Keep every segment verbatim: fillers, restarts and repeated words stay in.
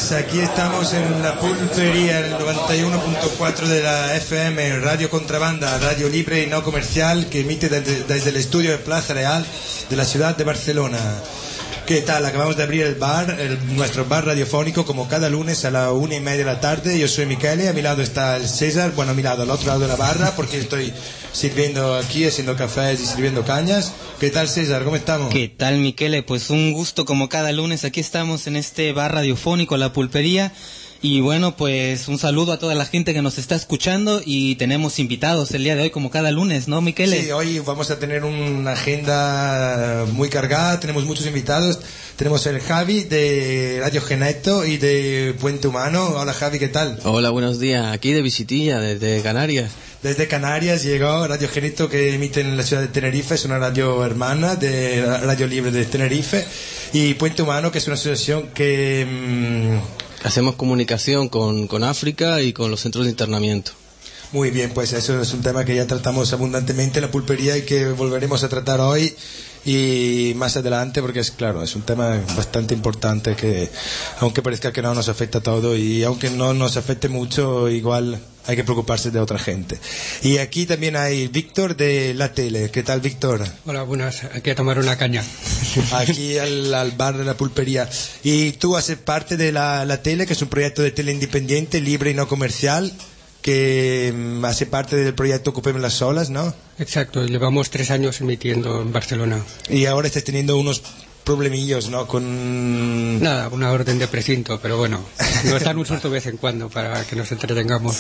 pues aquí estamos en la pulpería, el noventa y uno punto cuatro de la F M, Radio Contrabanda, radio libre y no comercial, que emite desde, desde el estudio de Plaza Real de la ciudad de Barcelona. ¿Qué tal? Acabamos de abrir el bar, el, nuestro bar radiofónico, como cada lunes a la una y media de la tarde. Yo soy Michele, a mi lado está el César, bueno, a mi lado, al otro lado de la barra, porque estoy sirviendo aquí, haciendo cafés y sirviendo cañas. ¿Qué tal, César? ¿Cómo estamos? ¿Qué tal, Michele? Pues un gusto como cada lunes. Aquí estamos en este bar radiofónico, La Pulpería. Y bueno, pues un saludo a toda la gente que nos está escuchando, y tenemos invitados el día de hoy como cada lunes, ¿no, Michele? Sí, hoy vamos a tener una agenda muy cargada, tenemos muchos invitados. Tenemos el Javi de Radio Geneto y de Puente Humano. Hola, Javi, ¿qué tal? Hola, buenos días. Aquí de visitilla, desde Canarias. Desde Canarias llegó Radio Geneto, que emite en la ciudad de Tenerife, es una radio hermana de Radio Libre de Tenerife, y Puente Humano, que es una asociación que... Mmm, hacemos comunicación con, con África y con los centros de internamiento. Muy bien, pues eso es un tema que ya tratamos abundantemente en la pulpería y que volveremos a tratar hoy y más adelante, porque es claro, es un tema bastante importante que, aunque parezca que no nos afecta a todo, y aunque no nos afecte mucho, igual hay que preocuparse de otra gente. Y aquí también hay Víctor de La Tele. ¿Qué tal, Víctor? Hola, buenas. Aquí a tomar una caña. Aquí al, al bar de la pulpería. Y tú haces parte de la, la Tele, que es un proyecto de tele independiente, libre y no comercial, que um, hace parte del proyecto Ocupemos las Olas, ¿no? Exacto, llevamos tres años emitiendo en Barcelona. Y ahora estás teniendo unos problemillos, ¿no? Con... Nada, una orden de precinto, pero bueno, nos dan un susto de vez en cuando para que nos entretengamos.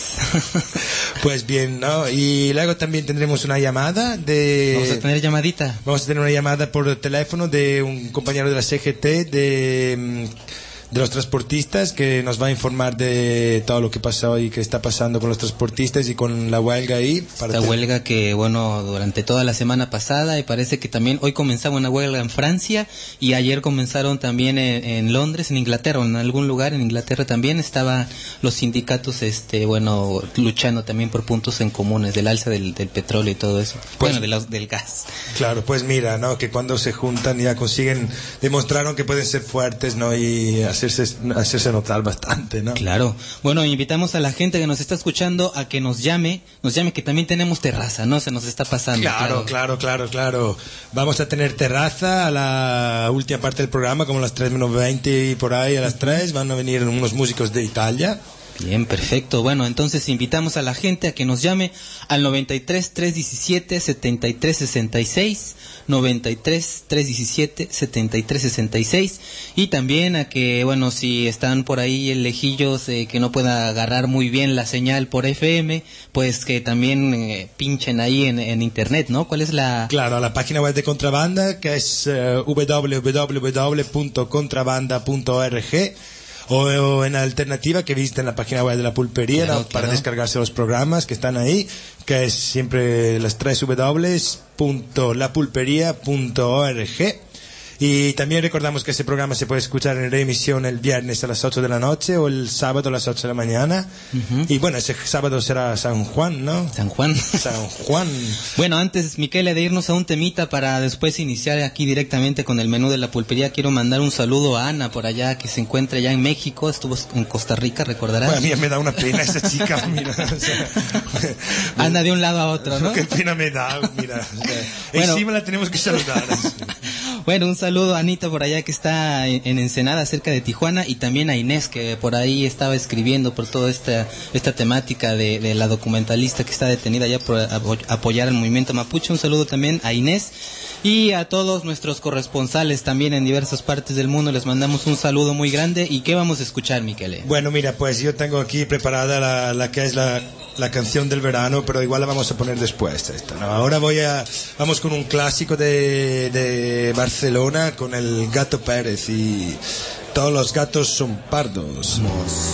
Pues bien, ¿no? Y luego también tendremos una llamada de... Vamos a tener llamadita. Vamos a tener una llamada por teléfono de un compañero de la C G T, de... de los transportistas, que nos va a informar de todo lo que pasó y que está pasando con los transportistas y con la huelga ahí. Para Esta te... huelga que, bueno, durante toda la semana pasada, y parece que también hoy comenzaba una huelga en Francia, y ayer comenzaron también en, en Londres, en Inglaterra, o en algún lugar en Inglaterra también estaban los sindicatos, este, bueno, luchando también por puntos en comunes, del alza del, del petróleo y todo eso. Pues, bueno, de los, del gas. Claro, pues mira, ¿no? Que cuando se juntan ya consiguen, demostraron que pueden ser fuertes, ¿no? Y Hacerse, hacerse notar bastante, ¿no? Claro. Bueno, invitamos a la gente que nos está escuchando a que nos llame, nos llame, que también tenemos terraza, ¿no? Se nos está pasando. Claro, claro, claro, claro, claro. Vamos a tener terraza a la última parte del programa, como a las tres menos veinte y por ahí, a las tres van a venir unos músicos de Italia. Bien, perfecto. Bueno, entonces invitamos a la gente a que nos llame al noventa y tres, trescientos diecisiete, setenta y tres sesenta y seis, noventa y tres, trescientos diecisiete, setenta y tres sesenta y seis, y también a que, bueno, si están por ahí lejillos, eh, que no pueda agarrar muy bien la señal por F M, pues que también eh, pinchen ahí en, en internet, ¿no? ¿Cuál es la...? Claro, la página web de Contrabanda, que es uh, w w w punto contrabanda punto org, o en alternativa que visiten la página web de la pulpería, claro, ¿no? Para claro. descargarse los programas que están ahí, que es siempre las tres w punto la pulpería punto org. Y también recordamos que ese programa se puede escuchar en reemisión el viernes a las ocho de la noche o el sábado a las ocho de la mañana. Uh-huh. Y bueno, ese sábado será San Juan, ¿no? San Juan. San Juan. Bueno, antes, Michele, de irnos a un temita para después iniciar aquí directamente con el menú de la pulpería, quiero mandar un saludo a Ana por allá, que se encuentra ya en México, estuvo en Costa Rica, recordarás. Bueno, a mí me da una pena esa chica, mira. O sea, anda de un lado a otro, ¿no? Qué pena me da, mira. O sea, bueno, encima la tenemos que saludar. Bueno, un saludo a Anita por allá, que está en Ensenada, cerca de Tijuana, y también a Inés, que por ahí estaba escribiendo por toda esta esta temática de, de la documentalista que está detenida ya por apoyar el movimiento mapuche. Un saludo también a Inés y a todos nuestros corresponsales también en diversas partes del mundo. Les mandamos un saludo muy grande. ¿Y qué vamos a escuchar, Michele? Bueno, mira, pues yo tengo aquí preparada la, la que es la... la canción del verano, pero igual la vamos a poner después esta, ¿no? Ahora voy a vamos con un clásico de, de Barcelona, con el Gato Pérez, y todos los gatos son pardos. Vamos.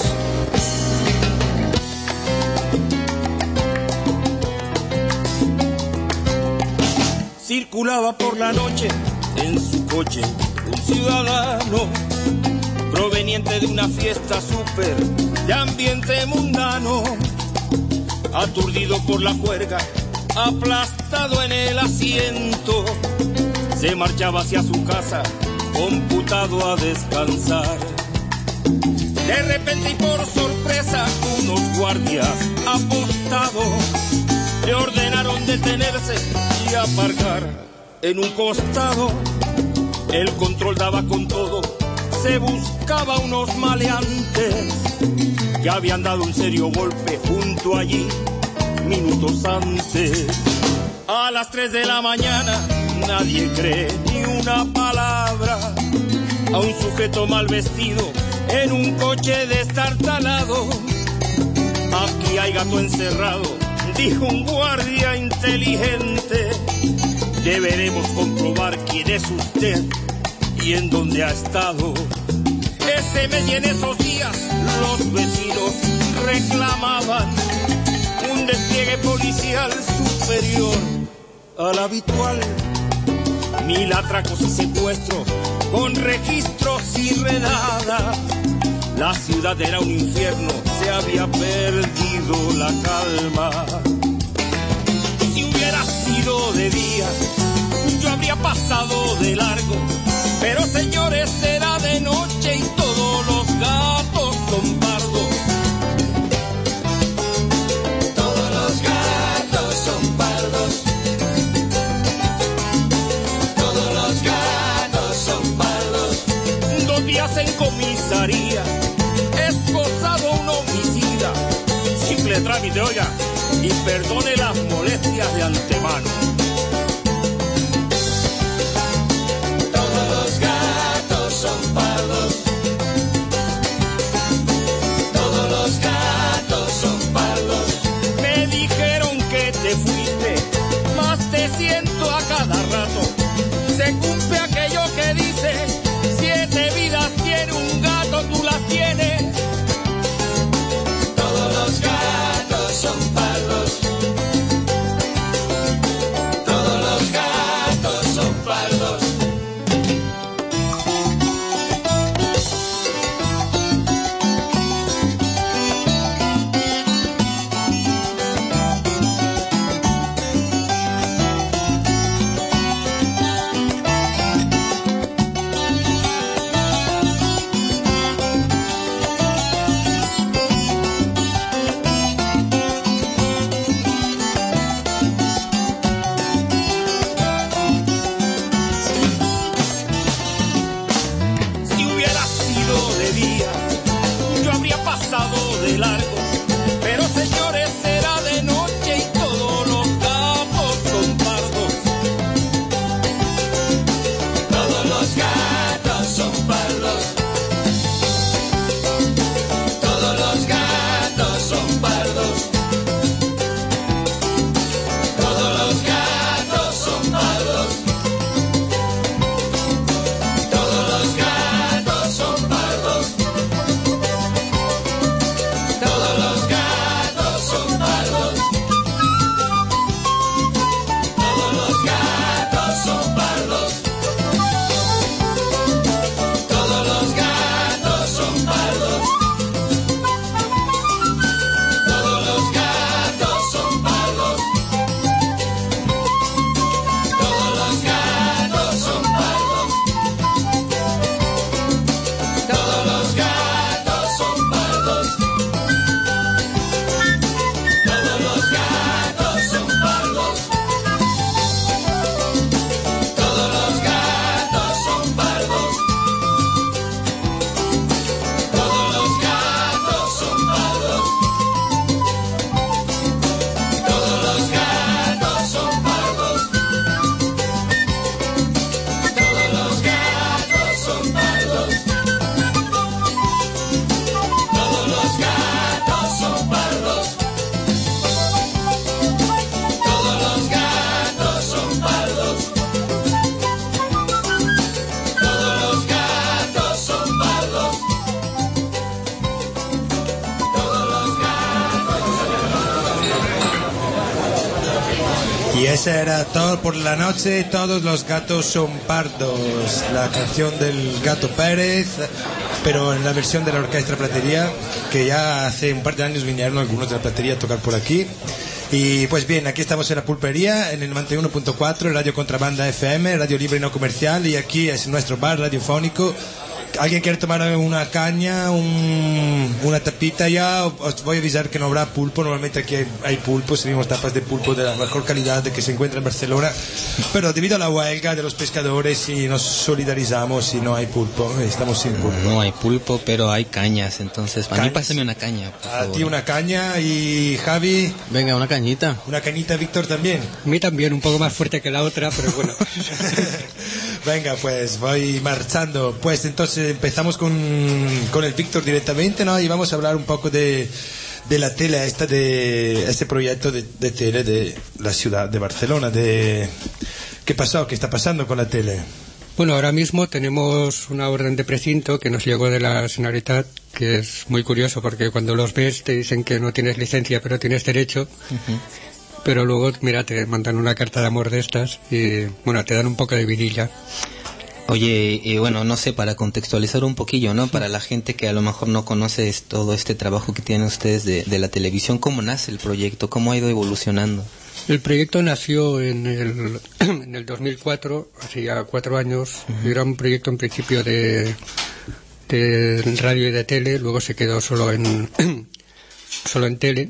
Circulaba por la noche en su coche un ciudadano proveniente de una fiesta súper de ambiente mundano. Aturdido por la juerga, aplastado en el asiento, se marchaba hacia su casa, computado a descansar. De repente y por sorpresa, unos guardias apostados le ordenaron detenerse y aparcar en un costado. El control daba con todo, se buscaba unos maleantes que habían dado un serio golpe junto allí minutos antes. A las tres de la mañana nadie cree ni una palabra a un sujeto mal vestido en un coche destartalado. Aquí hay gato encerrado, dijo un guardia inteligente. Deberemos comprobar quién es usted y en dónde ha estado. Ese mes y en esos días los vecinos reclamaban un despliegue policial superior al habitual. Mil atracos y secuestros con registros y redadas. La ciudad era un infierno, se había perdido la calma. Si hubiera sido de día, yo habría pasado de largo. Pero señores, será de noche y todos los gatos son pardos. Todos los gatos son pardos. Todos los gatos son pardos. Dos días en comisaría, esposado un homicida. Simple trámite, oiga, y perdone las molestias de antemano. Todos los gatos son pardos. Todos los gatos son pardos. Me dijeron que te fuiste, más te siento a cada rato. Se cumple aquello que dice, siete vidas tiene un gato, tú las tienes. Todos los gatos son pardos. Todos los gatos son pardos. De largo, pero señores, será de noche y todos los gatos son pardos. Todos los gatos son pardos. Todos los gatos son pardos. Todos los gatos son pardos. Todos los gatos son pardos. Todos los gatos son pardos. Todos los gatos son pardos. Todos los gatos son pardos. Todos los gatos son pardos. Todos los gatos son pardos. Todos los gatos son pardos. Todos los gatos son pardos. Todos los gatos son pardos. Todos los gatos son pardos. Todos los gatos son pardos. Todos los gatos son pardos. Todos los gatos son pardos. Todos los gatos son pardos. Todos los gatos son pardos. Todos los gatos. Y esa era Todo por la noche, todos los gatos son pardos, la canción del Gato Pérez, pero en la versión de la Orquestra Platería, que ya hace un par de años vinieron algunos de la Platería a tocar por aquí. Y pues bien, aquí estamos en la Pulpería, en el noventa y uno punto cuatro, Radio Contrabanda F M, radio libre y no comercial, y aquí es nuestro bar radiofónico ¿Alguien quiere tomar una caña, un, una tapita ya? Os voy a avisar que no habrá pulpo. Normalmente aquí hay, hay pulpo, servimos tapas de pulpo de la mejor calidad de que se encuentra en Barcelona. Pero debido a la huelga de los pescadores y nos solidarizamos y no hay pulpo, estamos sin pulpo. No hay pulpo, pero hay cañas, entonces a mí pásame una caña, por A favor. ti una caña y Javi. Venga, una cañita. Una cañita, Víctor, también. A mí también, un poco más fuerte que la otra, pero bueno. Venga, pues voy marchando. Pues entonces empezamos con, con el Víctor directamente, ¿no? Y vamos a hablar un poco de, de la tele, esta de este proyecto de, de tele de la ciudad de Barcelona. De ¿qué pasó? ¿Qué está pasando con la tele? Bueno, ahora mismo tenemos una orden de precinto que nos llegó de la Generalitat, que es muy curioso porque cuando los ves te dicen que no tienes licencia pero tienes derecho. Uh-huh. Pero luego, mira, te mandan una carta de amor de estas y, bueno, te dan un poco de vidilla. Oye, eh, bueno, no sé, para contextualizar un poquillo, ¿no? Para la gente que a lo mejor no conoce todo este trabajo que tienen ustedes de, de la televisión, ¿cómo nace el proyecto? ¿Cómo ha ido evolucionando? El proyecto nació en el, en el dos mil cuatro, hacía cuatro años. Uh-huh. Era un proyecto en principio de, de radio y de tele, luego se quedó solo en, solo en tele.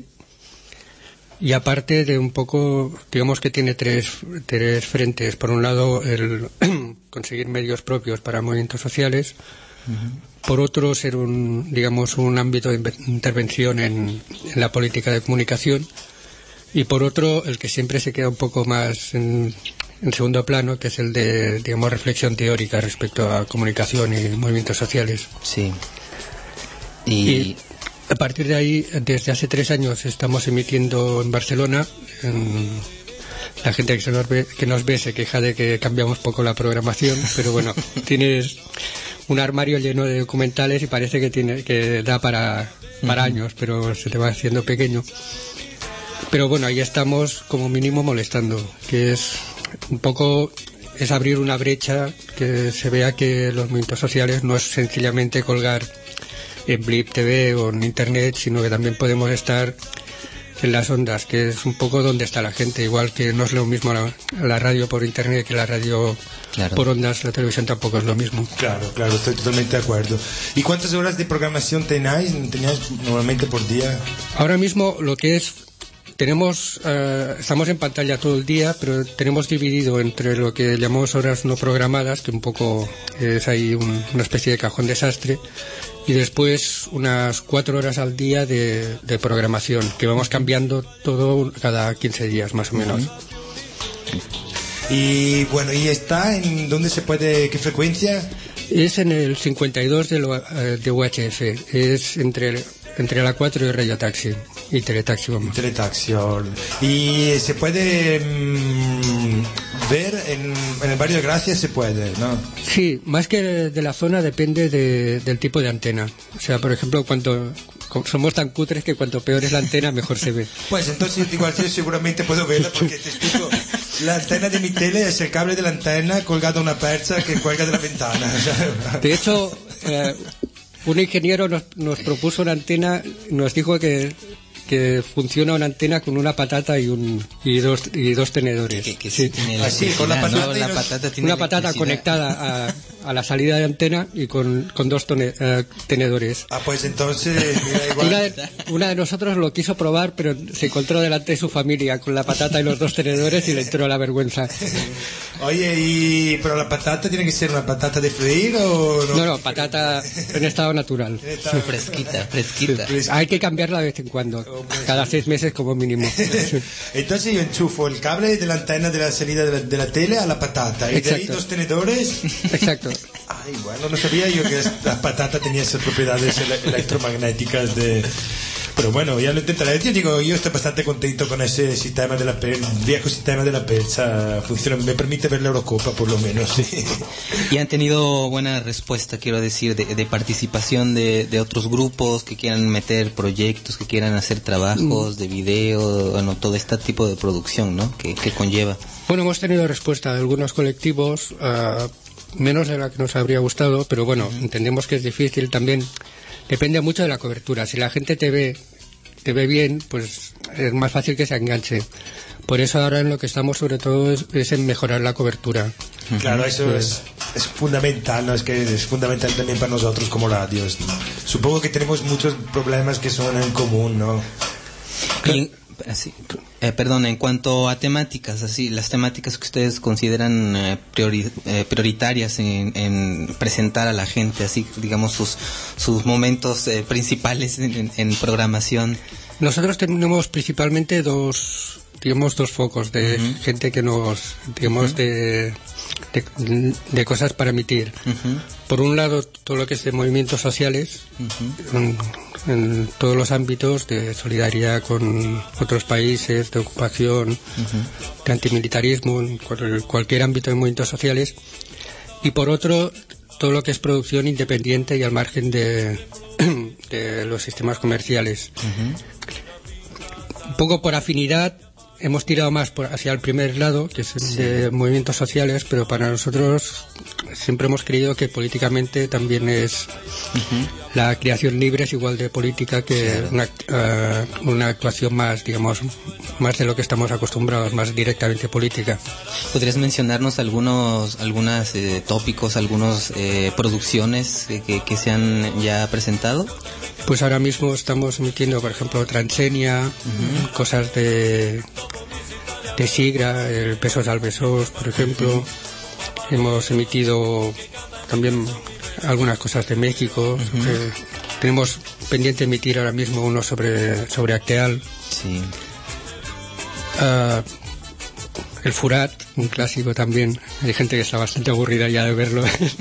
Y aparte de un poco, digamos que tiene tres, tres frentes. Por un lado, el conseguir medios propios para movimientos sociales. Uh-huh. Por otro, ser un, digamos, un ámbito de intervención en, en la política de comunicación. Y por otro, el que siempre se queda un poco más en, en segundo plano, que es el de, digamos, reflexión teórica respecto a comunicación y movimientos sociales. Sí. Y... y a partir de ahí, desde hace tres años estamos emitiendo en Barcelona. En, la gente que, se nos ve, que nos ve se queja de que cambiamos poco la programación, pero bueno, tienes un armario lleno de documentales y parece que tiene que da para, para uh-huh. años, pero se te va haciendo pequeño. Pero bueno, ahí estamos como mínimo molestando, que es un poco... es abrir una brecha, que se vea que los movimientos sociales no es sencillamente colgar en Blip T V o en Internet, sino que también podemos estar en las ondas, que es un poco donde está la gente, igual que no es lo mismo la, la radio por Internet que la radio claro. por ondas, la televisión tampoco es lo mismo. Claro, claro, estoy totalmente de acuerdo. ¿Y cuántas horas de programación tenéis, tenéis normalmente por día? Ahora mismo lo que es, tenemos, uh, estamos en pantalla todo el día, pero tenemos dividido entre lo que llamamos horas no programadas, que un poco es ahí un, una especie de cajón desastre, y después unas cuatro horas al día de, de programación, que vamos cambiando todo cada quince días más o menos. Y bueno, ¿y está en dónde se puede, qué frecuencia? Es en el cincuenta y dos de, lo, de U H F, es entre, entre la cuatro y Radio Taxi, y Teletaxi, vamos. Teletaxi, y se puede mmm, ver en, en el barrio de Gracia, se puede, ¿no? Sí, más que de la zona depende de, del tipo de antena. O sea, por ejemplo, cuanto somos tan cutres que cuanto peor es la antena, mejor se ve. Pues entonces igual yo seguramente puedo verla, porque te explico, la antena de mi tele es el cable de la antena colgado a una percha que cuelga de la ventana. De hecho, eh, un ingeniero nos, nos propuso una antena, nos dijo que que funciona una antena con una patata y un y dos y dos tenedores. Que, que sí. Así, con la patata, no, la patata tiene una patata conectada a, a la salida de antena y con, con dos tone, uh, tenedores. Ah, pues entonces mira, igual. Una, de, una de nosotros lo quiso probar, pero se encontró delante de su familia con la patata y los dos tenedores y le entró la vergüenza. Oye, y pero la patata tiene que ser una patata de freír o no? No, no, patata en estado natural. En estado... fresquita, fresquita. Hay que cambiarla de vez en cuando. Cada seis meses como mínimo. Entonces yo enchufo el cable de la antena de la salida de la, de la tele a la patata. Y exacto. de ahí dos tenedores. Exacto. Ay, bueno, no sabía yo que la patata tenía esas propiedades electromagnéticas de... Pero bueno, ya lo intentaré. Yo digo, yo estoy bastante contento con ese sistema de la percha, viejo sistema de la percha. Funciona, me permite ver la Eurocopa por lo menos. Sí. Y han tenido buena respuesta, quiero decir, de, de participación de, de otros grupos que quieran meter proyectos, que quieran hacer trabajos de video, bueno, todo este tipo de producción, ¿no? Que, que conlleva. Bueno, hemos tenido respuesta de algunos colectivos, uh, menos de la que nos habría gustado, pero bueno, uh-huh. entendemos que es difícil también. Depende mucho de la cobertura. Si la gente te ve, te ve bien, pues es más fácil que se enganche. Por eso ahora en lo que estamos sobre todo es, es en mejorar la cobertura. Claro, eso pues, es. es fundamental, ¿no? Es que es fundamental también para nosotros como radios. Supongo que tenemos muchos problemas que son en común, ¿no? Y, así, eh, perdón, en cuanto a temáticas, así, las temáticas que ustedes consideran eh, priori, eh, prioritarias en, en presentar a la gente, así, digamos, sus, sus momentos eh, principales en, en programación. Nosotros tenemos principalmente dos, digamos, dos focos de uh-huh. gente que nos, digamos, uh-huh. de, de, de cosas para emitir. Uh-huh. Por un lado, todo lo que es de movimientos sociales, uh-huh. en, en todos los ámbitos de solidaridad con otros países, de ocupación, uh-huh. de antimilitarismo, en cual, cualquier ámbito de movimientos sociales. Y por otro, todo lo que es producción independiente y al margen de, de los sistemas comerciales. Uh-huh. Un poco por afinidad hemos tirado más por, hacia el primer lado, que es el sí. de movimientos sociales, pero para nosotros siempre hemos creído que políticamente también es uh-huh. la creación libre es igual de política que claro. una, uh, una actuación más, digamos, más de lo que estamos acostumbrados, más directamente política. ¿Podrías mencionarnos algunos algunos eh, tópicos, algunas eh, producciones eh, que, que se han ya presentado? Pues ahora mismo estamos emitiendo, por ejemplo, Transenia, uh-huh. cosas de de Sigra, el Pesos al Besos, por ejemplo. Uh-huh. Hemos emitido también algunas cosas de México. Uh-huh. Sobre, tenemos pendiente emitir ahora mismo uno sobre, sobre Acteal. Sí. Uh, el Furat, un clásico también. Hay gente que está bastante aburrida ya de verlo.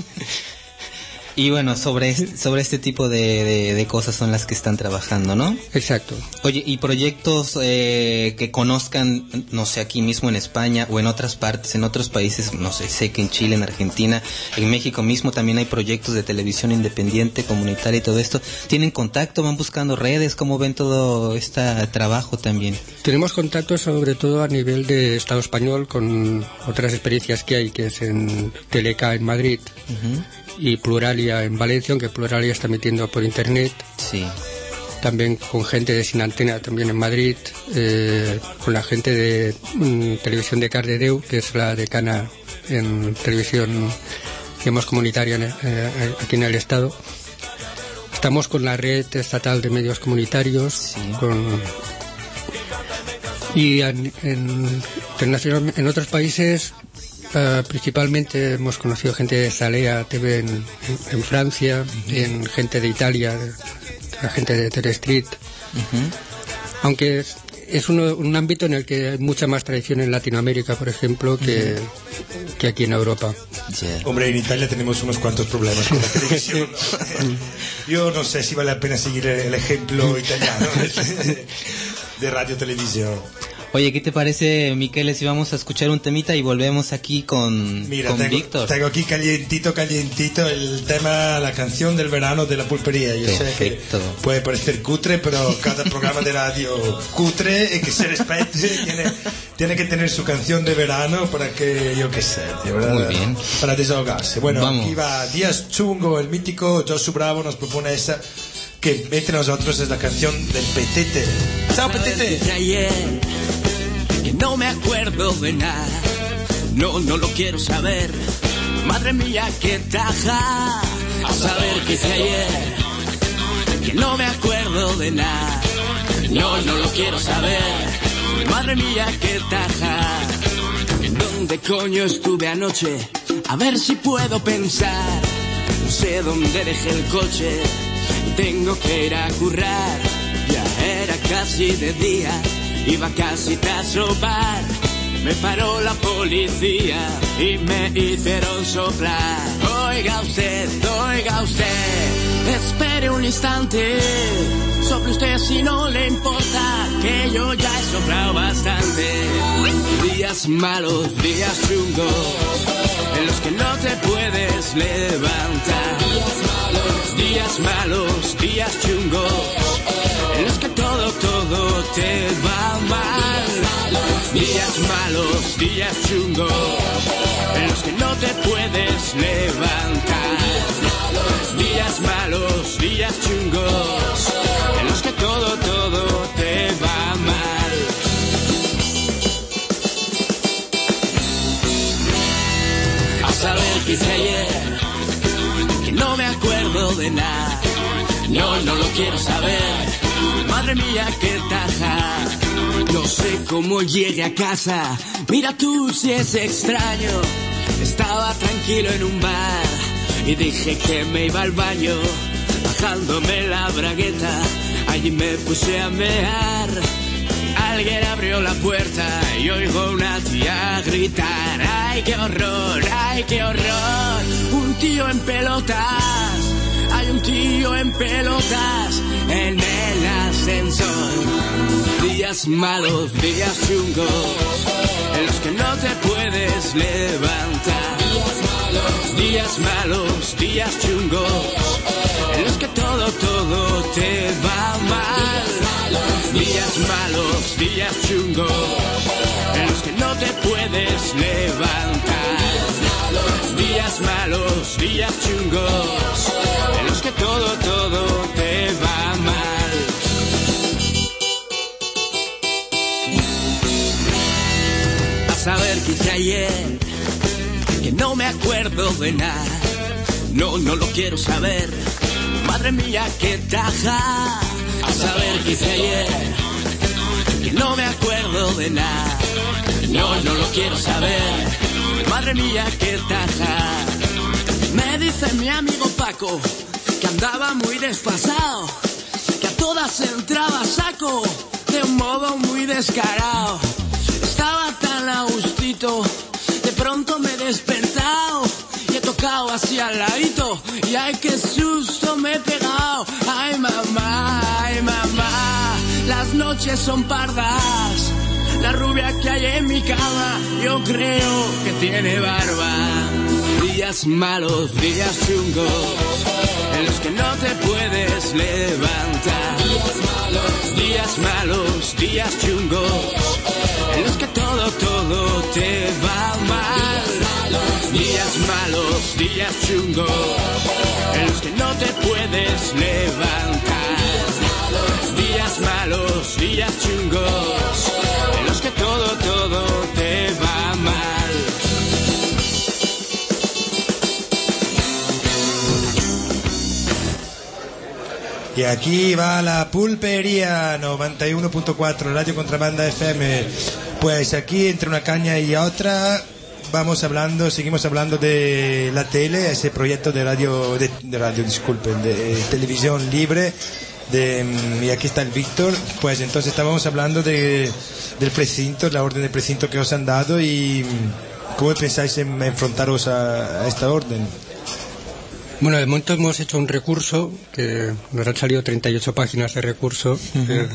Y bueno, sobre este, sobre este tipo de, de, de cosas son las que están trabajando, ¿no? Exacto. Oye, ¿y proyectos eh, que conozcan, no sé, aquí mismo en España o en otras partes, en otros países, no sé, sé que en Chile, en Argentina, en México mismo también hay proyectos de televisión independiente, comunitaria y todo esto? ¿Tienen contacto? ¿Van buscando redes? ¿Cómo ven todo este trabajo también? Tenemos contacto sobre todo a nivel de Estado español con otras experiencias que hay, que es en Teleca en Madrid. Uh-huh. Y Pluralia en Valencia, aunque Pluralia está emitiendo por internet. Sí. También con gente de Sin Antena, también en Madrid, eh, con la gente de mm, Televisión de Cardedeu, que es la decana en televisión, digamos, comunitaria en, eh, aquí en el Estado. Estamos con la red estatal de medios comunitarios, sí. con y en, en, en otros países. Uh, principalmente hemos conocido gente de Salea T V en, en, en Francia, uh-huh. en gente de Italia, la gente de Telestreet, uh-huh. aunque es, es un, un ámbito en el que hay mucha más tradición en Latinoamérica, por ejemplo, que, uh-huh. que aquí en Europa. Yeah. Hombre, en Italia tenemos unos cuantos problemas con la televisión. Yo no sé si vale la pena seguir el ejemplo italiano de, de radio-televisión. Oye, ¿qué te parece, Miqueles, si vamos a escuchar un temita y volvemos aquí con, Mira, con tengo, Víctor? Tengo aquí calientito, calientito el tema, la canción del verano de la pulpería. Yo Perfecto. sé que puede parecer cutre, pero cada programa de radio cutre y que se respete tiene, tiene que tener su canción de verano para que, yo qué sé, ¿verdad? Muy bien. Para desahogarse. Bueno, vamos. Aquí va Díaz Chungo, el mítico Josu Bravo nos propone esa que entre nosotros es la canción del Petete. ¡Chao, Petete! Que no me acuerdo de nada, no, no lo quiero saber. Madre mía, qué taja, a saber qué hice ayer. Que no me acuerdo de nada, no, no lo quiero saber. Madre mía, qué taja. ¿Dónde coño estuve anoche? A ver si puedo pensar. No sé dónde dejé el coche, tengo que ir a currar. Ya era casi de día, iba casi a robar. Me paró la policía y me hicieron soplar. Oiga usted, oiga usted, espere un instante. Sople usted si no le importa, que yo ya he soplado bastante. Días malos, días chungos, en los que no te puedes levantar. Días malos, días chungos, en los que todo, todo te va mal. Días malos, días chungos, en los que no te puedes levantar. Días malos, días chungos, en los que todo, todo te va mal. A saber qué hice ayer, de nada. No, no lo quiero saber. Madre mía, qué taja. No sé cómo llegué a casa. Mira tú si es extraño. Estaba tranquilo en un bar y dije que me iba al baño. Bajándome la bragueta, allí me puse a mear. Alguien abrió la puerta y oigo una tía gritar: ¡ay, qué horror! ¡Ay, qué horror! Un tío en pelotas. Hay un tío en pelotas en el ascensor. Días malos, días chungos, en los que no te puedes levantar. Días malos, días chungos, en los que todo, todo te va mal. Días malos, días chungos, en los que no te puedes levantar. Días malos, días chungos, en los que todo, todo te va mal. A saber qué hice ayer, que no me acuerdo de nada. No, no lo quiero saber. Madre mía, qué taja. A saber qué hice ayer, que no me acuerdo de nada. No, no lo quiero saber. Madre mía, qué taja. Me dice mi amigo Paco que andaba muy desfasado, que a todas entraba a saco de un modo muy descarado. Estaba tan a gustito, de pronto me he despertado y he tocado así al ladito y ay, qué susto me he pegado. Ay, mamá, ay, mamá, las noches son pardas. La rubia que hay en mi cama, yo creo que tiene barba. Días malos, días chungos, en los que no te puedes levantar. Días malos, días malos, días chungos, en los que todo, todo te va mal. Días malos, días chungos, en los que no te puedes levantar. Días malos, días chungos, en los que todo, todo te va mal. Y aquí va la pulpería noventa y uno punto cuatro, Radio Contrabanda F M. Pues aquí entre una caña y otra vamos hablando, seguimos hablando de la tele, ese proyecto de radio, de, de radio, disculpen, de televisión libre. De, y aquí está el Víctor. Pues entonces estábamos hablando de, del precinto, la orden de precinto que os han dado y cómo pensáis en enfrentaros a, a esta orden. Bueno, de momento hemos hecho un recurso, que nos han salido treinta y ocho páginas de recurso. Uh-huh. eh,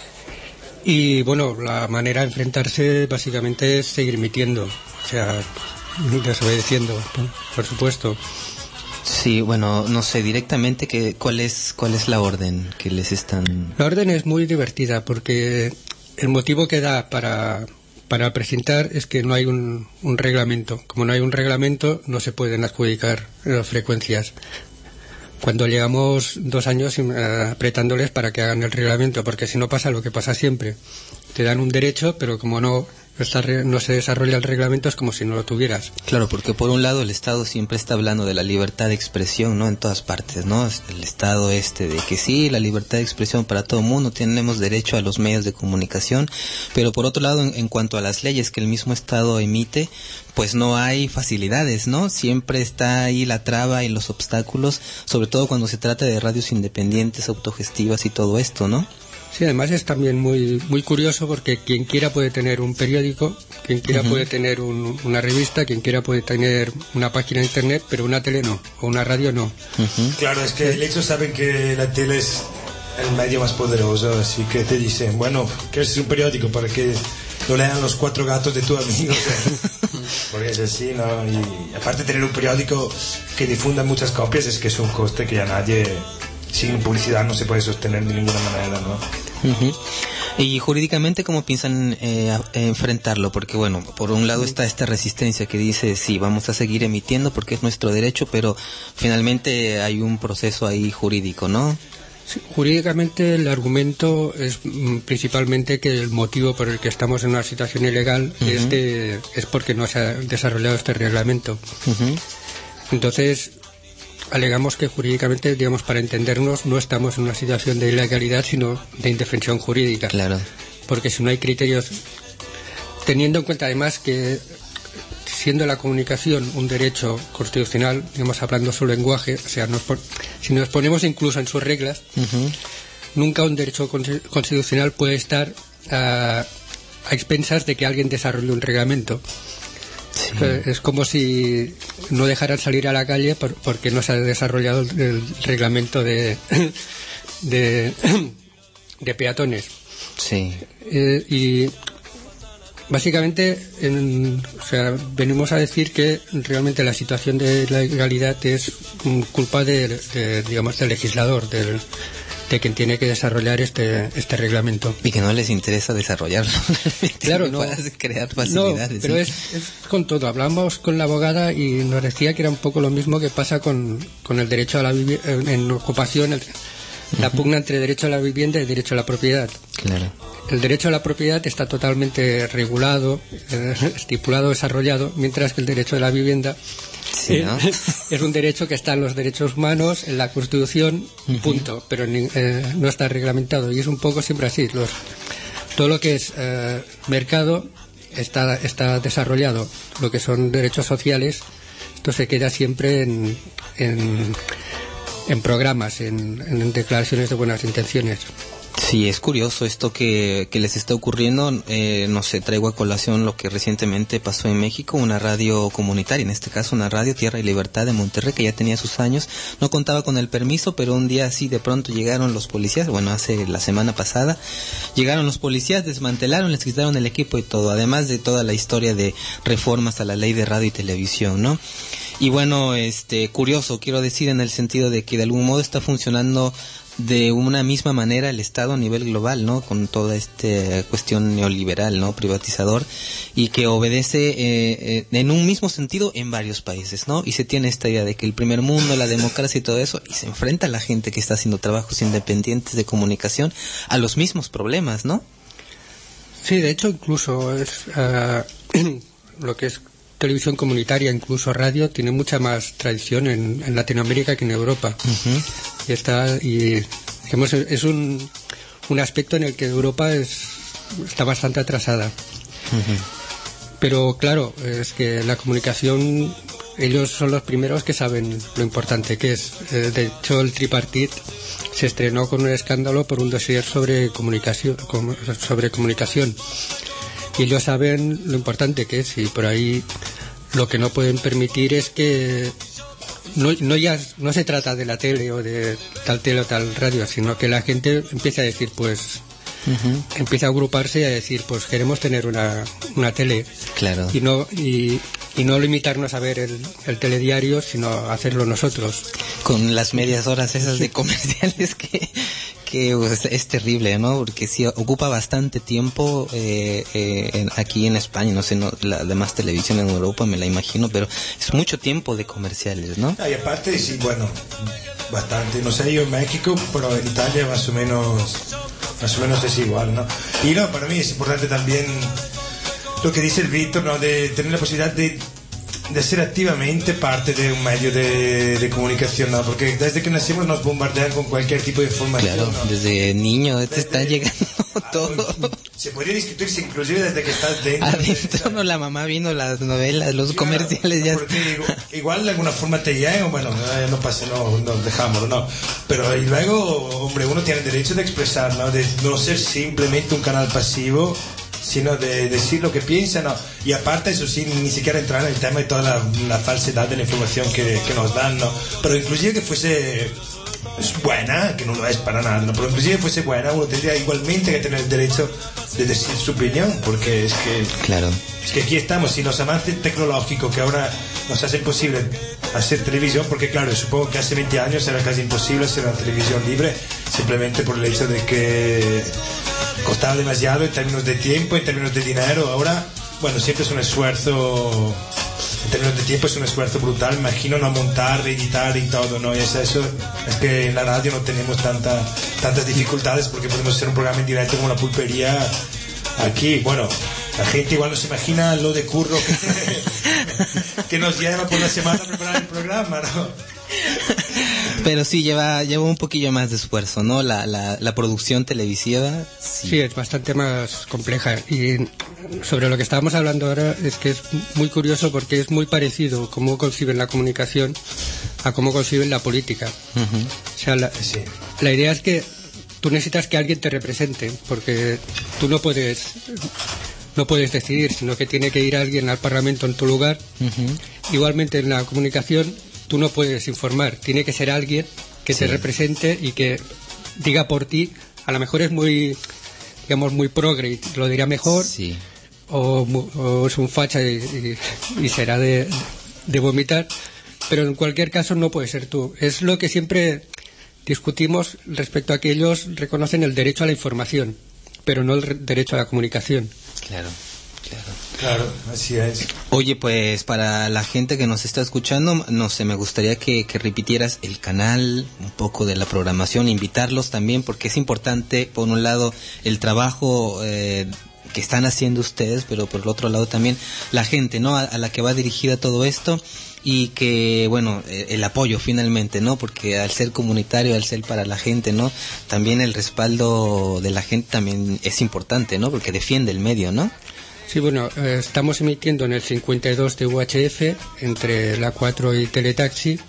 y bueno, la manera de enfrentarse básicamente es seguir emitiendo, o sea, desobedeciendo, por supuesto. Sí, bueno, no sé directamente que, cuál es cuál es la orden que les están... La orden es muy divertida porque el motivo que da para... Para presentar es que no hay un, un reglamento. Como no hay un reglamento, no se pueden adjudicar las frecuencias. Cuando llevamos dos años uh, apretándoles para que hagan el reglamento, porque si no pasa lo que pasa siempre. Te dan un derecho, pero como no, está, no se desarrolla el reglamento, es como si no lo tuvieras. Claro, porque por un lado el Estado siempre está hablando de la libertad de expresión, ¿no? En todas partes, ¿no? El Estado este de que sí, la libertad de expresión para todo el mundo, tenemos derecho a los medios de comunicación, pero por otro lado, en, en cuanto a las leyes que el mismo Estado emite, pues no hay facilidades, ¿no? Siempre está ahí la traba y los obstáculos, sobre todo cuando se trata de radios independientes, autogestivas y todo esto, ¿no? Sí, además es también muy muy curioso porque quien quiera puede tener un periódico, quien quiera uh-huh. puede tener un, una revista, quien quiera puede tener una página de internet, pero una tele no, o una radio no. Uh-huh. Claro, es que de hecho saben que la tele es el medio más poderoso, así que te dicen, bueno, ¿quieres un periódico para que lo lean los cuatro gatos de tu amigo? Porque es así, ¿no? Y aparte de tener un periódico que difunda muchas copias, es que es un coste que ya nadie... Sin publicidad no se puede sostener de ninguna manera, ¿no? Uh-huh. Y jurídicamente, ¿cómo piensan eh, enfrentarlo? Porque, bueno, por un lado está esta resistencia que dice, sí, vamos a seguir emitiendo porque es nuestro derecho, pero finalmente hay un proceso ahí jurídico, ¿no? Sí, jurídicamente el argumento es mm, principalmente que el motivo por el que estamos en una situación ilegal uh-huh. es, de, es porque no se ha desarrollado este reglamento. Uh-huh. Entonces... alegamos que jurídicamente, digamos, para entendernos, no estamos en una situación de ilegalidad, sino de indefensión jurídica. Claro. Porque si no hay criterios, teniendo en cuenta además que siendo la comunicación un derecho constitucional, digamos, hablando su lenguaje, o sea, nos pon- si nos ponemos incluso en sus reglas, uh-huh. nunca un derecho con- constitucional puede estar a, a expensas de que alguien desarrolle un reglamento. Sí. Es como si no dejaran salir a la calle por, porque no se ha desarrollado el, el reglamento de, de, de peatones. Sí. Eh, y básicamente, en, o sea, venimos a decir que realmente la situación de la ilegalidad es culpa de, de, digamos, del legislador, del, de quien tiene que desarrollar este este reglamento. Y que no les interesa desarrollarlo. Claro, no. Para crear facilidades. No, pero ¿sí? es, es con todo. Hablamos con la abogada y nos decía que era un poco lo mismo que pasa con, con el derecho a la vivienda en, en ocupación, el, uh-huh. la pugna entre derecho a la vivienda y derecho a la propiedad. Claro. El derecho a la propiedad está totalmente regulado, eh, estipulado, desarrollado, mientras que el derecho a la vivienda sí, ¿no? eh, es un derecho que está en los derechos humanos, en la Constitución, uh-huh. punto, pero eh, no está reglamentado. Y es un poco siempre así. Los, todo lo que es eh, mercado está, está desarrollado. Lo que son derechos sociales, esto se queda siempre en, en, en programas, en, en declaraciones de buenas intenciones. Sí, es curioso esto que, que les está ocurriendo. Eh, no sé, traigo a colación lo que recientemente pasó en México, una radio comunitaria, en este caso una radio Tierra y Libertad de Monterrey, que ya tenía sus años, no contaba con el permiso, pero un día así de pronto llegaron los policías, bueno, hace la semana pasada, llegaron los policías, desmantelaron, les quitaron el equipo y todo, además de toda la historia de reformas a la ley de radio y televisión, ¿no? Y bueno, este, curioso, quiero decir, en el sentido de que de algún modo está funcionando de una misma manera el Estado a nivel global, ¿no? Con toda esta cuestión neoliberal, ¿no? Privatizador, y que obedece eh, eh, en un mismo sentido en varios países, ¿no? Y se tiene esta idea de que el primer mundo, la democracia y todo eso, y se enfrenta a la gente que está haciendo trabajos independientes de comunicación a los mismos problemas, ¿no? Sí, de hecho, incluso es uh, lo que es televisión comunitaria, incluso radio, tiene mucha más tradición en, en Latinoamérica que en Europa. Uh-huh. Y está, y digamos, es un, un aspecto en el que Europa es, está bastante atrasada. Uh-huh. Pero claro, es que la comunicación, ellos son los primeros que saben lo importante que es. De hecho, el Tripartit se estrenó con un escándalo por un dossier sobre comunicación, sobre comunicación. Y ellos saben lo importante que es, y por ahí lo que no pueden permitir es que no, no ya no se trata de la tele o de tal tele o tal radio, sino que la gente empiece a decir, pues, uh-huh. empieza a agruparse y a decir, pues queremos tener una, una tele. Claro. Y no y, y no limitarnos a ver el, el telediario, sino hacerlo nosotros. Con las medias horas esas de comerciales que... que pues, es terrible, ¿no? Porque sí ocupa bastante tiempo eh, eh, en, aquí en España, no sé, no, la demás televisión en Europa me la imagino, pero es mucho tiempo de comerciales, ¿no? Ah, y aparte, sí, bueno, bastante, no sé, yo en México, pero en Italia más o menos, más o menos es igual, ¿no? Y no, para mí es importante también lo que dice el Víctor, ¿no? De tener la posibilidad de de ser activamente parte de un medio de, de comunicación, ¿no? Porque desde que nacimos nos bombardean con cualquier tipo de información, claro, ¿no? Desde niño te desde, está llegando ah, todo. Se podría discutirse inclusive desde que estás dentro. Adentro, no, la mamá viendo las novelas, los claro, comerciales ya. Porque igual, igual de alguna forma te llegan, bueno, no pasa, no, no dejámoslo, no. Pero y luego, hombre, uno tiene el derecho de expresar, ¿no? De no ser simplemente un canal pasivo, sino de decir lo que piensa, ¿no? Y aparte, eso sí, ni siquiera entrar en el tema de toda la, la falsedad de la información que, que nos dan, ¿no? Pero inclusive que fuese buena, que no lo es para nada, ¿no? Pero inclusive fuese buena, uno tendría igualmente que tener el derecho de decir su opinión, porque es que claro, es que aquí estamos, y los avances tecnológicos que ahora nos hacen posible hacer televisión, porque claro, supongo que hace veinte años era casi imposible hacer una televisión libre, simplemente por el hecho de que costaba demasiado en términos de tiempo, en términos de dinero. Ahora, bueno, siempre es un esfuerzo, en términos de tiempo es un esfuerzo brutal, imagino, no montar, editar y todo, ¿no? Y es eso, es que en la radio no tenemos tanta, tantas dificultades porque podemos hacer un programa en directo como La Pulpería aquí. Bueno, la gente igual no se imagina lo de curro que, que nos lleva por la semana a preparar el programa, ¿no? Pero sí, lleva, lleva un poquillo más de esfuerzo, ¿no? La, la, la producción televisiva. Sí. sí, es bastante más compleja. Y sobre lo que estábamos hablando ahora es que es muy curioso porque es muy parecido cómo conciben la comunicación a cómo conciben la política. Uh-huh. O sea, la, Sí. la idea es que tú necesitas que alguien te represente, porque tú no puedes no puedes decidir, sino que tiene que ir alguien al Parlamento en tu lugar. Uh-huh. Igualmente en la comunicación tú no puedes informar, tiene que ser alguien que Sí. te represente y que diga por ti. A lo mejor es muy, digamos, muy progre, lo dirá mejor, Sí. o, mu- o es un facha y, y- y será de, de vomitar, pero en cualquier caso no puede ser tú. Es lo que siempre discutimos respecto a que ellos reconocen el derecho a la información, pero no el re- derecho a la comunicación. Claro, claro. Claro, así es. Oye, pues para la gente que nos está escuchando, no sé, me gustaría que, que repitieras el canal, un poco de la programación, invitarlos también, porque es importante, por un lado, el trabajo eh, que están haciendo ustedes, pero por el otro lado también la gente, ¿no? A, a la que va dirigida todo esto, y que, bueno, eh, el apoyo finalmente, ¿no? Porque al ser comunitario, al ser para la gente, ¿no? También el respaldo de la gente también es importante, ¿no? Porque defiende el medio, ¿no? Sí, bueno, eh, estamos emitiendo en el cincuenta y dos de U H F, entre la cuatro y Teletaxi,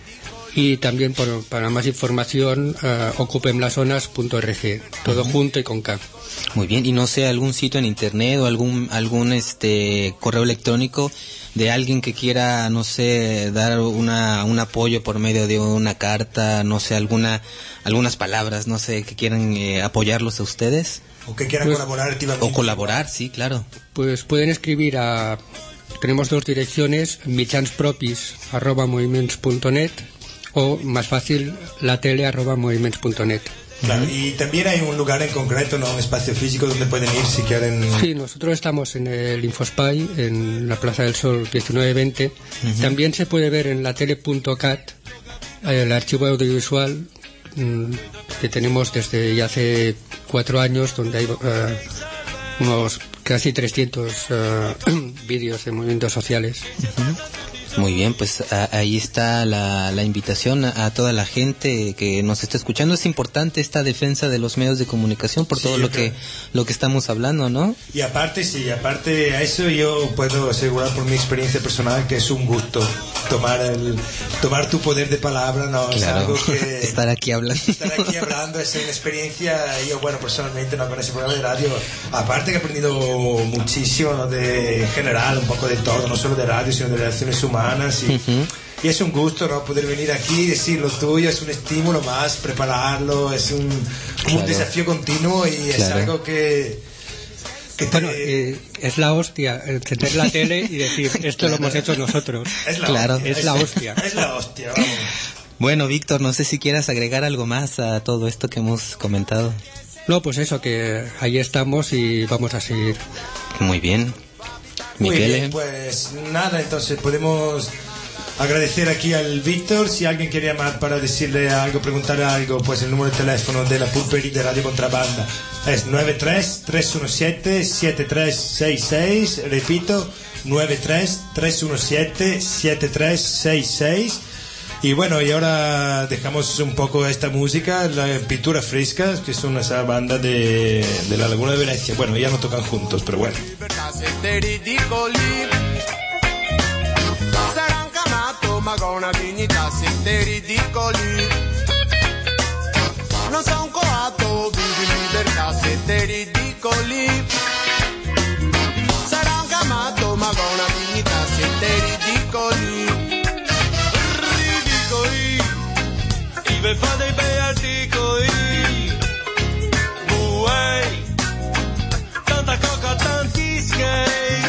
y también por, para más información, eh, ocupemlazonas punto org, todo uh-huh. junto y con K. Muy bien, y no sé, algún sitio en internet o algún algún este correo electrónico de alguien que quiera, no sé, dar una un apoyo por medio de una carta, no sé, alguna algunas palabras, no sé, que quieran eh, apoyarlos a ustedes. O que quieran pues, colaborar activamente. O colaborar, sí, claro. Pues pueden escribir a... Tenemos dos direcciones, mitjanspropis arroba moviments punto net o, más fácil, latele arroba moviments punto net. Claro, y también hay un lugar en concreto, ¿no? Un espacio físico donde pueden ir si quieren. Sí, nosotros estamos en el Infospy, en la Plaza del Sol diecinueve veinte. Uh-huh. También se puede ver en latele punto cat el archivo audiovisual que tenemos desde ya hace cuatro años, donde hay uh, unos casi trescientos uh, vídeos de movimientos sociales. Uh-huh. Muy bien, pues a, ahí está la, la invitación a, a toda la gente que nos está escuchando. Es importante esta defensa de los medios de comunicación por sí, todo lo que lo que estamos hablando, ¿no? Y aparte, sí, aparte a eso yo puedo asegurar por mi experiencia personal que es un gusto tomar el tomar tu poder de palabra, ¿no? Claro. Es algo que estar aquí hablando. Estar aquí hablando es una experiencia. Yo, bueno, personalmente, no con ese programa de radio, aparte que he aprendido muchísimo, ¿no? De en general, un poco de todo, no solo de radio, sino de relaciones humanas. Y, uh-huh. y es un gusto, ¿no? Poder venir aquí y decir lo tuyo, es un estímulo más, prepararlo, es un, claro. un desafío continuo y claro. es algo que, que bueno, te... eh, es la hostia encender la tele y decir esto claro. lo hemos hecho nosotros. Es la claro. hostia, es, es la hostia. Es la hostia, vamos. Bueno, Víctor, no sé si quieras agregar algo más a todo esto que hemos comentado. No, pues eso, que ahí estamos y vamos a seguir. Muy bien. Muy Miquel, bien, pues nada, entonces podemos agradecer aquí al Víctor. Si alguien quiere llamar para decirle algo, preguntarle algo, pues el número de teléfono de la Pulpería de Radio Contrabanda es nueve tres, tres uno siete, siete tres seis seis. Repito, nueve tres, tres uno siete, siete tres seis seis. Y bueno, y ahora dejamos un poco esta música, la Pintura Fresca, que son esa banda de, de la Laguna de Venecia. Bueno, ya no tocan juntos, pero bueno. Una dignità siete ridicoli, non sei un coatto, vivi in libertà siete ridicoli, sarà un chiamato ma con una dignità siete ridicoli, ridicoli, i ve fa dei bei articoli, buei, tanta coca, tanti skate.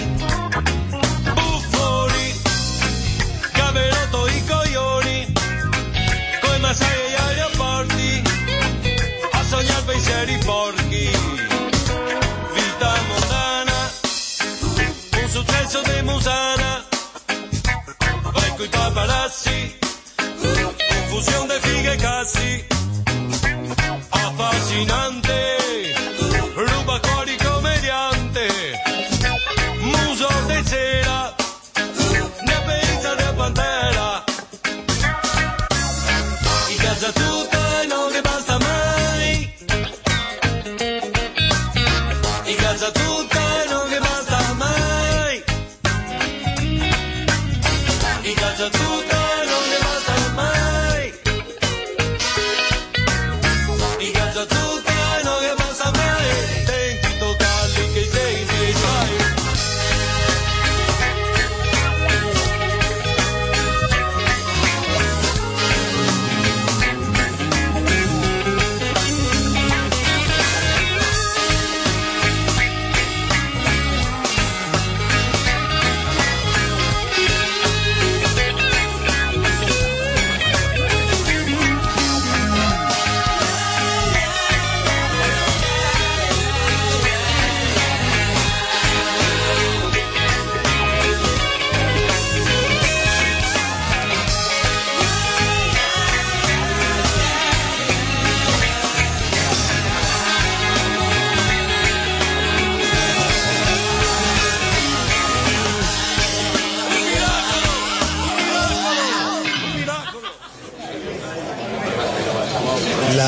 Masai e agli aeroporti a sognare pensieri porchi, vita mondana, un successo di Musana, vai coi paparazzi, confusione de fighe e cassi, affascinante, ruba cuori commediante, muso de cera, ne pensa de pantera.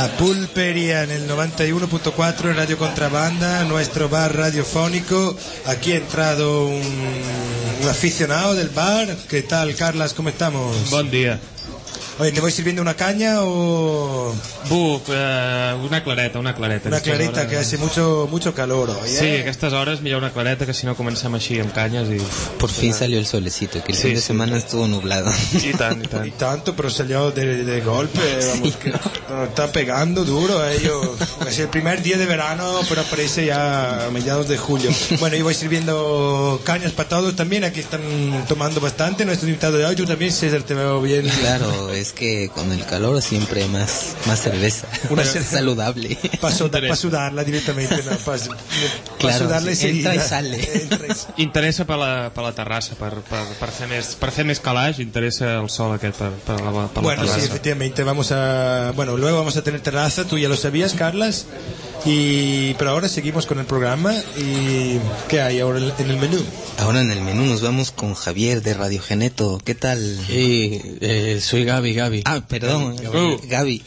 La Pulpería en el noventa y uno punto cuatro en Radio Contrabanda, nuestro bar radiofónico. Aquí ha entrado un, un aficionado del bar. ¿Qué tal, Carlas? ¿Cómo estamos? Buen día. Oye, ¿te voy sirviendo una caña o...? Buf, uh, una clareta, una clareta. Una clareta, hores... que hace mucho mucho calor hoy, Sí, eh? a aquestes hores millor una clareta, que si no comencem així amb canyes i... Por fin salió el solecito, que el sí, fin de sí, semana sí. estuvo nublado. Y tanto, y tanto. Y tanto, pero salió de, de golpe, vamos, sí, que ¿no? Nos está pegando duro, eh, yo, es el primer día de verano, pero aparece ya a mediados de julio. Bueno, y voy sirviendo cañas para todos también, aquí están tomando bastante, nuestro invitado de hoy, tú también, César, te veo bien. Claro, es que con el calor siempre más, más cerveza, una cerveza saludable. Para pa sudarla directamente, no, para pa sudarla sí, entra y sale. Entra y... Interessa per la, per la terrassa, per, per, per, fer més, per fer més calaix, interessa el sol aquest per, per, la, per bueno, la terrassa. Sí, efectivamente, vamos a... Bueno, luego vamos a tener terraza, tú ya lo sabías, Carlas, y pero ahora seguimos con el programa. ¿Y qué hay ahora en el menú? Ahora en el menú nos vamos con Javier de Radio Geneto. ¿Qué tal? Sí, eh, soy Gaby, Gaby. Ah, perdón, Gaby. Gaby.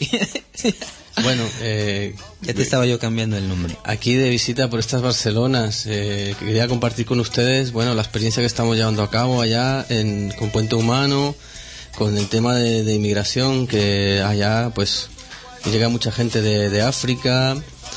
Bueno, eh, ya te estaba yo cambiando el nombre. Aquí de visita por estas Barcelonas, eh, quería compartir con ustedes, bueno, la experiencia que estamos llevando a cabo allá en, con Puente Humano, con el tema de, de inmigración, que allá pues llega mucha gente de, de África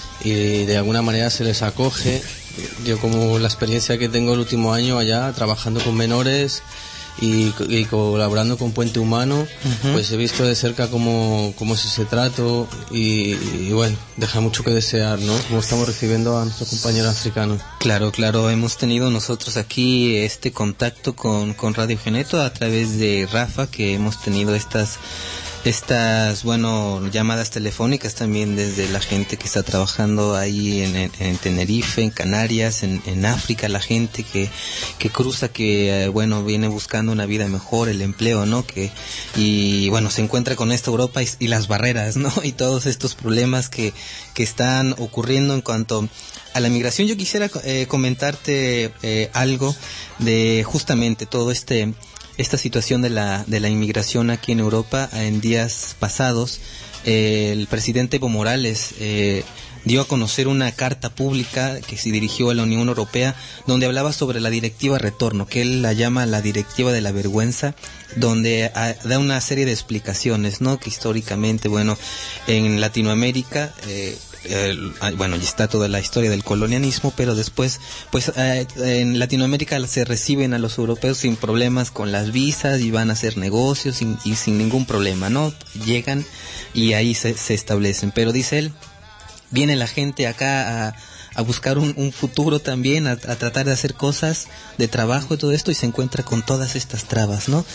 y de alguna manera se les acoge. Yo, como la experiencia que tengo el último año allá trabajando con menores y, y colaborando con Puente Humano, uh-huh. pues he visto de cerca cómo, cómo es ese trato y, y bueno, deja mucho que desear, ¿no? Cómo estamos recibiendo a nuestros compañeros africanos. Claro, claro, hemos tenido nosotros aquí este contacto con, con Radio Geneto a través de Rafa, que hemos tenido estas estas, bueno, llamadas telefónicas también desde la gente que está trabajando ahí en, en, en Tenerife, en Canarias, en, en África, la gente que, que cruza, que, eh, bueno, viene buscando una vida mejor, el empleo, ¿no? Que, y, bueno, se encuentra con esta Europa y, y las barreras, ¿no? Y todos estos problemas que, que están ocurriendo en cuanto a la migración. Yo quisiera eh, comentarte eh, algo de justamente todo este... esta situación de la de la inmigración aquí en Europa. En días pasados, eh, el presidente Evo Morales eh, dio a conocer una carta pública que se dirigió a la Unión Europea, donde hablaba sobre la directiva retorno, que él la llama la directiva de la vergüenza, donde a, da una serie de explicaciones, ¿no? Que históricamente, bueno, en Latinoamérica, eh, Eh, bueno, ya está toda la historia del colonialismo, pero después, pues eh, en Latinoamérica se reciben a los europeos sin problemas con las visas y van a hacer negocios sin, y sin ningún problema, ¿no? Llegan y ahí se, se establecen. Pero dice él, viene la gente acá a, a buscar un, un futuro también, a, a tratar de hacer cosas de trabajo y todo esto, y se encuentra con todas estas trabas, ¿no?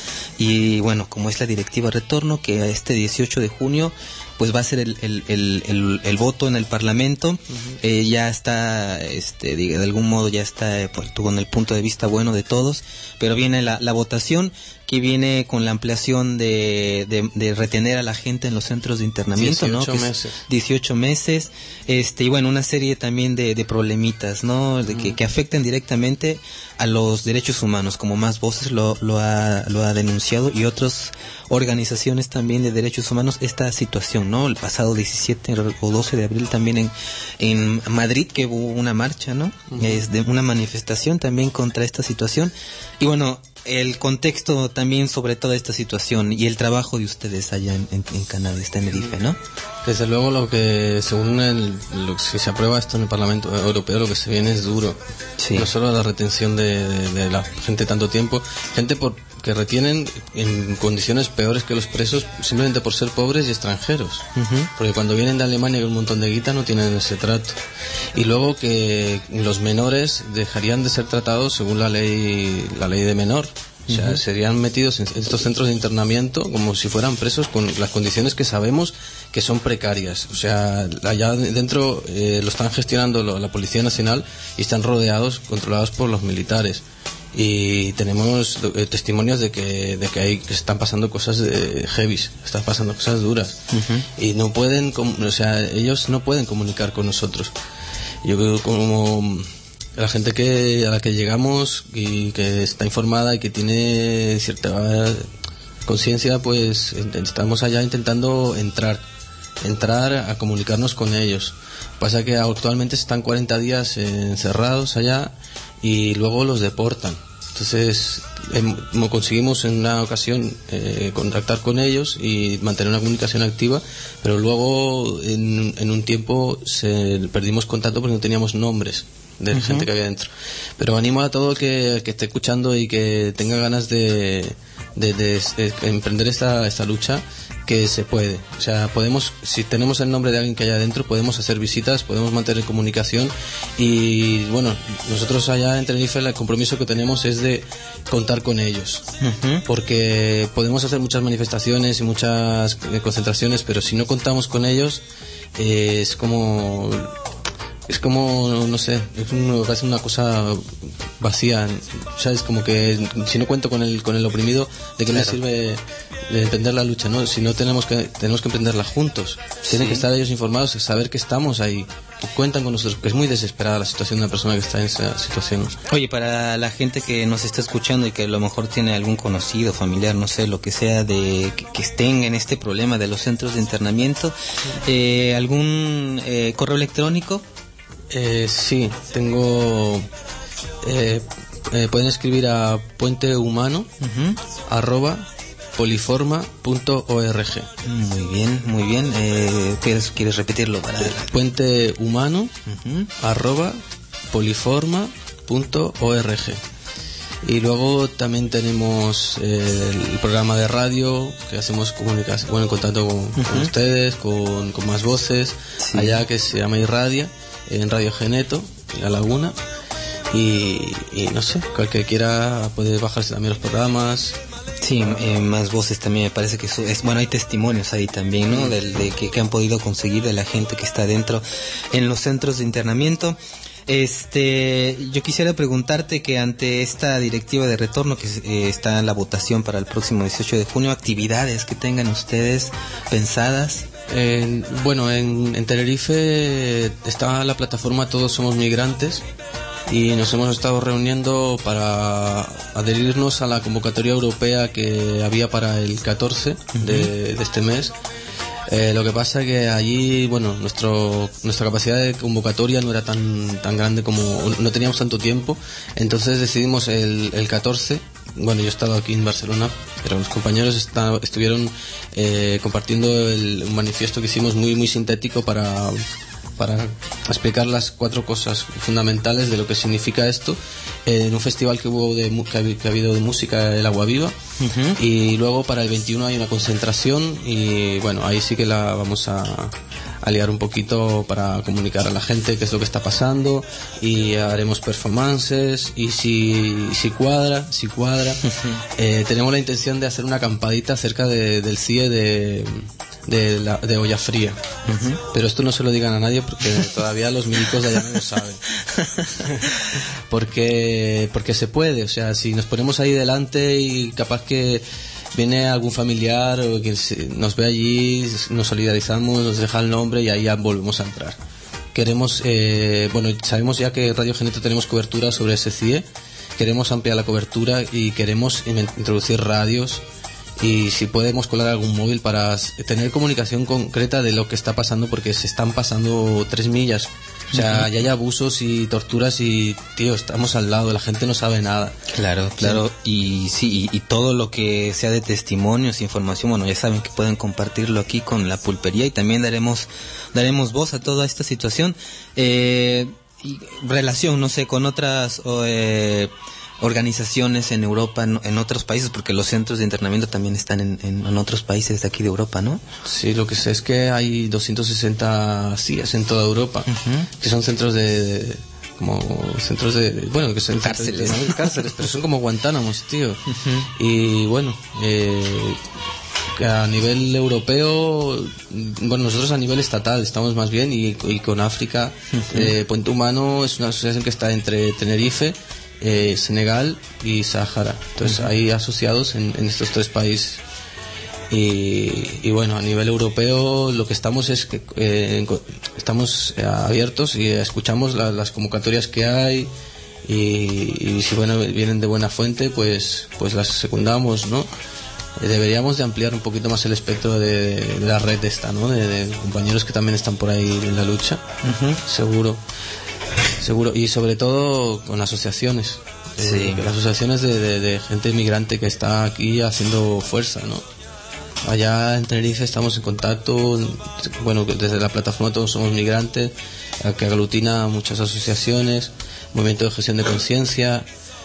Y bueno, como es la directiva retorno, que este dieciocho de junio pues va a ser el, el, el, el, el voto en el Parlamento. Uh-huh. eh, ya está, este, de, de algún modo ya está, eh, con el punto de vista bueno de todos, pero viene la, la votación, que viene con la ampliación de, de, de retener a la gente en los centros de internamiento, ¿no? dieciocho meses. dieciocho meses, este, y bueno, una serie también de, de problemitas, ¿no? De que, que afectan directamente a los derechos humanos, como Más Voces lo, lo ha, lo ha denunciado, y otras organizaciones también de derechos humanos, esta situación, ¿no? El pasado diecisiete o doce de abril también en, en Madrid, que hubo una marcha, ¿no? Uh-huh. Es de una manifestación también contra esta situación. Y bueno, el contexto también sobre toda esta situación y el trabajo de ustedes allá en, en, en Canarias, Tenerife, ¿no? Desde luego, lo que, según el, lo que si se aprueba esto en el Parlamento Europeo, lo que se viene es duro. Sí. No solo la retención de, de, de la gente tanto tiempo, gente por que retienen en condiciones peores que los presos simplemente por ser pobres y extranjeros. Uh-huh. Porque cuando vienen de Alemania y un montón de guita no tienen ese trato. Y luego que los menores dejarían de ser tratados según la ley la ley de menor. O sea, uh-huh. serían metidos en estos centros de internamiento como si fueran presos, con las condiciones que sabemos que son precarias. O sea, allá dentro eh, lo están gestionando lo, la Policía Nacional y están rodeados, controlados por los militares. Y tenemos eh, testimonios de que de que hay que están pasando cosas de heavies, están pasando cosas duras. Uh-huh. Y no pueden, o sea, ellos no pueden comunicar con nosotros. Yo creo como la gente que a la que llegamos y que está informada y que tiene cierta conciencia, pues estamos allá intentando entrar entrar a comunicarnos con ellos. Pasa que actualmente están cuarenta días encerrados allá y luego los deportan. Entonces em, conseguimos en una ocasión eh, contactar con ellos y mantener una comunicación activa, pero luego en, en un tiempo se, perdimos contacto porque no teníamos nombres de uh-huh. gente que había dentro. Pero animo a todo que, que esté escuchando y que tenga ganas de, de, de, de emprender esta, esta lucha, que se puede. O sea, podemos, si tenemos el nombre de alguien que haya adentro, podemos hacer visitas, podemos mantener comunicación y bueno, nosotros allá en Tenerife el compromiso que tenemos es de contar con ellos, uh-huh. porque podemos hacer muchas manifestaciones y muchas concentraciones, pero si no contamos con ellos eh, es como es como, no sé, es un, parece una cosa vacía, ¿sabes? Como que si no cuento con el con el oprimido, ¿de qué claro. me sirve de emprender la lucha, no? Si no tenemos que tenemos que emprenderla juntos. Sí. Tienen que estar ellos informados, saber que estamos ahí, que cuentan con nosotros, porque es muy desesperada la situación de una persona que está en esa situación. Oye, para la gente que nos está escuchando y que a lo mejor tiene algún conocido, familiar, no sé, lo que sea, de que, que estén en este problema de los centros de internamiento, eh, ¿algún eh, correo electrónico? Eh, sí, tengo... Eh, eh, pueden escribir a puentehumano uh-huh. arroba poliforma punto org. Muy bien, muy bien. Eh, ¿quieres, ¿Quieres repetirlo? Para puentehumano uh-huh. arroba poliforma punto org. Y luego también tenemos eh, el programa de radio que hacemos comunicación, bueno, en contacto con, uh-huh. con ustedes, con, con más voces, sí. allá, que se llama Irradia, en Radio Geneto, en La Laguna. Y, y no sé, cualquiera quiera puede bajarse también los programas. Sí, eh, más voces también, me parece que eso es, bueno, hay testimonios ahí también, ¿no? De, de que, que han podido conseguir de la gente que está dentro en los centros de internamiento. Este, yo quisiera preguntarte que ante esta directiva de retorno que eh, está en la votación para el próximo dieciocho de junio, actividades que tengan ustedes pensadas. Eh, bueno, en, en Tenerife está la plataforma Todos Somos Migrantes y nos hemos estado reuniendo para adherirnos a la convocatoria europea que había para el catorce uh-huh. de, de este mes. Eh, lo que pasa que allí, bueno, nuestro nuestra capacidad de convocatoria no era tan tan grande, como no teníamos tanto tiempo, entonces decidimos el, el catorce. Bueno, yo he estado aquí en Barcelona, pero los compañeros está, estuvieron eh, compartiendo el, un manifiesto que hicimos muy muy sintético para para explicar las cuatro cosas fundamentales de lo que significa esto eh, en un festival que hubo de que ha, que ha habido de música, el Agua Viva, uh-huh. y luego para el veintiuno hay una concentración y bueno, ahí sí que la vamos a, a liar un poquito para comunicar a la gente qué es lo que está pasando y haremos performances y si, si cuadra, si cuadra, uh-huh. eh, tenemos la intención de hacer una acampadita cerca de, del C I E de de, la, de Olla Fría, uh-huh. pero esto no se lo digan a nadie porque todavía los milicos de allá no lo saben. porque porque se puede, o sea, si nos ponemos ahí delante y capaz que viene algún familiar o que nos ve allí, nos solidarizamos, nos deja el nombre y ahí ya volvemos a entrar. Queremos, eh, bueno, sabemos ya que Radio Geneto tenemos cobertura sobre ese C I E, queremos ampliar la cobertura y queremos introducir radios y si podemos colar algún móvil para tener comunicación concreta de lo que está pasando, porque se están pasando tres millas, o sea, uh-huh. ya hay abusos y torturas y, tío, estamos al lado, la gente no sabe nada. Claro, claro, sí. y sí, y, y todo lo que sea de testimonios, información, bueno, ya saben que pueden compartirlo aquí con la pulpería y también daremos daremos voz a toda esta situación. Eh, y relación, no sé, con otras... Eh, organizaciones en Europa, en, en otros países, porque los centros de internamiento también están en, en, en otros países de aquí de Europa, ¿no? Sí, lo que sé es que hay doscientos sesenta C I Es en toda Europa, uh-huh. que son centros de, de como centros de, bueno, que son cárceles, de, de, cárceles, pero son como Guantánamos, tío. Uh-huh. Y bueno, eh, a nivel europeo, bueno, nosotros a nivel estatal estamos más bien, y, y con África, uh-huh. eh, Puente Humano es una asociación que está entre Tenerife, Eh, Senegal y Sahara, entonces uh-huh. hay asociados en, en estos tres países y, y bueno, a nivel europeo lo que estamos es que eh, estamos eh, abiertos y escuchamos la, las convocatorias que hay y, y si bueno, vienen de buena fuente pues pues las secundamos, ¿no? Eh, deberíamos de ampliar un poquito más el espectro de, de la red esta, ¿no? De, de compañeros que también están por ahí en la lucha. Uh-huh. Seguro. Seguro. Y sobre todo con asociaciones. Sí. Eh, las asociaciones de, de, de gente inmigrante que está aquí haciendo fuerza, ¿no? Allá en Tenerife estamos en contacto, bueno, desde la plataforma Todos Somos Migrantes, que aglutina muchas asociaciones, Movimiento de Gestión de Conciencia.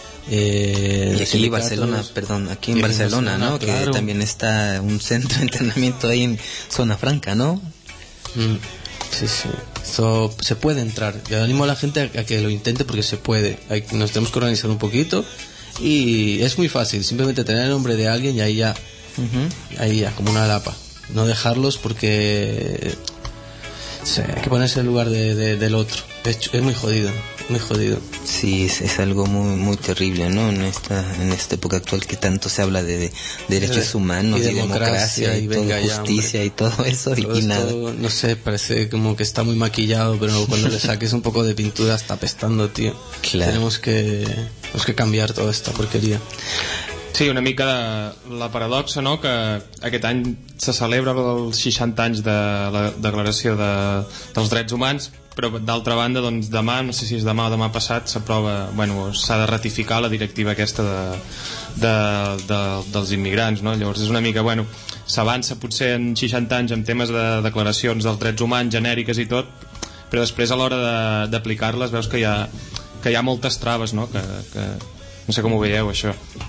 Eh, y aquí en Barcelona, perdón, aquí en Barcelona, Barcelona, ¿no? Claro. Que también está un centro de entrenamiento ahí en Zona Franca, ¿no? Mm, sí, sí. So, se puede entrar. Yo animo a la gente a, a que lo intente porque se puede. Hay, nos tenemos que organizar un poquito y es muy fácil. Simplemente tener el nombre de alguien y ahí ya. Uh-huh. Ahí ya, como una lapa. No dejarlos porque sí, hay que ponerse en el lugar de, de, del otro. Es, es muy jodido, muy jodido. Sí, es, es algo muy muy terrible, ¿no? En esta en esta época actual que tanto se habla de, de derechos de, humanos y, y democracia, democracia y, y venga todo, ya, justicia hombre. Y todo eso todo y, y nada. No sé, parece como que está muy maquillado, pero cuando le saques un poco de pintura está apestando, tío. Claro. Tenemos que tenemos que cambiar toda esta porquería. Sí, una mica de la paradoxa, no?, que aquest any se celebra els seixanta anys de la Declaració de, dels Drets Humans, però d'altra banda, doncs demà, no sé si és demà o demà passat, s'aprova, bueno, s'ha de ratificar la directiva aquesta de, de, de, dels immigrants, no? Llavors és una mica, bueno, s'avança potser en seixanta anys en temes de declaracions dels drets humans genèriques i tot, però després a l'hora de, d'aplicar-les veus que hi ha, que hi ha moltes traves, no? Que, que, no sé com ho veieu, això.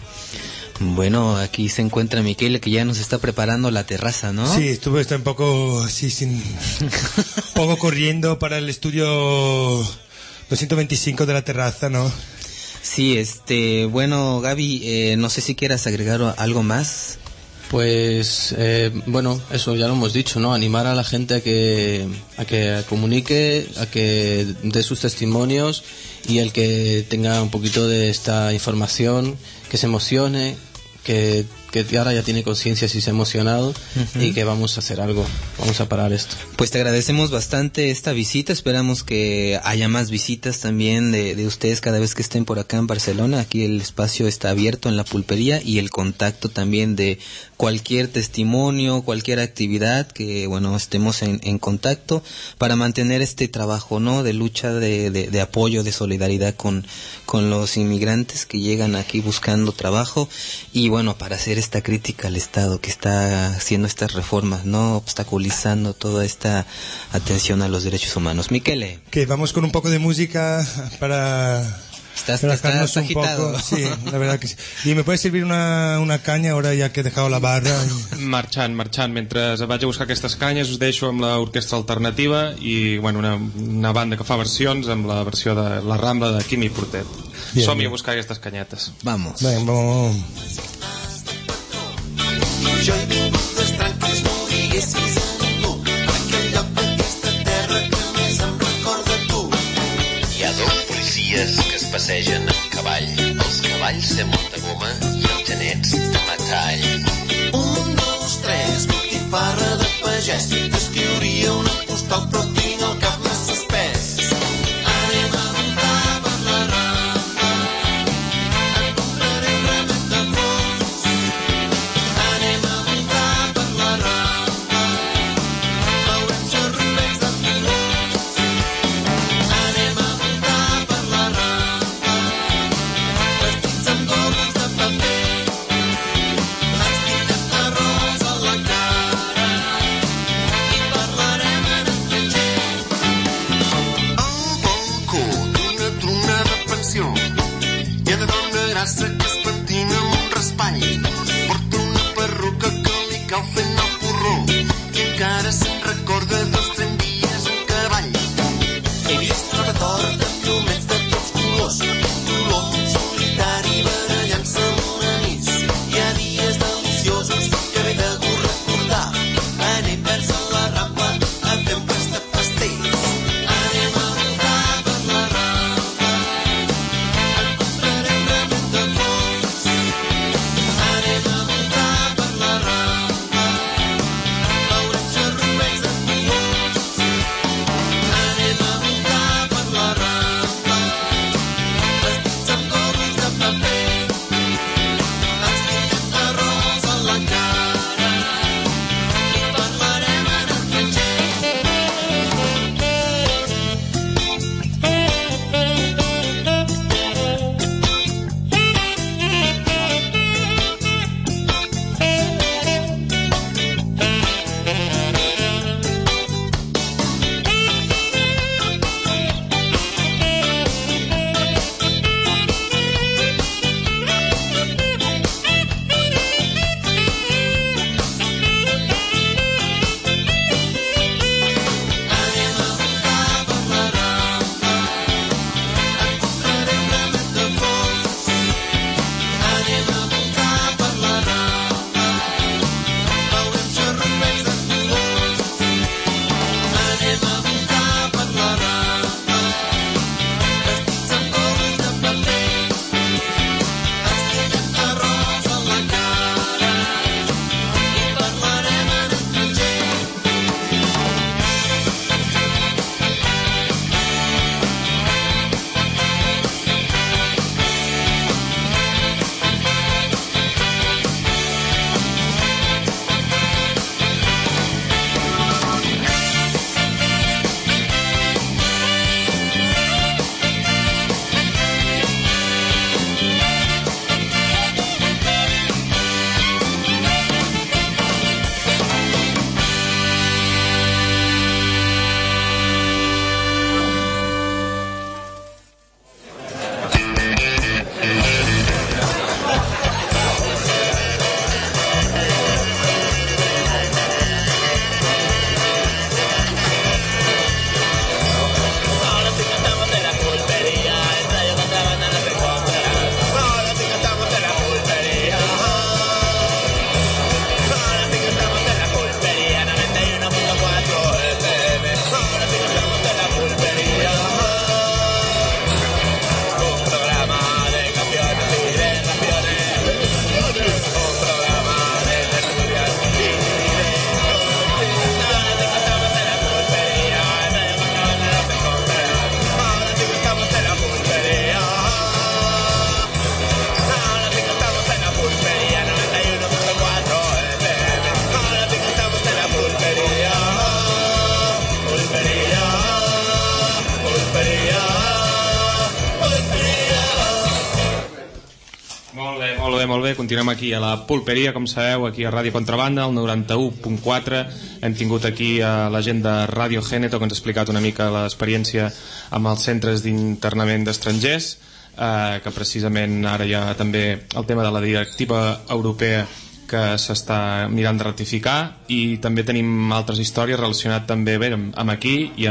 Bueno, aquí se encuentra Miquel, que ya nos está preparando la terraza, ¿no? Sí, estuve un poco así, sin, un poco corriendo para el estudio doscientos veinticinco de la terraza, ¿no? Sí, este, bueno, Gaby, eh, no sé si quieras agregar algo más. Pues, eh, bueno, eso ya lo hemos dicho, ¿no? Animar a la gente a que, a que comunique, a que dé sus testimonios y el que tenga un poquito de esta información, que se emocione, que, que ahora ya tiene conciencia si se ha emocionado, uh-huh. Y que vamos a hacer algo, vamos a parar esto. Pues te agradecemos bastante esta visita, esperamos que haya más visitas también de, de ustedes cada vez que estén por acá en Barcelona. Aquí el espacio está abierto en la pulpería y el contacto también de cualquier testimonio, cualquier actividad que, bueno, estemos en, en contacto para mantener este trabajo, ¿no?, de lucha, de, de, de apoyo, de solidaridad con, con los inmigrantes que llegan aquí buscando trabajo y, bueno, para hacer esta crítica al Estado que está haciendo estas reformas, ¿no?, obstaculizando toda esta atención a los derechos humanos. Miquele. Que vamos con un poco de música para... Estás, estás agitado. Poco. Sí, la verdad que sí. ¿Y me puedes servir una, una caña ahora ya que he dejado la barra? Y... Marxant, marxant. Mentre vaig a buscar aquestes canyes us deixo amb l'orquestra alternativa i, bueno, una, una banda que fa versions amb la versió de La Rambla de Quimi Portet. Bien, Som-hi bien. A buscar aquestes canyetes. Vamos. Ven, vamos. Jo he vingut dels tranquils, no ho diguessis a ningú, aquell lloc d'aquesta terra que més em recorda tu. Hi ha dos policies que es passegen en cavall, els cavalls de molta goma i els genets de metall. Un, dos, tres, botifarra de pagès, t'escriuria una postal però tinc el cap massa espès. Anem a muntar per la Rambla, et compraré un ramet de flors. Anem a muntar per la Rambla, veurem xarrupets de colors. Anem a muntar per la Rambla, vestits amb gorres de paper, estirats de rosa a la cara, i parlarem en estranger. Al balcó d'una trona de pensió hi ha de dona grassa que es pentina amb un raspall. Porta una perruca que li cal fent el porró i encara se'n recorda dels tramvies en cavall. He vist robatori de llumets de tots colors, color solitari barallant-se amb un anís. Hi ha dies deliciosos que ve de gust recordar. Anem vers a la Rambla a fer un pas de pastells. Anem a muntar per la Rambla, et compraré un ramet de flors. Anem a muntar per la Rambla, veurem xarrupets de colors. Molt bé, molt bé, molt bé. Continuem aquí a la Pulperia, com sabeu, aquí a Ràdio Contrabanda, al noranta-u punt quatre. Hem tingut aquí a la gent de Radio Géneto, que ens ha explicat una mica l'experiència amb els centres d'internament d'estrangers, eh, que precisament ara hi ha també el tema de la directiva europea que s'està mirant de ratificar, i també tenim altres històries relacionades també bé amb, amb aquí i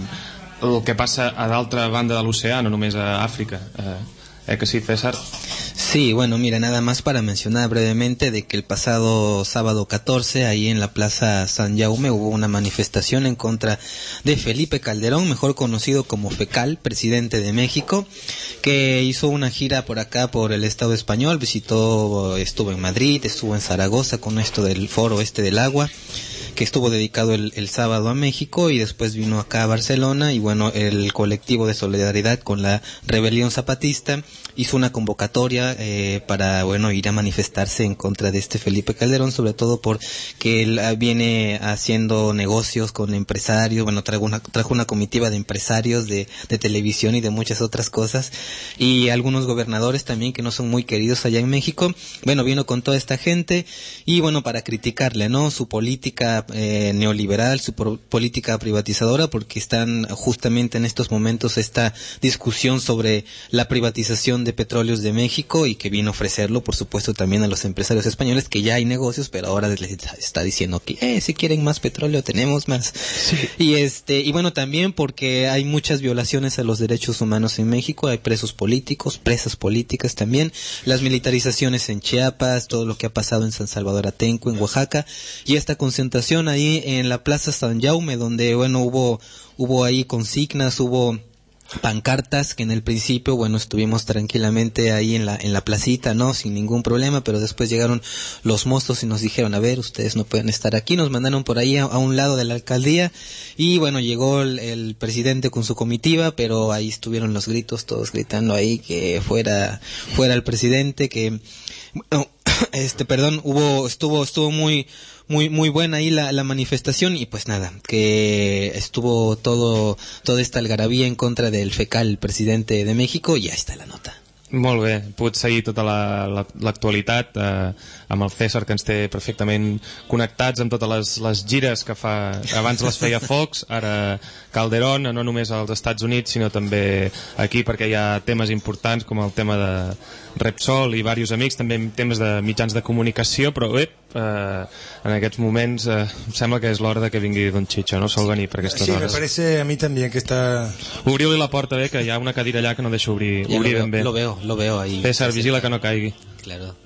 amb el que passa a l'altra banda de l'oceà, no només a Àfrica. Eh, eh que sí, César? Sí, bueno, mira, nada más para mencionar brevemente de que el pasado sábado catorce, ahí en la Plaza San Jaume, hubo una manifestación en contra de Felipe Calderón, mejor conocido como Fecal, presidente de México, que hizo una gira por acá, por el Estado español, visitó, estuvo en Madrid, estuvo en Zaragoza con esto del foro este del agua, que estuvo dedicado el, el sábado a México, y después vino acá a Barcelona, y bueno, el colectivo de solidaridad con la rebelión zapatista hizo una convocatoria eh, para, bueno, ir a manifestarse en contra de este Felipe Calderón, sobre todo porque él viene haciendo negocios con empresarios, bueno, trajo una, trajo una comitiva de empresarios de, de televisión y de muchas otras cosas, y algunos gobernadores también que no son muy queridos allá en México. Bueno, vino con toda esta gente, y bueno, para criticarle, ¿no?, su política eh, neoliberal, su pro- política privatizadora, porque están justamente en estos momentos esta discusión sobre la privatización de petróleos de México, y que vino a ofrecerlo, por supuesto, también a los empresarios españoles, que ya hay negocios, pero ahora les está diciendo que eh, si quieren más petróleo tenemos más. Sí. Y este y bueno, también porque hay muchas violaciones a los derechos humanos en México, hay presos políticos, presas políticas también, las militarizaciones en Chiapas, todo lo que ha pasado en San Salvador Atenco, en Oaxaca, y esta concentración ahí en la Plaza San Jaume, donde bueno, hubo hubo ahí consignas, hubo pancartas, que en el principio, bueno, estuvimos tranquilamente ahí en la en la placita, ¿no?, sin ningún problema, pero después llegaron los mozos y nos dijeron, a ver, ustedes no pueden estar aquí, nos mandaron por ahí a, a un lado de la alcaldía, y bueno, llegó el, el presidente con su comitiva, pero ahí estuvieron los gritos, todos gritando ahí que fuera fuera el presidente, que bueno, este, perdón, hubo estuvo estuvo muy muy muy buena ahí la, la manifestación, y pues nada, que estuvo todo toda esta algarabía en contra del Fecal, el presidente de México, y ahí está la nota. Molt bé, pots seguir tota la, la, l'actualitat eh, amb el César, que ens té perfectament connectats amb totes les, les gires que fa. Abans les feia Fox, ara Calderón, no només als Estats Units sinó també aquí, perquè hi ha temes importants com el tema de Repsol i diversos amics, també temes de mitjans de comunicació, però bé, eh, en aquests moments eh, em sembla que és l'hora de que vingui Don Chicho, no? Sol venir per aquestes sí, hores. Sí, me parece a mí también que está... Obriu-li la porta, bé, que hi ha una cadira allà que no deixa obrir, ja obrir lo ben bé. Lo veo, lo veo ahí. César, vigila que no caigui. Claro.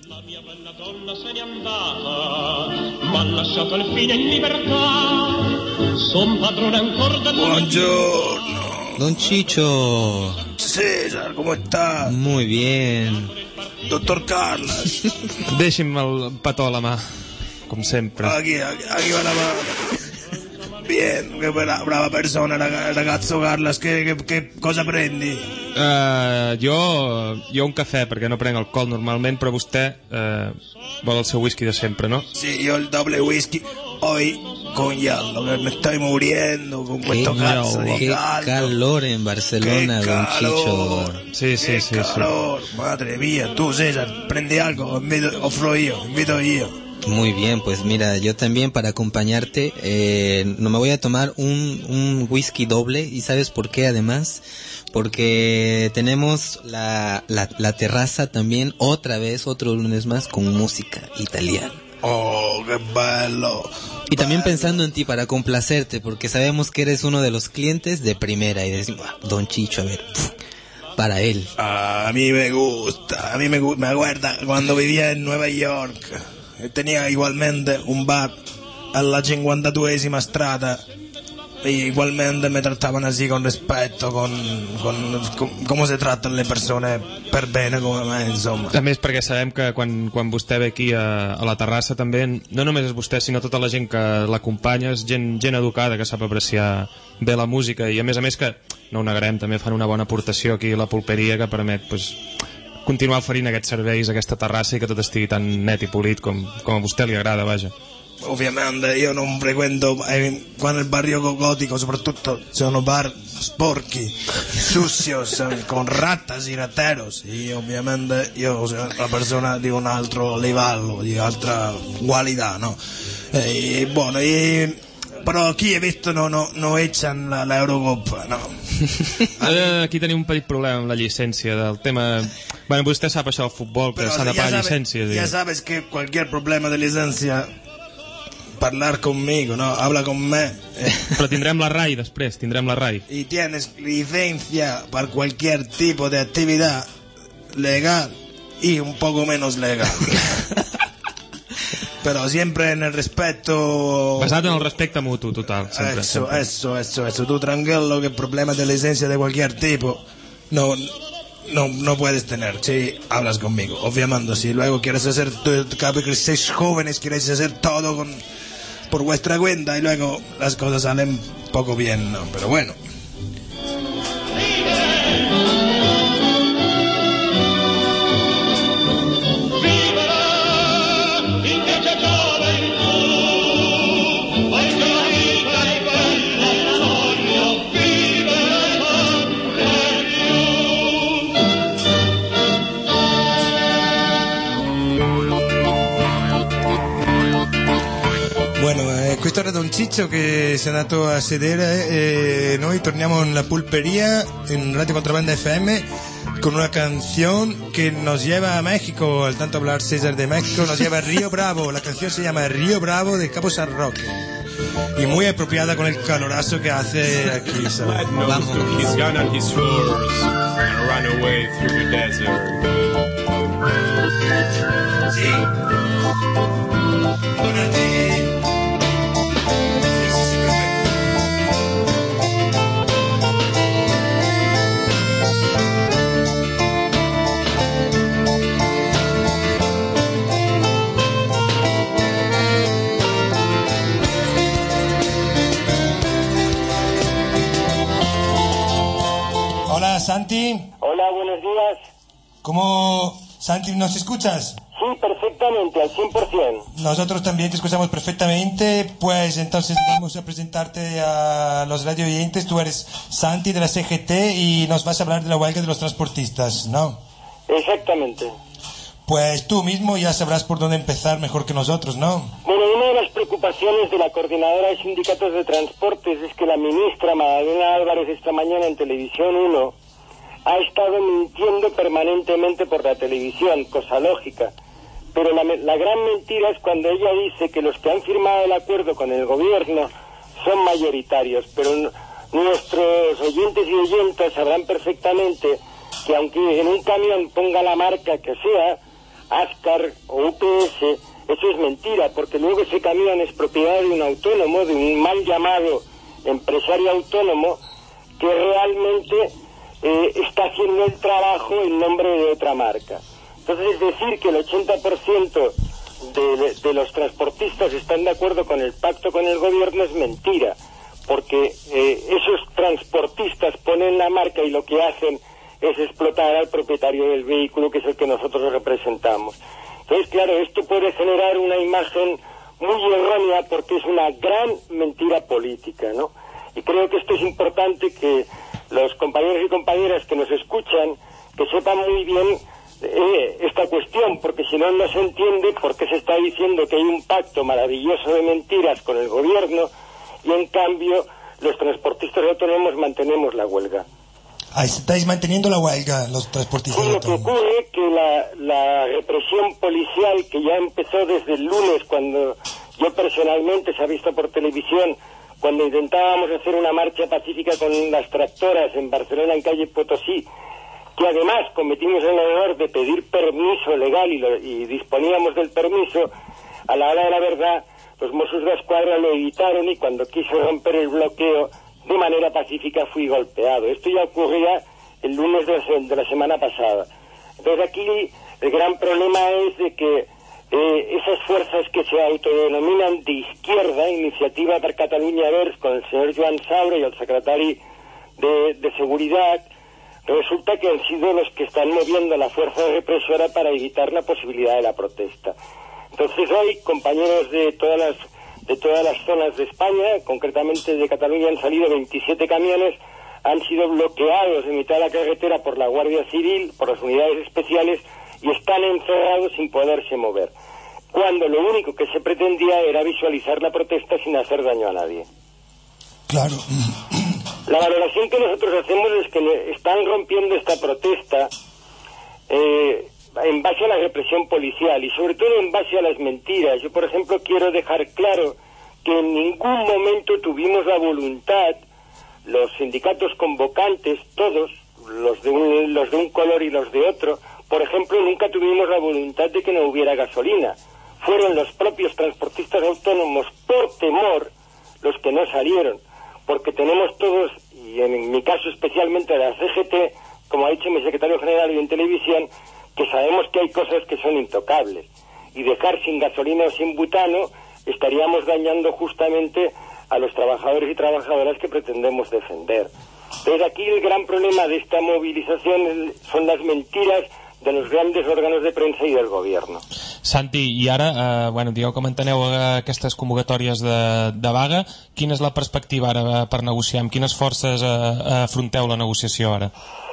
M'han lasciato al fine in libertà, son padrone ancora del Buongiorno. Don Chicho. César, ¿cómo estás? Muy bien. Doctor Carlos. Deixi'm el petó a la mà, com sempre. Aquí, aquí, aquí va la mano. Bien, qué brava, brava persona, ragazzo Carlos, ¿qué, qué, qué cosa prendi? Uh, jo, jo un cafè, perquè no prenc alcohol normalment, però vostè uh, vol el seu whisky de sempre, no? Sí, yo el doble whisky, hoy con hielo, que me estoy muriendo con questo cazzo di caldo. Qué calor en Barcelona, Don Chicho. Sí, sí, qué sí, calor, sí. Madre mía, tú César, prende algo, invito, ofro yo, invito yo. Muy bien, pues mira, yo también para acompañarte, eh, no me voy a tomar un, un whisky doble, y ¿sabes por qué además? Porque tenemos la, la, la terraza también, otra vez, otro lunes más, con música italiana. Oh, qué bello. Y también pensando en ti para complacerte, porque sabemos que eres uno de los clientes de primera, y decimos, ah, Don Chicho, a ver, pff, para él. A mí me gusta, a mí me, me acuerda cuando vivía en Nueva York. Tenía igualmente un bar alla cinquantaduesima strada, y igualmente me trataban así con respeto, con, con, con com se traten les persones per bene com a me, insomma. A més, perquè sabem que quan, quan vostè ve aquí a, a la terrassa també, no només és vostè sinó tota la gent que l'acompanya, és gent, gent educada que sap apreciar bé la música, i a més a més que, no ho negarem, també fan una bona aportació aquí a la pulperia que permet pues, continuar oferint aquests serveis, aquesta terrassa, i que tot estigui tan net i polit com, com a vostè li agrada, vaja. ovviamente io non frequento eh, qua nel barrio gotico, soprattutto sono bar sporchi, sucios, con ratas y rateros, y ovviamente io sono una persona di un altro livello, di altra qualità, no? E buono, e però qui he visto no, no, no echan la, la Eurocopa, no. Ara aquí tenim un petit problema amb la llicència del tema. Bueno, vostè sap això del futbol, que s'ha de pagar sabe, llicència. Ya sabes que cualquier problema de licencia, parlar conmigo, no, habla con me. Eh. Però tindrem la R A I després, tindrem la R A I. Y tienes licencia para cualquier tipo de actividad legal y un poco menos legal. Pero siempre en el respeto. Basado en el respecto mutuo, total. Siempre, eso, siempre. eso, eso, eso. Tú tranquilo que problemas de licencia de cualquier tipo no, no, no puedes tener si hablas conmigo. Obviamente, si luego quieres hacer, cabe que seis jóvenes, quieres hacer todo con, por vuestra cuenta y luego las cosas salen poco bien, ¿no? Pero bueno. Bueno, eh, questo era Don Ciccio che si è andato a sedere e noi torniamo nella pulperia in Radio Contrabanda F M con una canción que nos lleva a México, al tanto hablar César de México, nos lleva a Río Bravo. La canción se llama Río Bravo de Cabo San Roque y muy apropiada con el calorazo que hace aquí, ¿sabes? Vamos. He's gone on his horse and run away through the desert. Sí. Hola, Santi. Hola, buenos días. ¿Cómo, Santi, nos escuchas? Sí, perfectamente, al cien por ciento. Nosotros también te escuchamos perfectamente. Pues entonces vamos a presentarte a los radio oyentes. Tú eres Santi de la C G T y nos vas a hablar de la huelga de los transportistas, ¿no? Exactamente. Pues tú mismo ya sabrás por dónde empezar mejor que nosotros, ¿no? Bueno, una de las preocupaciones de la Coordinadora de Sindicatos de Transportes es que la ministra Magdalena Álvarez esta mañana en Televisión uno ha estado mintiendo permanentemente por la televisión, cosa lógica. Pero la, la gran mentira es cuando ella dice que los que han firmado el acuerdo con el gobierno son mayoritarios. Pero n- nuestros oyentes y oyentas sabrán perfectamente que aunque en un camión ponga la marca que sea, Ascar o U P S, eso es mentira, porque luego ese camión es propiedad de un autónomo, de un mal llamado empresario autónomo, que realmente eh, está haciendo el trabajo en nombre de otra marca. Entonces, es decir, que el ochenta por ciento de, de, de los transportistas están de acuerdo con el pacto con el gobierno es mentira, porque eh, esos transportistas ponen la marca y lo que hacen es explotar al propietario del vehículo, que es el que nosotros representamos. Entonces, claro, esto puede generar una imagen muy errónea porque es una gran mentira política, ¿no? Y creo que esto es importante que los compañeros y compañeras que nos escuchan, que sepan muy bien eh, esta cuestión, porque si no, no se entiende por qué se está diciendo que hay un pacto maravilloso de mentiras con el gobierno y, en cambio, los transportistas autónomos mantenemos la huelga. Ahí estáis manteniendo la huelga, los transportistas. Sí, lo que ocurre es que la, la represión policial que ya empezó desde el lunes, cuando yo personalmente se ha visto por televisión, cuando intentábamos hacer una marcha pacífica con las tractoras en Barcelona, en calle Potosí, que además cometimos el error de pedir permiso legal y, lo, y disponíamos del permiso, a la hora de la verdad, los Mossos de Escuadra lo evitaron y cuando quiso romper el bloqueo, de manera pacífica fui golpeado. Esto ya ocurría el lunes de la, de la semana pasada. Entonces aquí el gran problema es de que eh, esas fuerzas que se autodenominan de izquierda, Iniciativa per Catalunya Verds, con el señor Joan Saura y el secretario de, de Seguridad, resulta que han sido los que están moviendo la fuerza represora para evitar la posibilidad de la protesta. Entonces hoy, compañeros de todas las, de todas las zonas de España, concretamente de Cataluña, han salido veintisiete camiones, han sido bloqueados en mitad de la carretera por la Guardia Civil, por las unidades especiales, y están encerrados sin poderse mover, cuando lo único que se pretendía era visualizar la protesta sin hacer daño a nadie. Claro. La valoración que nosotros hacemos es que están rompiendo esta protesta eh, en base a la represión policial y sobre todo en base a las mentiras. Yo, por ejemplo, quiero dejar claro que en ningún momento tuvimos la voluntad, los sindicatos convocantes, todos, los de un, los de un color y los de otro, por ejemplo, nunca tuvimos la voluntad de que no hubiera gasolina. Fueron los propios transportistas autónomos, por temor, los que no salieron, porque tenemos todos, y en mi caso especialmente la C G T, como ha dicho mi secretario general y en televisión, que sabemos que hay cosas que son intocables, y dejar sin gasolina o sin butano estaríamos dañando justamente a los trabajadores y trabajadoras que pretendemos defender. Entonces aquí el gran problema de esta movilización son las mentiras de los grandes órganos de premsa i del govern. Santi, i ara, eh, bueno, dieu com enteneu aquestes convocatòries de, de vaga, quina és la perspectiva ara per negociar? Amb quines forces eh, afronteu la negociació ara?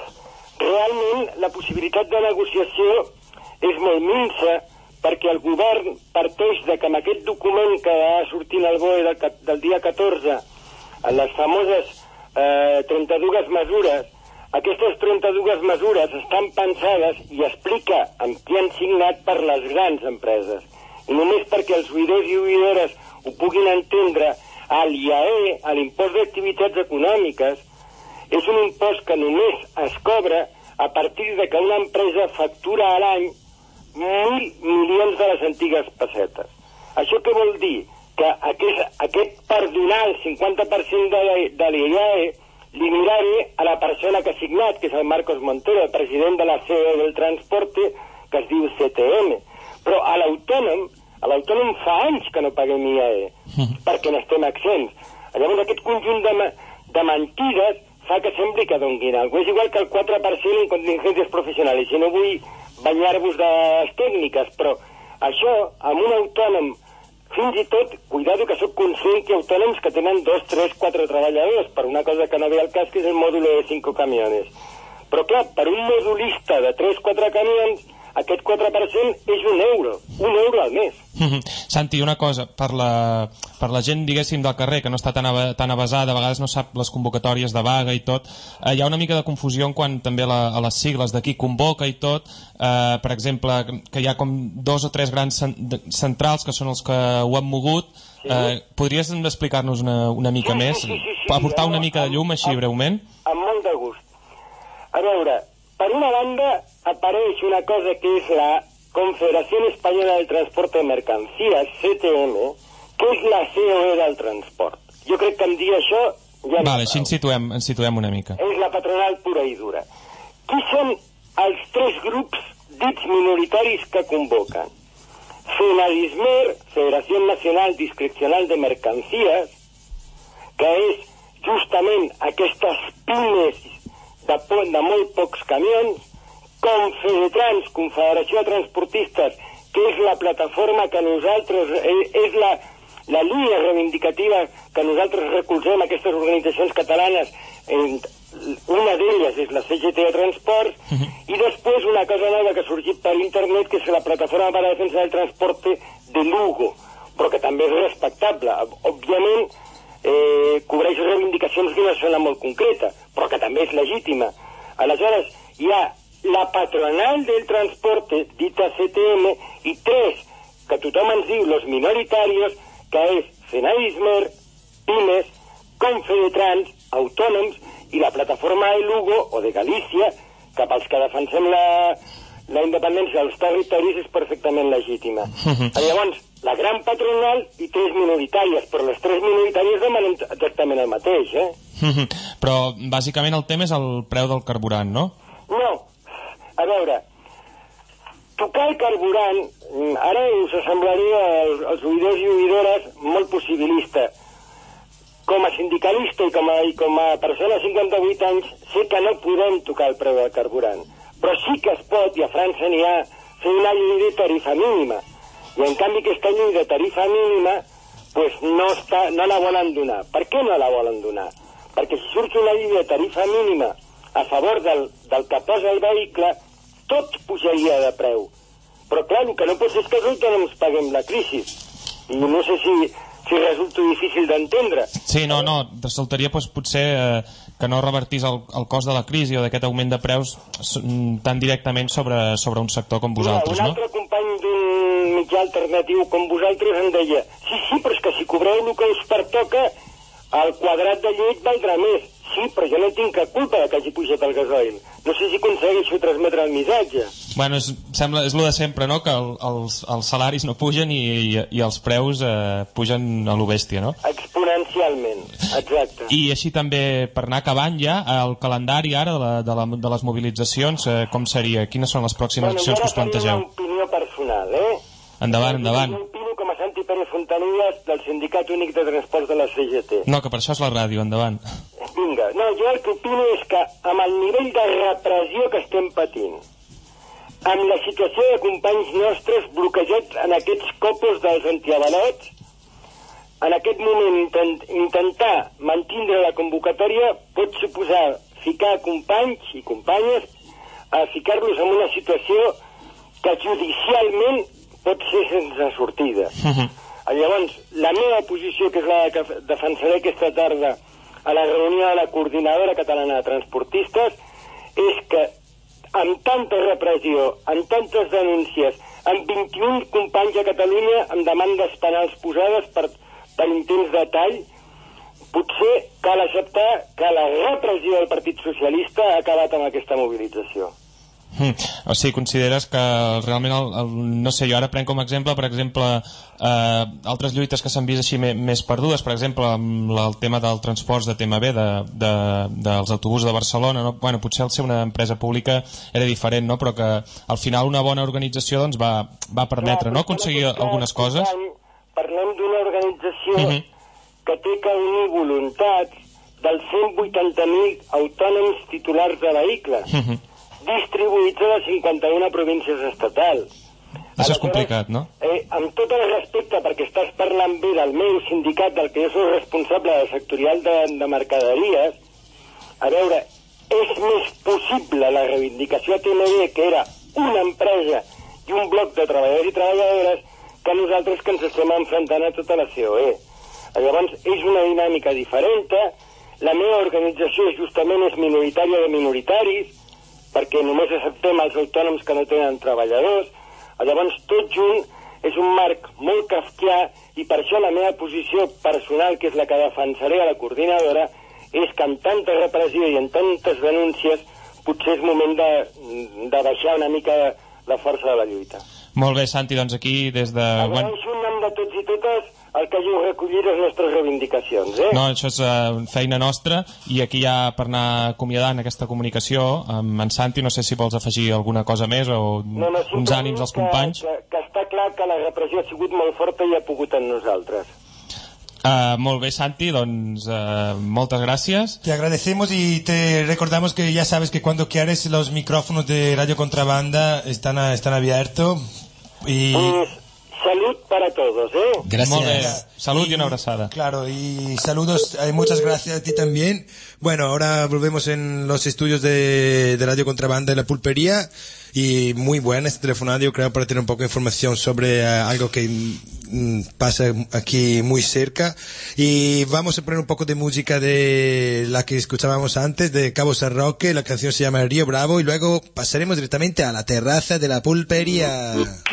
Realment, la possibilitat de negociació és molt minsa, perquè el govern parteix de que amb aquest document que va sortir al B O E del, del dia catorze, les famoses eh, trenta-dues mesures, aquestes trenta-dues mesures estan pensades i explica amb qui han signat per les grans empreses. I només perquè els oïdors i oïdores ho puguin entendre, l'I A E, l'impost d'activitats econòmiques, és un impost que només es cobra a partir de que una empresa factura a l'any mil milions de les antigues pessetes. Això què vol dir? Que aquest, aquest perdonar el cinquanta per cent de l'I A E li miraré a la persona que ha signat, que és el Marcos Montero, el president de la C E O del transporte, que es diu C T M. Però a l'autònom, a l'autònom fa anys que no paguem I A E, perquè n'estem exempts. Llavors aquest conjunt de, de mentides fa que sembli que donguin alguna cosa. És igual que el quatre per cent en contingències professionals. I no vull banyar-vos de les tècniques, però això, amb un autònom, fins i tot, cuidado que sóc conscient que autònoms que tenen dos, tres, quatre treballadors, per una cosa que no ve al cas, que és el mòdulo de cinco camiones. Però clar, per un modulista de tres, quatre camions, aquest quatre per cent és un euro, un euro al mes. Santi, una cosa, per la, per la gent, diguéssim, del carrer, que no està tan, tan avasada, a vegades no sap les convocatòries de vaga i tot, eh, hi ha una mica de confusió en quant també a, la, a les sigles de qui convoca i tot, eh, per exemple, que hi ha com dos o tres grans centrals que són els que ho han mogut. Sí. Eh, podries explicar-nos una, una mica sí, més? Sí, sí, sí, sí, aportar una mica de llum, així, amb, breument? Amb molt de gust. A veure, per una banda apareix una cosa que és la Confederación Española del Transporte de Mercancías, C T M, que és la C O E del transport. Jo crec que em dir això ja no. Vale, així ens situem, ens situem una mica. És la patronal pura i dura. Qui són els tres grups dits minoritaris que convoquen? FENADISMER, Federación Nacional Discrecional de Mercancías, que és justament aquestes pimes de, de molt pocs camions, Confedetrans, Confederació de Transportistes, que és la plataforma que nosaltres, és la, la línia reivindicativa que nosaltres recolzem aquestes organitzacions catalanes, una d'elles és la C G T de Transports, uh-huh. I després una cosa nova que ha sorgit per internet, que és la plataforma per a la defensa del transporte de Lugo, però que també és respectable. Òbviament, eh, cobreix reivindicacions d'una zona molt concreta, però que també és legítima. Aleshores, hi ha la patronal del transporte, dita C T M, i tres, que tothom ens diu los minoritarios, que és FENADISMER, PIMES, Confedetrans, autònoms, i la plataforma de Lugo, o de Galícia, que pels que defensem la, la independència dels territoris és perfectament legítima. Uh-huh. Llavors, la gran patronal i tres minoritàries, però les tres minoritàries demanen exactament el mateix, eh? Uh-huh. Però, bàsicament, el tema és el preu del carburant, no? No. A veure, tocar el carburant, ara us assemblaria als, als oïdors i oïdores molt possibilista. Com a sindicalista i com a, i com a persona de cinquanta-vuit anys, sé que no podem tocar el preu del carburant. Però sí que es pot, i a França n'hi ha, fer una llei de tarifa mínima, I en canvi aquesta llei de tarifa mínima pues no, està, no la volen donar. Per què no la volen donar? Perquè si surt una llei de tarifa mínima a favor del, del que posa el vehicle, tot pujaria de preu. Però clar, el que no pot ser és que els autònoms paguem la crisi. I no sé si, si resulta difícil d'entendre. Sí, no, no, resultaria pues, potser eh, que no revertís el, el cost de la crisi o d'aquest augment de preus tan directament sobre, sobre un sector com vosaltres, Mira, un altre no? company d'un mitjà alternatiu com vosaltres em deia sí, sí, però és que si cobreu el que us pertoca, el quadrat de llet valdrà més. Sí, però jo no tinc cap culpa que hagi pujat el gasoil. No sé si aconsegueixo transmetre el missatge. Bueno, és, sembla, és el de sempre, no?, que el, els, els salaris no pugen i, i, i els preus eh, pugen a lo bèstia, no? Exponencialment, exacte. I així també, per anar acabant ja, el calendari ara de, la, de, la, de les mobilitzacions, eh, com seria? Quines són les pròximes bueno, accions que us plantegeu? Bueno, jo ara faria una opinió personal, eh? Endavant, endavant. Jo opino com a Santi Pérez Fontanillas del Sindicat Únic de Transports de la C G T. No, que per això és la ràdio, endavant. Vinga, no, jo el que opino és que amb el nivell de repressió que estem patint, amb la situació de companys nostres bloquejats en aquests copos dels antiavalots, en aquest moment intent, intentar mantindre la convocatòria pot suposar ficar companys i companyes a ficar-los en una situació que judicialment pot ser sense sortida. Uh-huh. Llavors, la meva posició, que és la que defensaré aquesta tarda a la reunió de la Coordinadora Catalana de Transportistes, és que amb tanta repressió, amb tantes denúncies, amb vint-i-un companys a Catalunya amb demandes penals posades per, per intents de tall, potser cal acceptar que la repressió del Partit Socialista ha acabat amb aquesta mobilització. Mm. O sigui, consideres que realment el, el, no sé, jo ara prenc com a exemple per exemple eh, altres lluites que s'han vist així me, més perdudes, per exemple amb la, el tema del transports de T M B de, de, dels autobusos de Barcelona, no? Bueno, potser al ser una empresa pública era diferent, no? Però que al final una bona organització doncs, va, va permetre, no?, aconseguir algunes coses. Parlem d'una organització uh-huh. que té que unir voluntats dels cent vuitanta mil autònoms titulars de vehicles uh-huh. distribuïts a les cinquanta-una províncies estatals. Això és complicat, no? Eh, amb tot el respecte, perquè estàs parlant bé del meu sindicat, del que jo soc responsable del sectorial de, de mercaderies, a veure, és més possible la reivindicació a T M B, que era una empresa i un bloc de treballadors i treballadores, que nosaltres que ens estem enfrontant a tota la C O E. Llavors, és una dinàmica diferent. La meva organització justament és minoritària de minoritaris, perquè només acceptem els autònoms que no tenen treballadors. Llavors, tot junt és un marc molt kafkià i per això la meva posició personal, que és la que defensaré a la coordinadora, és que amb tanta repressió i amb tantes denúncies potser és moment de, de baixar una mica la força de la lluita. Molt bé, Santi, doncs aquí des de... Agraeixo en nom de tots i totes el que hàgiu recollit les nostres reivindicacions, eh? No, això és uh, feina nostra i aquí ja per anar acomiadant aquesta comunicació amb en Santi, no sé si vols afegir alguna cosa més o no, no, uns ànims als companys. Que, que està clar que la repressió ha sigut molt forta i ha pogut en nosaltres. Uh, molt bé, Santi, doncs uh, moltes gràcies. Te agradecemos y te recordamos que ya sabes que cuando quieres los micrófonos de Radio Contrabanda están, a, están abiertos y... Pues, salud para todos, ¿eh? Gracias. Molt bé. Salud y, y una abrazada. Claro, y saludos, eh, muchas gracias a ti también. Bueno, ahora volvemos en los estudios de, de Radio Contrabanda de la Pulpería y muy buena este telefonado, yo creo, para tener un poco de información sobre uh, algo que mm, pasa aquí muy cerca. Y vamos a poner un poco de música de la que escuchábamos antes, de Cabo San Roque, la canción se llama Río Bravo y luego pasaremos directamente a la terraza de la Pulpería.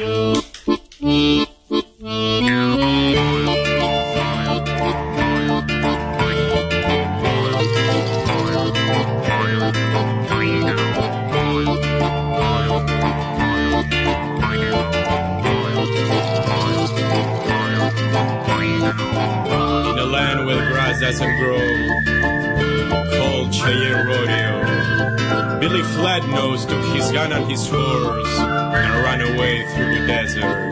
In a land where grass doesn't grow, called Cheyenne Rodeo, Billy Flatnose took his gun and his horse and ran away through the desert.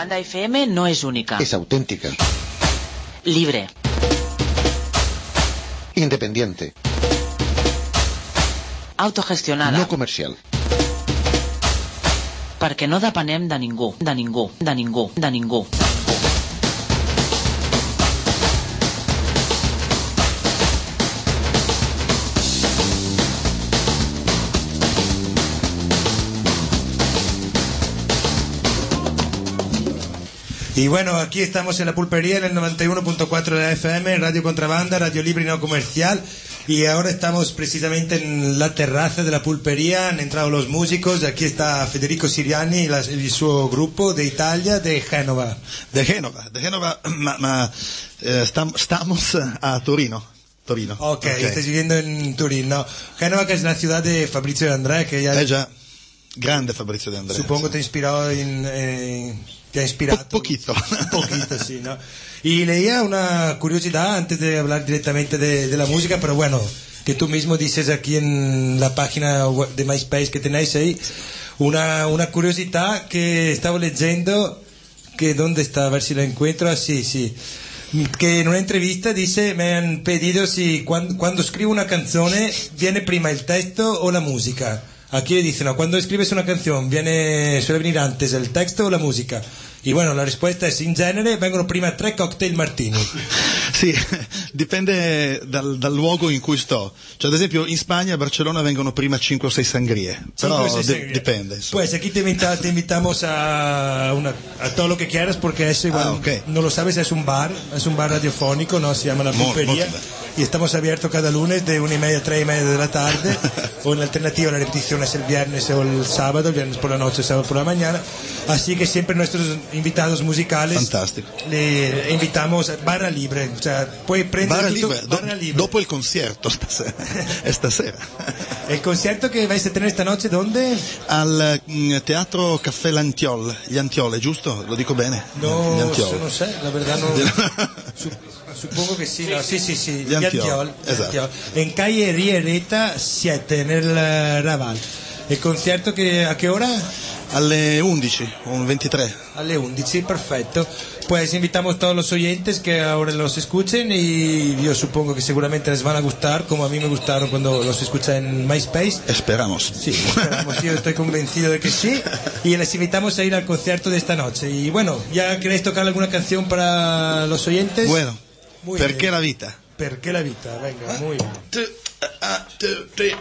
Contrabanda F M no es única. Es auténtica. Libre. Independiente. Autogestionada. No comercial. Perquè no depenem de ningú, de ningú, de ningú, de ningú. Y bueno, aquí estamos en la pulpería en el noventa y uno punto cuatro de la F M, Radio Contrabanda, Radio Libre y No Comercial. Y ahora estamos precisamente en la terraza de la pulpería, han entrado los músicos, aquí está Federico Siriani y, la, y su grupo de Italia, de Genova. De Genova, de Genova, ma, ma eh, stam, estamos a Torino. Torino. Ok, okay. Estás viviendo en Torino. Genova, que es la ciudad de Fabrizio De André, que ya... Eh già, grande Fabrizio De André. Supongo te inspiró en... en... Te ha inspirado. Po- poquito. Un poquito, sí, ¿no? Y leía una curiosidad antes de hablar directamente de, de la música, pero bueno, que tú mismo dices aquí en la página de MySpace que tenéis ahí, una, una curiosidad que estaba leyendo, que ¿dónde está? A ver si la encuentro. Ah, sí, sí. Que en una entrevista dice, me han pedido si cuando, cuando escribo una canzone viene prima il testo o la musica. Aquí dicen, no, cuando escribes una canción, viene, suele venir antes el texto o la música. Y bueno, la risposta è in genere vengono prima tre cocktail martini. Sì, dipende dal, dal luogo in cui sto. Cioè, ad esempio, in Spagna, a Barcellona vengono prima cinque o sei sangrie. Però seis de- sangría. dipende. Insomma. Pues aquí te, invita, te invitamos a, una, a todo lo que quieras, porque eso igual, ah, okay. no lo sabes, es un bar, es un bar radiofónico, ¿no? Se llama La Pulpería. Y estamos abiertos cada lunes de una y media a tres y media de la tarde. O en alternativa la repetición es el viernes o el sábado, el viernes por la noche, el sábado por la mañana. Así que siempre nuestros invitados musicales Fantastico. le invitamos a barra libre, o sea, puoi prendere barra tutto, libre, barra do- libre. dopo il concerto stasera. stasera. El concierto que vais a tener esta noche, ¿dónde? Al mm, Teatro Caffè Lantiol, gli Antiole, giusto? Lo dico bene? No, Gli Antiole. no sé, la verdad no. Sup- Supongo che sì, no, sì, sì, sì, Gli Antiol, esatto. En calle Riereta siete, nel Raval. Il concerto che, a che ora? Alle undici, un veintitrés. Alle undici, perfecto. Pues invitamos a todos los oyentes que ahora los escuchen y yo supongo que seguramente les van a gustar, como a mí me gustaron cuando los escuché en MySpace. Esperamos. Sí, esperamos, yo estoy convencido de que sí. Y les invitamos a ir al concierto de esta noche. Y bueno, ¿ya queréis tocar alguna canción para los oyentes? Bueno, muy perché bien. la vita? Perché la vita, venga, muy bien. Two, uh, two, three.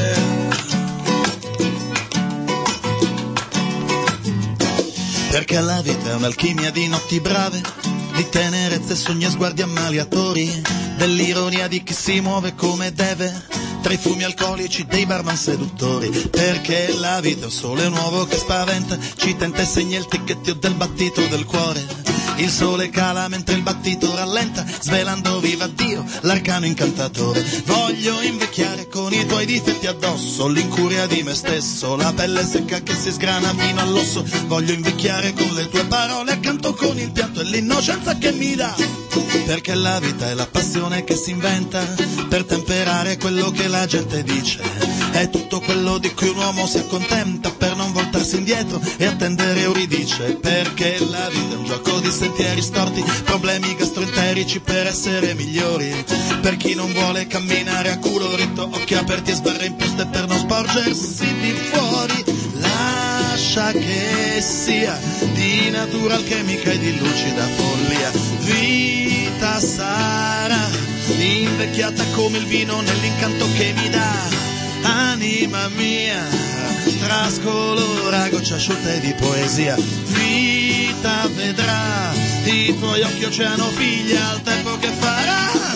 Perché la vita è un'alchimia di notti brave, di tenerezze, sogni e sguardi ammaliatori, dell'ironia di chi si muove come deve, tra i fumi alcolici dei barman seduttori. Perché la vita è un sole nuovo che spaventa, ci tenta e segna il ticchettio del battito del cuore. Il sole cala mentre il battito rallenta, svelando viva Dio l'arcano incantatore. Voglio invecchiare con i tuoi difetti addosso, l'incuria di me stesso, la pelle secca che si sgrana fino all'osso. Voglio invecchiare con le tue parole accanto, con il pianto e l'innocenza che mi dà. Perché la vita è la passione che si inventa per temperare quello che la gente dice. È tutto quello di cui un uomo si accontenta per non voltarsi indietro e attendere Euridice. Perché la vita è un gioco di sentieri storti, problemi gastroenterici per essere migliori. Per chi non vuole camminare a culo ritto, occhi aperti e sbarre imposte per non sporgersi di fuori. Lascia che sia di natura alchemica e di lucida follia. Vita sarà invecchiata come il vino nell'incanto che mi dà. Anima mia, trascolora gocce asciutte di poesia. Vita vedrà i tuoi occhi oceano figlia al tempo che farà.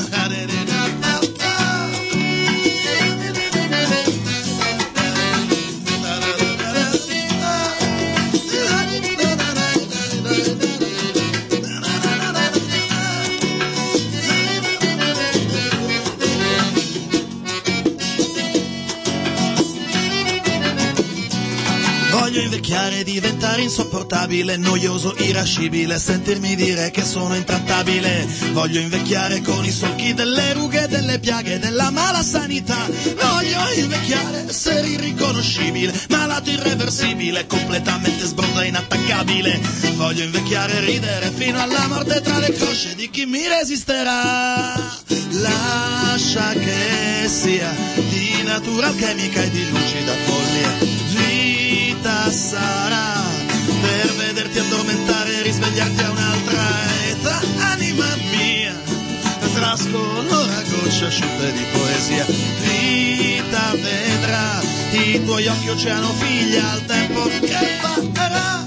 Voglio invecchiare, diventare insopportabile, noioso, irascibile, sentirmi dire che sono intrattabile. Voglio invecchiare con i solchi delle rughe, delle piaghe, della mala sanità. Voglio invecchiare, essere irriconoscibile, malato irreversibile, completamente sbronzo e inattaccabile. Voglio invecchiare, ridere fino alla morte tra le cosce di chi mi resisterà. Lascia che sia di natura alchemica e di lucida follia. Vita sarà per vederti addormentare e risvegliarti a un'altra età. Anima mia, trascolora gocce asciutte di poesia. Vita vedrà i tuoi occhi oceano figlia al tempo che farà.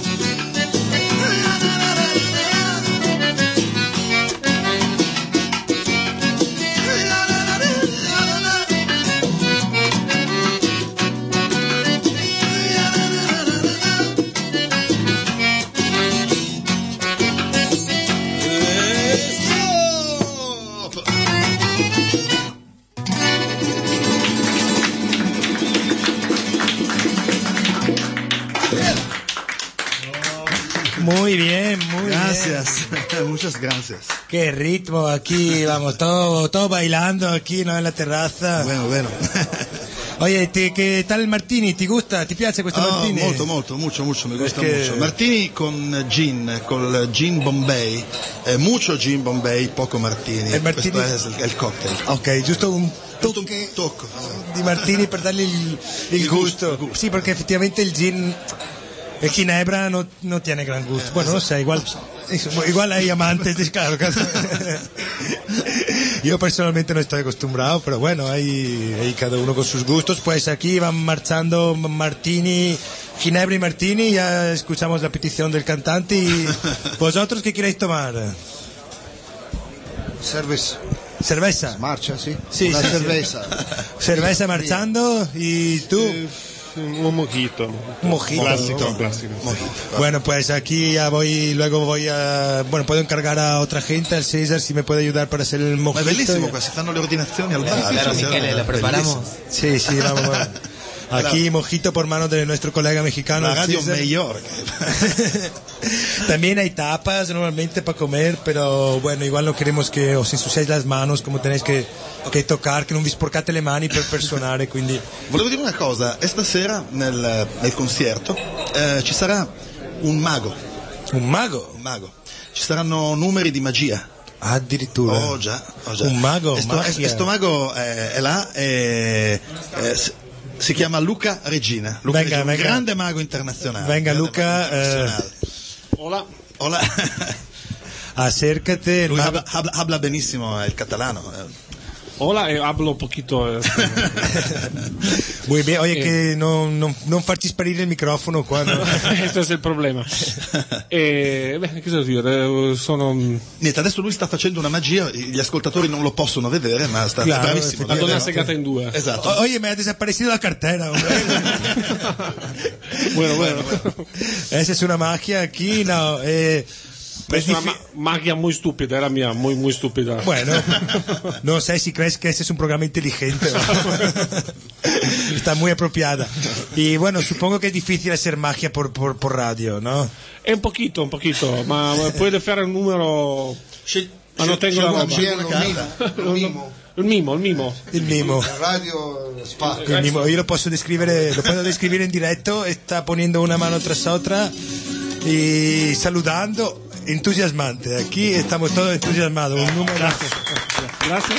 Muy bien, muy gracias. bien. Muchas gracias. Qué ritmo aquí, vamos, todo, todo bailando aquí, ¿no? En la terraza. Bueno, bueno. Oye, te, ¿qué tal el martini? ¿Ti gusta? ¿Ti piace questo oh, martini? Molto, molto, mucho, mucho, mi gusta Perché... mucho. Martini con gin, con gin Bombay, eh, mucho gin Bombay, poco martini. Il martini... Questo è il, è il cocktail. Ok, giusto un tocco, un tocco di martini per dargli il, il, il gusto. gusto. Sì, perché effettivamente il gin... El ginebra no, no tiene gran gusto. Bueno, no sé, igual, igual hay amantes de claro. Yo personalmente no estoy acostumbrado, pero bueno, hay, hay cada uno con sus gustos. Pues aquí van marchando Martini, Ginebra y Martini. Ya escuchamos la petición del cantante. Y vosotros, ¿qué queréis tomar? Cerveza. ¿Cerveza? Marcha, sí. Sí, Una sí, cerveza. Sí. Cerveza marchando. ¿Y tú? Sí. Un mojito. Un mojito. Clásico, clásico. Mojito. Bueno, pues aquí ya voy, luego voy a, bueno, puedo encargar a otra gente, al César, si me puede ayudar para hacer el mojito. Ma è bellissimo qua, si fanno le ordinazioni al bar. Claro, Michele, ¿lo preparamos? Sí, sí, vamos, vamos. Aquí mojito por mano de nuestro colega mexicano. La radio César. mejor. También hay tapas normalmente para comer, pero bueno, igual no queremos que os ensuciéis las manos, como tenéis que, che toccare, che non vi sporcate le mani per personare, quindi... Volevo dire una cosa, e stasera nel, nel concerto eh, ci sarà un mago. Un mago? Un mago. Ci saranno numeri di magia. Addirittura? Oh già, oh già. Un mago? E sto, e sto mago è, è là e... Eh, si chiama Luca Regina, Luca venga, Regina, un venga. grande mago internazionale. Venga Luca. Internazionale. Eh... Hola. Hola. Acércate. Lui habla, habla, habla benissimo il catalano. Hola, eh, hablo poquito. Eh. Muy bien, oye, eh. che non, non, non farci sparire il microfono qua. No? Questo è il problema. E, beh, che devo dire? Sono... Niente, adesso lui sta facendo una magia, gli ascoltatori non lo possono vedere, ma sta claro, bravissimo. La donna segata in due. Esatto. O, oye, me ha desaparecido la cartera. bueno, bueno. Esa es una magia aquí, no. Eh, es una ma- magia muy estúpida, era mía, muy, muy estúpida. Bueno, no sé si crees que ese es un programa inteligente. Está muy apropiada. Y bueno, supongo que es difícil hacer magia por, por, por radio, ¿no? È un poquito, un poquito, ma puede fare un numero... Ma non tengo la roba. Il mimo. Il mimo, il mimo. Il mimo. La radio spacca. Il mimo. Io lo posso descrivere, lo puedo describere in diretto. Está poniendo una mano tras otra y saludando, entusiasmante. Aquí estamos todos entusiasmados. Un número. Gracias. Gracias.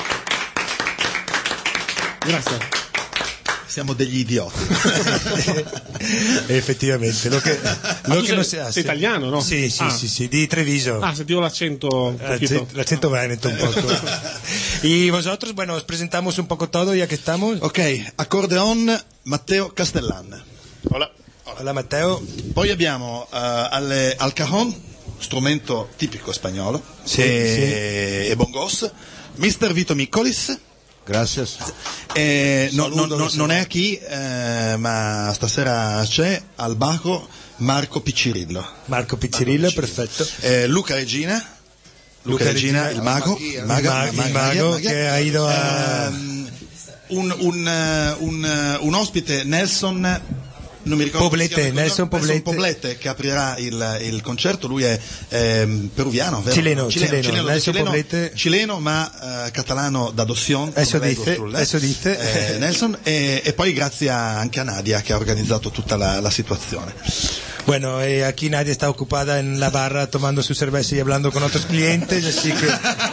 Gracias. Siamo degli idioti. Effettivamente, lo che, lo che sei, non si hace. Sei italiano, no? Sì, sì, ah. sì, sì, di Treviso. Ah, sentivo l'accento un poquito. L'accento veneto un poco. Y vosotros, bueno, os presentamos un poco todo ya que estamos. Ok, accordeon Matteo Castellan. Hola. Hola Matteo. Poi abbiamo uh, alle, al cajon, strumento tipico spagnolo, sì, e, sì. e bongos, mister Vito Miccolis. Grazie. Eh, no, no, no, non è qui, eh, ma stasera c'è al bajo Marco Piccirillo. Marco Piccirillo, Marco Piccirillo. Perfetto. Eh, Luca Regina. Luca, Luca Regina, Regina, il mago. Il mago, il mago, il mago che ha ido a... Um, un, un, un, un ospite, Nelson non mi ricordo Poblete, come si chiama, Nelson Poblete. Poblete che aprirà il, il concerto. Lui è ehm, peruviano, vero? Cileno, cileno, cileno, cileno, Nelson cileno, Poblete. cileno ma eh, catalano d'adozione. Eso come leggo dice, sul- eso dice. eh, Nelson e, e poi grazie a- anche a Nadia che ha organizzato tutta la, la situazione. Bueno, eh, aquí nadie está ocupada en la barra tomando su cerveza y hablando con otros clientes, así que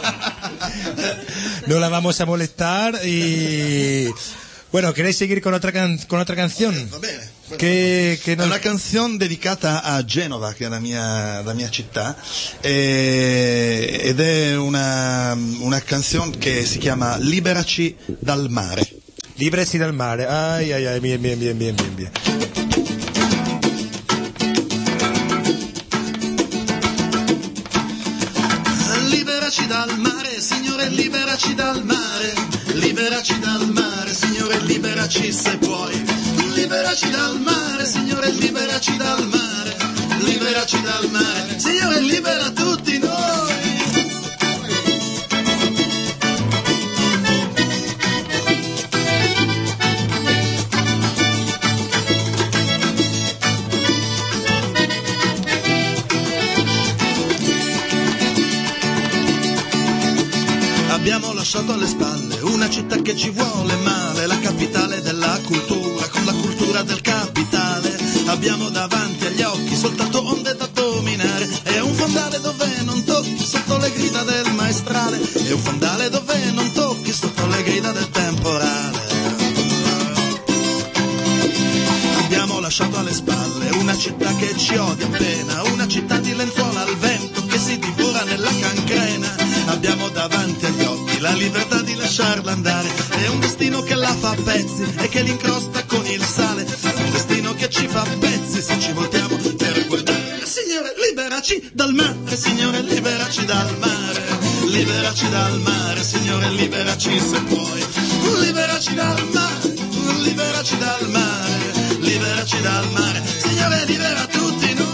no la vamos a molestar. Y bueno, ¿queréis seguir con otra can- con otra canción? Va bene. Che, che È non... una canzone dedicata a Genova, che è la mia, la mia città, e- ed è una, una canzone che si chiama Liberaci dal mare. Liberaci dal mare, ai ai ai, bien, bien, bien, bien, bien, bien. Liberaci dal mare, Signore, liberaci dal mare, liberaci dal mare, Signore, liberaci se puoi, liberaci dal mare, Signore, liberaci dal mare, liberaci dal mare, Signore, libera tutti noi. Abbiamo lasciato alle spalle una città che ci vuole male, la capitale della cultura, con la cultura del capitale. Abbiamo davanti agli occhi soltanto onde da dominare, è un fondale dove non tocchi sotto le grida del maestrale, è un fondale dove non tocchi sotto le grida del temporale. Abbiamo lasciato alle spalle una città che ci odia appena, una città di lenzuola al vento che si divora nella cancrena. Abbiamo davanti agli occhi la libertà di lasciarla andare, è un destino che la fa a pezzi e che l'incrosta con il sale, è un destino che ci fa a pezzi se ci voltiamo per guardare. Signore, liberaci dal mare, Signore, liberaci dal mare, liberaci dal mare, Signore, liberaci se puoi, liberaci dal mare, liberaci dal mare, liberaci dal mare, Signore, libera tutti noi.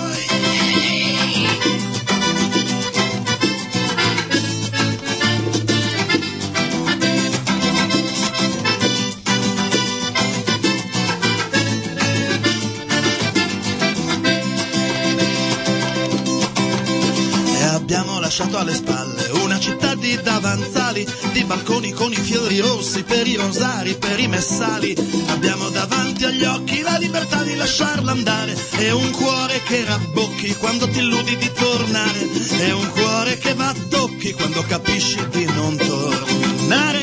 Abbiamo lasciato alle spalle una città di davanzali, di balconi con i fiori rossi per i rosari, per i messali. Abbiamo davanti agli occhi la libertà di lasciarla andare, è un cuore che rabbocchi quando ti illudi di tornare, è un cuore che va a tocchi quando capisci di non tornare.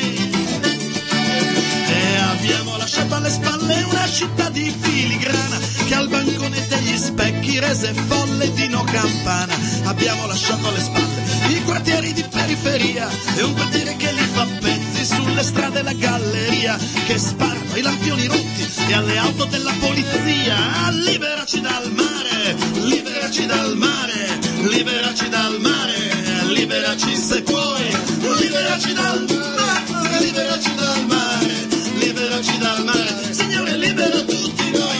E abbiamo lasciato alle spalle una città di filigrana che al bancone degli specchi rese folle di no campana. Abbiamo lasciato alle spalle i quartieri di periferia e un quartiere che li fa pezzi sulle strade la galleria, che sparano ai lampioni rotti e alle auto della polizia. Liberaci dal mare, liberaci dal mare, liberaci dal mare, liberaci se puoi, liberaci dal mare, liberaci dal mare, liberaci dal mare, Signore, libera tutti noi.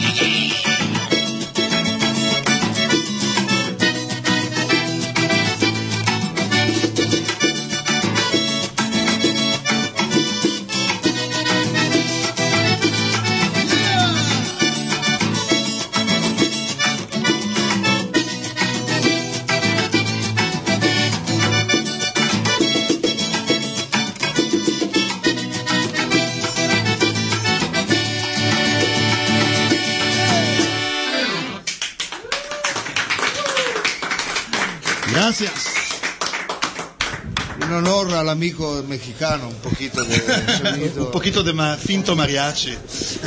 Gracias. En honor al amigo mexicano, un poquito de sonido. Un poquito de ma- finto mariachi.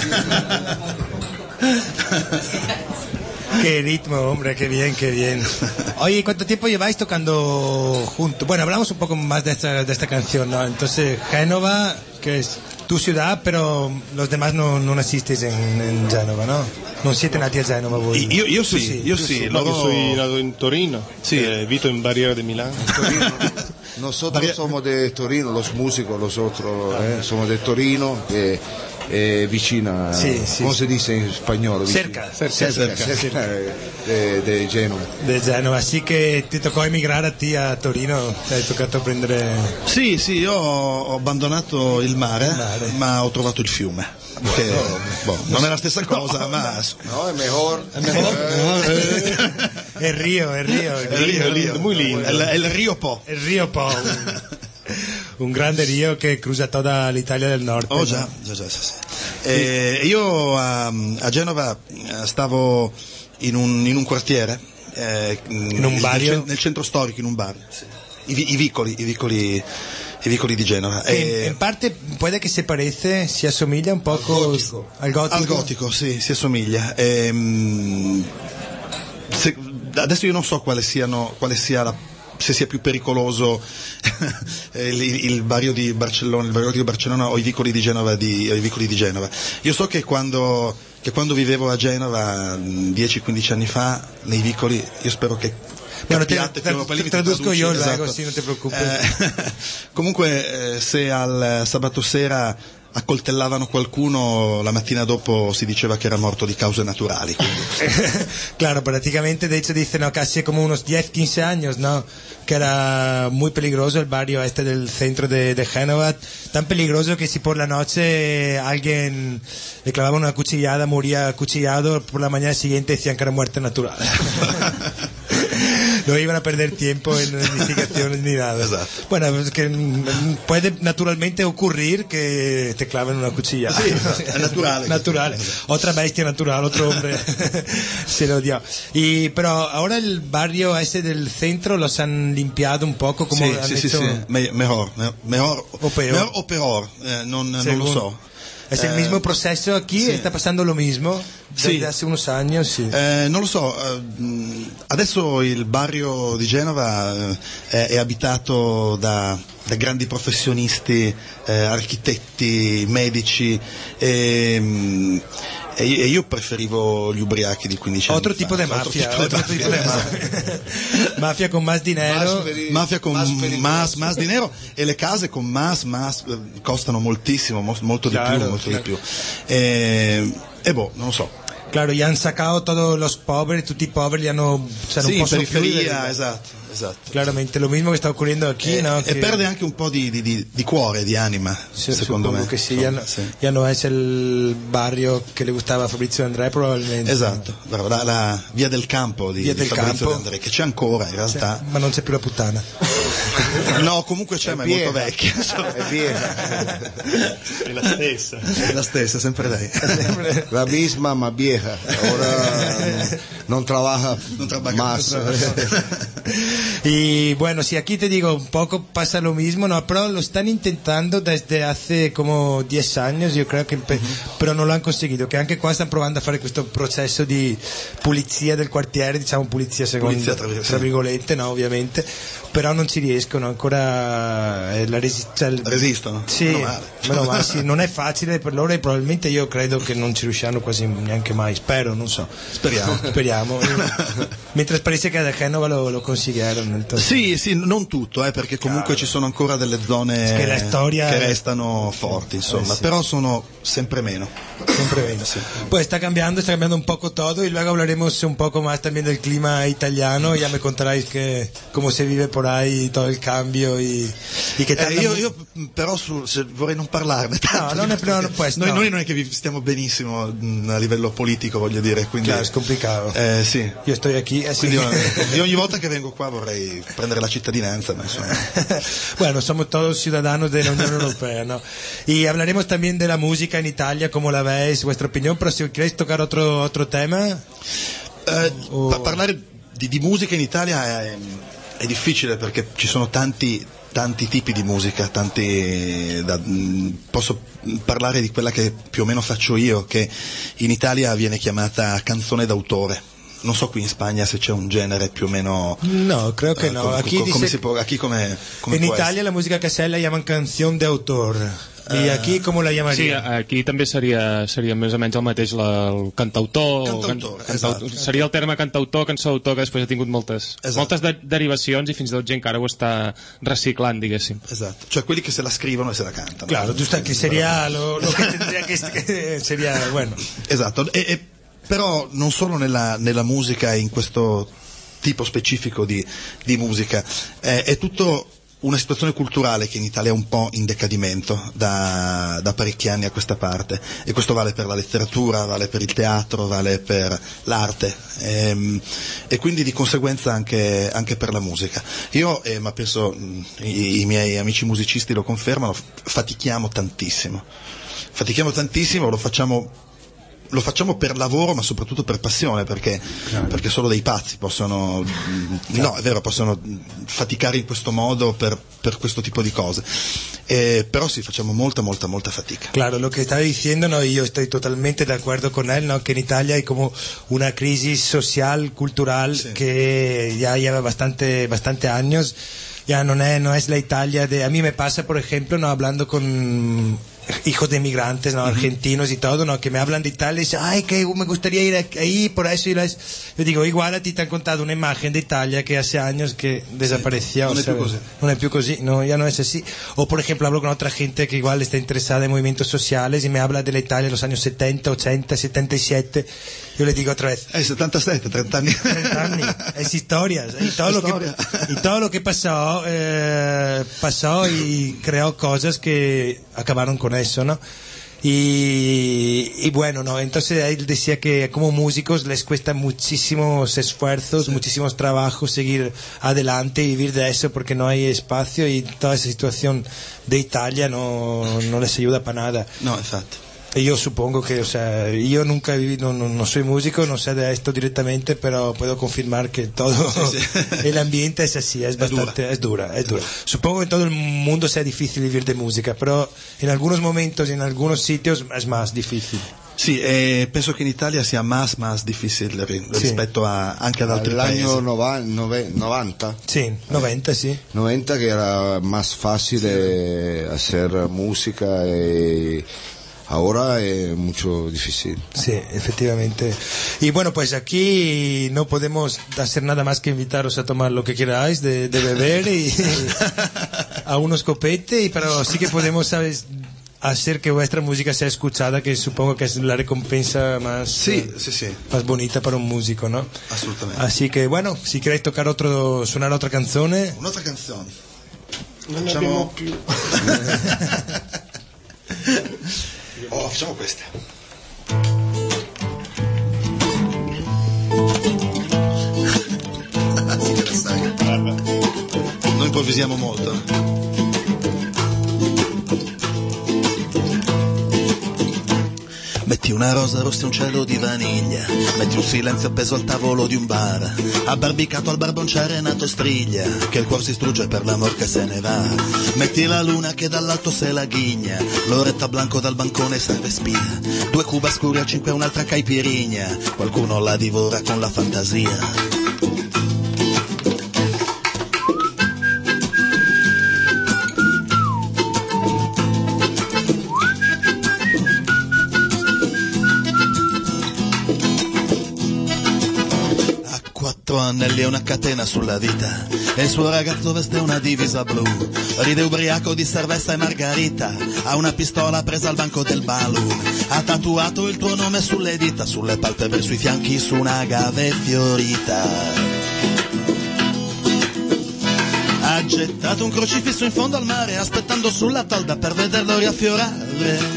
Qué ritmo, hombre, qué bien, qué bien. Oye, ¿cuánto tiempo lleváis tocando juntos? Bueno, hablamos un poco más de esta, de esta canción, ¿no? Entonces, Génova, que es tu ciudad, pero los demás no, non naciste in, in Genova, no? Non siete nati a Genova voi? Io, io Tu sì, io tu sì. No, loro- io sono nato in Torino, Sì. eh, vito in barriera di Milano. Nosotros somos de Torino, los músicos, los otros, eh, somos de Torino, eh, eh, vicina, sí, sí. ¿cómo se dice en español? Cerca, cerca, cerca, cerca, cerca, cerca. De, de Genova. De Genova, así che ti toccò emigrare a te a Torino, ti hai toccato prendere... Sì, sì, io ho abbandonato il mare, il mare. ma ho trovato il fiume. Che, no, boh, non è la stessa cosa, no, ma no, è mejor. È mejor, mejor. El río, el río, el río, el río, muy lindo. El, el río Po. El río Po. Un, un grande río che cruza tutta l'Italia del nord. Oh già, già, già, già, sì. Eh, io a, a Genova stavo in un, in un quartiere, eh, in un barrio? Nel, nel centro storico, in un bar. Sì. I, i vicoli, i vicoli. I vicoli di Genova. E in parte puede che si parece, si assomiglia un poco al gotico. Al gotico, al gotico sì, si assomiglia. E, se, adesso io non so quale siano, quale sia la, se sia più pericoloso il, il barrio di Barcellona, il barrio di Barcellona o i vicoli di Genova di, o i vicoli di Genova. Io so che quando, che quando vivevo a Genova dieci quindici anni fa, nei vicoli, io spero che Bueno, te, te, te traduzco io, esatto. Luego, sì, non ti preoccupes. Eh, comunque, eh, se al sabato sera accoltellavano qualcuno, la mattina dopo si diceva che era morto di cause naturali. Claro, prácticamente, de hecho, dicen, no, casi como unos diez quince años, ¿no? Que era muy peligroso el barrio este del centro de, de Génova, tan peligroso que si por la noche alguien le clavaba una cuchillada, moría acuchillado, por la mañana siguiente decían que era muerte natural. No iban a perder tiempo en investigaciones ni nada. Exacto. Bueno, es que puede naturalmente ocurrir que te claven una cuchilla. Sí, es natural. Natural. Otra bestia natural, otro hombre se lo dio. Y, pero ahora el barrio ese del centro los han limpiado un poco, como sí, han sí, hecho... sí, sí. Me, mejor, mejor, o peor. Mejor o peor, eh, non, non lo so. Es el mismo proceso aquí, sì. Está pasando lo mismo desde sì. hace unos años. Sì. Eh, non lo so, eh, adesso il barrio di Genova eh, è, è abitato da, da grandi professionisti, eh, architetti, medici e, e io preferivo gli ubriachi di quindici otro anni tipo fa. de mafia, Otro tipo otro de tipo de mafia. Mafia con más dinero, más, mafia con más, más, más dinero e le case con más, más costano moltissimo, molto di claro, più, molto claro. di più. E, e boh, non lo so. Claro, y han sacado todos los pobres, tutti i poveri li hanno, cioè, sì, un po' periferia, esatto, esatto. Claramente, lo mismo che sta ocurriendo aquí, e, ¿no? E che... perde anche un po' di, di, di, di cuore, di anima, sí, secondo me. Che sì, ya no, sì. ya no es el barrio che le gustava a Fabrizio De André, probabilmente. Esatto, la, la via del campo di, via di del Fabrizio campo. De André, che c'è ancora in realtà. Sì, ma non c'è più la puttana. No, comunque c'è, è ma è molto vecchia. È vieja. È la stessa. È la stessa, sempre lei. La misma, ma vieja. Ora no trabaja, no trabaja más. Y bueno, si aquí te digo, un poco pasa lo mismo, no, pero lo están intentando desde hace como diez años, yo creo que, uh-huh. Però non lo hanno conseguito, che anche qua stanno provando a fare questo processo di pulizia del quartiere, diciamo pulizia secondo, pulizia, tra, tra virgolette, no, ovviamente, però non ci riescono ancora, eh, la resi- cioè, resistono? Sì, meno male. meno male, sì, non è facile per loro e probabilmente io credo che non ci riusciranno quasi neanche mai, spero, non so. Speriamo. Speriamo. Mentre parece che a Genova lo, lo consiguierono. Entonces. Sì, sì, non tutto, eh, perché comunque claro. Ci sono ancora delle zone che, la storia... che restano forti, insomma, eh, sì. Però sono sempre meno. Siempre menos. Sí. Pues está cambiando, está cambiando un poco todo y luego hablaremos un poco más también del clima italiano. Ya me contaréis que cómo se vive por ahí todo el cambio y, y che eh, io, io però su, se, vorrei non parlarne tanto. No, non è, no, pues, noi, no. noi non è che vi stiamo benissimo mh, a livello politico, voglio dire, quindi claro, es complicado. Eh, sì. Io sto aquí, así. Quindi io ogni volta che vengo qua vorrei prendere la cittadinanza, ma insomma. Bueno, somos todos ciudadanos de la Unión Europea, ¿no? Y hablaremos también de la música en Italia, cómo la veis, vuestra opinión, pero si queréis tocar otro, otro tema. Eh, o... pa- parlare di, di musica in Italia è, è difficile perché ci sono tanti tanti tipi di musica, tanti da, posso parlare di quella che più o meno faccio io, che in Italia viene chiamata canzone d'autore. Non so qui in Spagna se c'è un genere più o meno. No, creo que eh, no. Com, aquí com, dice, come si può, aquí come, come en Italia la música que se la llaman canción de autor. I aquí com la llamaria? Sí, aquí també seria, seria més o menys el mateix, la, el cantautor, cantautor, can, cantautor seria el terme cantautor, cançautor, que després ha tingut moltes, moltes de, derivacions i fins i tot gent que ara ho està reciclant, diguéssim. Esatto, cioè quelli che se la scrivono e se la cantano. Claro, giusto, che seria lo, lo che tendría che, che seria, bueno. Esatto, e, e però non solo nella, nella musica, in questo tipo specifico di, di musica, eh, è tutto una situazione culturale che in Italia è un po' in decadimento da, da parecchi anni a questa parte, e questo vale per la letteratura, vale per il teatro, vale per l'arte, e, e quindi di conseguenza anche, anche per la musica. Io, eh, ma penso i, i miei amici musicisti lo confermano, fatichiamo tantissimo, fatichiamo tantissimo, lo facciamo lo facciamo per lavoro, ma soprattutto per passione, perché, claro. perché solo dei pazzi possono, claro. no, è vero, possono faticare in questo modo per, per questo tipo di cose. Eh, però sì, facciamo molta, molta, molta fatica. Claro, lo que estaba diciendo, no, y yo estoy totalmente de acuerdo con él, no, que en Italia hay como una crisis social, cultural, sí. que ya lleva bastante, bastante años. Ya no es, no es la Italia de... A mí me pasa, por ejemplo, no, hablando con hijos de inmigrantes, ¿no? Argentinos y todo, ¿no? Que me hablan de Italia y dicen, ay, que me gustaría ir ahí, por eso ir a eso. Yo digo, igual a ti te han contado una imagen de Italia que hace años que desapareció. Sí, no es più così. No es più così, no, ya no es así. O, por ejemplo, hablo con otra gente que igual está interesada en movimientos sociales y me habla de la Italia de los años setenta, ochenta, setenta y siete. Yo le digo otra vez. Eh, settantasette, trenta anni. trenta anni, es historias. Y todo, lo que, y todo lo que pasó, eh, pasó y creó cosas que acabaron con eso, ¿no? Y, y bueno, ¿no? Entonces él decía que como músicos les cuesta muchísimos esfuerzos, sí. muchísimos trabajos seguir adelante y vivir de eso porque no hay espacio, y toda esa situación de Italia no, no les ayuda para nada. No, exacto. Y yo supongo que, o sea, yo nunca he vivido, no, no soy músico, no sé de esto directamente, pero puedo confirmar que todo sí, sí. el ambiente es así, es, es bastante, dura. es dura, es dura. Supongo que en todo el mundo sea difícil vivir de música, pero en algunos momentos, en algunos sitios es más difícil. Sì, eh, penso che in Italia sia más, más difficile rispetto sì. a, anche ad altri paesi. L'anno novanta? Sì, novanta, sì. novanta che era más fácil hacer música e... Ahora es mucho difícil. Sí, efectivamente. Y bueno, pues aquí no podemos hacer nada más que invitaros a tomar lo que queráis de, de beber y a unos copetes, y pero sí que podemos, ¿sabes?, hacer que vuestra música sea escuchada, que supongo que es la recompensa más, sí, eh, sí, sí. más bonita para un músico, ¿no? Assolutamente. Así que bueno, si queréis tocar otro, suonar otra canzone. Un'altra canzone. Non ne abbiamo più. Oh, facciamo queste. Sì, che la sai. Noi improvvisiamo molto. Metti una rosa rossa e un cielo di vaniglia, metti un silenzio appeso al tavolo di un bar, abbarbicato al barbonciere nato striglia, che il cuore si strugge per l'amor che se ne va. Metti la luna che dall'alto se la ghigna, Loretta Blanco dal bancone serve spia, due cuba scuri a cinque e un'altra caipirigna, qualcuno la divora con la fantasia. Anelli e una catena sulla vita, e il suo ragazzo veste una divisa blu, ride ubriaco di cerveza e margarita, ha una pistola presa al banco del balloon, ha tatuato il tuo nome sulle dita, sulle palpebre, sui fianchi, su un'agave fiorita, ha gettato un crocifisso in fondo al mare, aspettando sulla tolda per vederlo riaffiorare.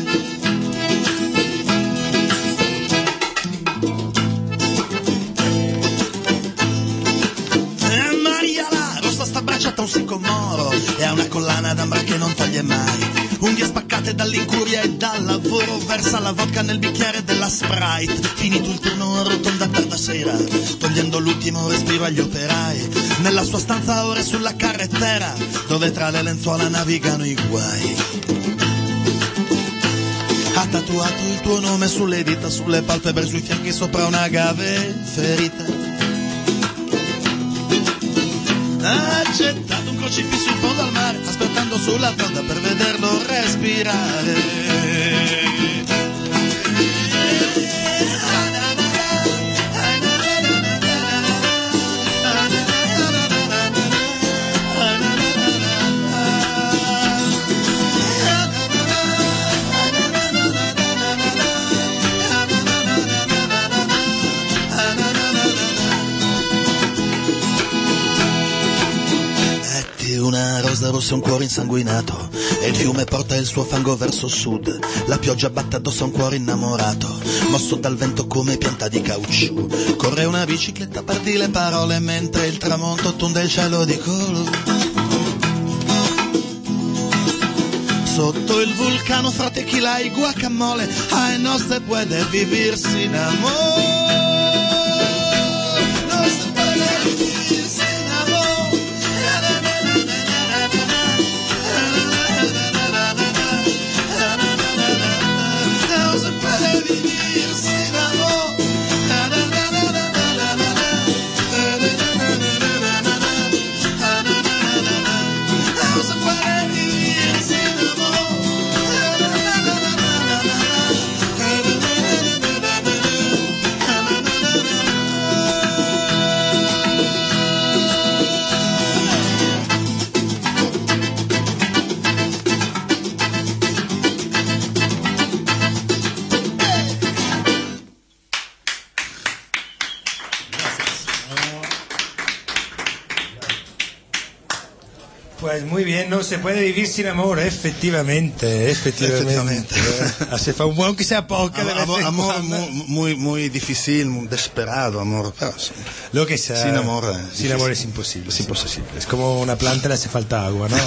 Un sicomoro e ha una collana d'ambra che non toglie mai, unghie spaccate dall'incuria e dal lavoro, versa la vodka nel bicchiere della Sprite, finito il turno arrotonda per la sera, togliendo l'ultimo respiro agli operai, nella sua stanza ora è sulla carrettera, dove tra le lenzuola navigano i guai. Ha tatuato il tuo nome sulle dita, sulle palpebre, sui fianchi, sopra una agave ferita. Ha gettato un crocifisso fondo al mare, aspettando sulla banda per vederlo respirare. Una rosa rossa e un cuore insanguinato, e il fiume porta il suo fango verso sud. La pioggia batte addosso a un cuore innamorato, mosso dal vento come pianta di caucciù. Corre una bicicletta, perdi le parole mentre il tramonto tonda il cielo di colore. Sotto il vulcano fra tequila y guacamole, ay no se puede vivir sin amor. No se puede vivir sin amor. No se puede vivir sin amor. No se puede vivir sin amor. Pues muy bien, no se puede vivir sin amor, efectivamente, efectivamente. Hace fa un buen que sea poco. Amor, amor muy, muy, muy difícil, muy desesperado, amor. Pero, lo que sea. Sin amor, sin difícil. Amor es imposible. Es imposible. Es como una planta, le hace falta agua, ¿no?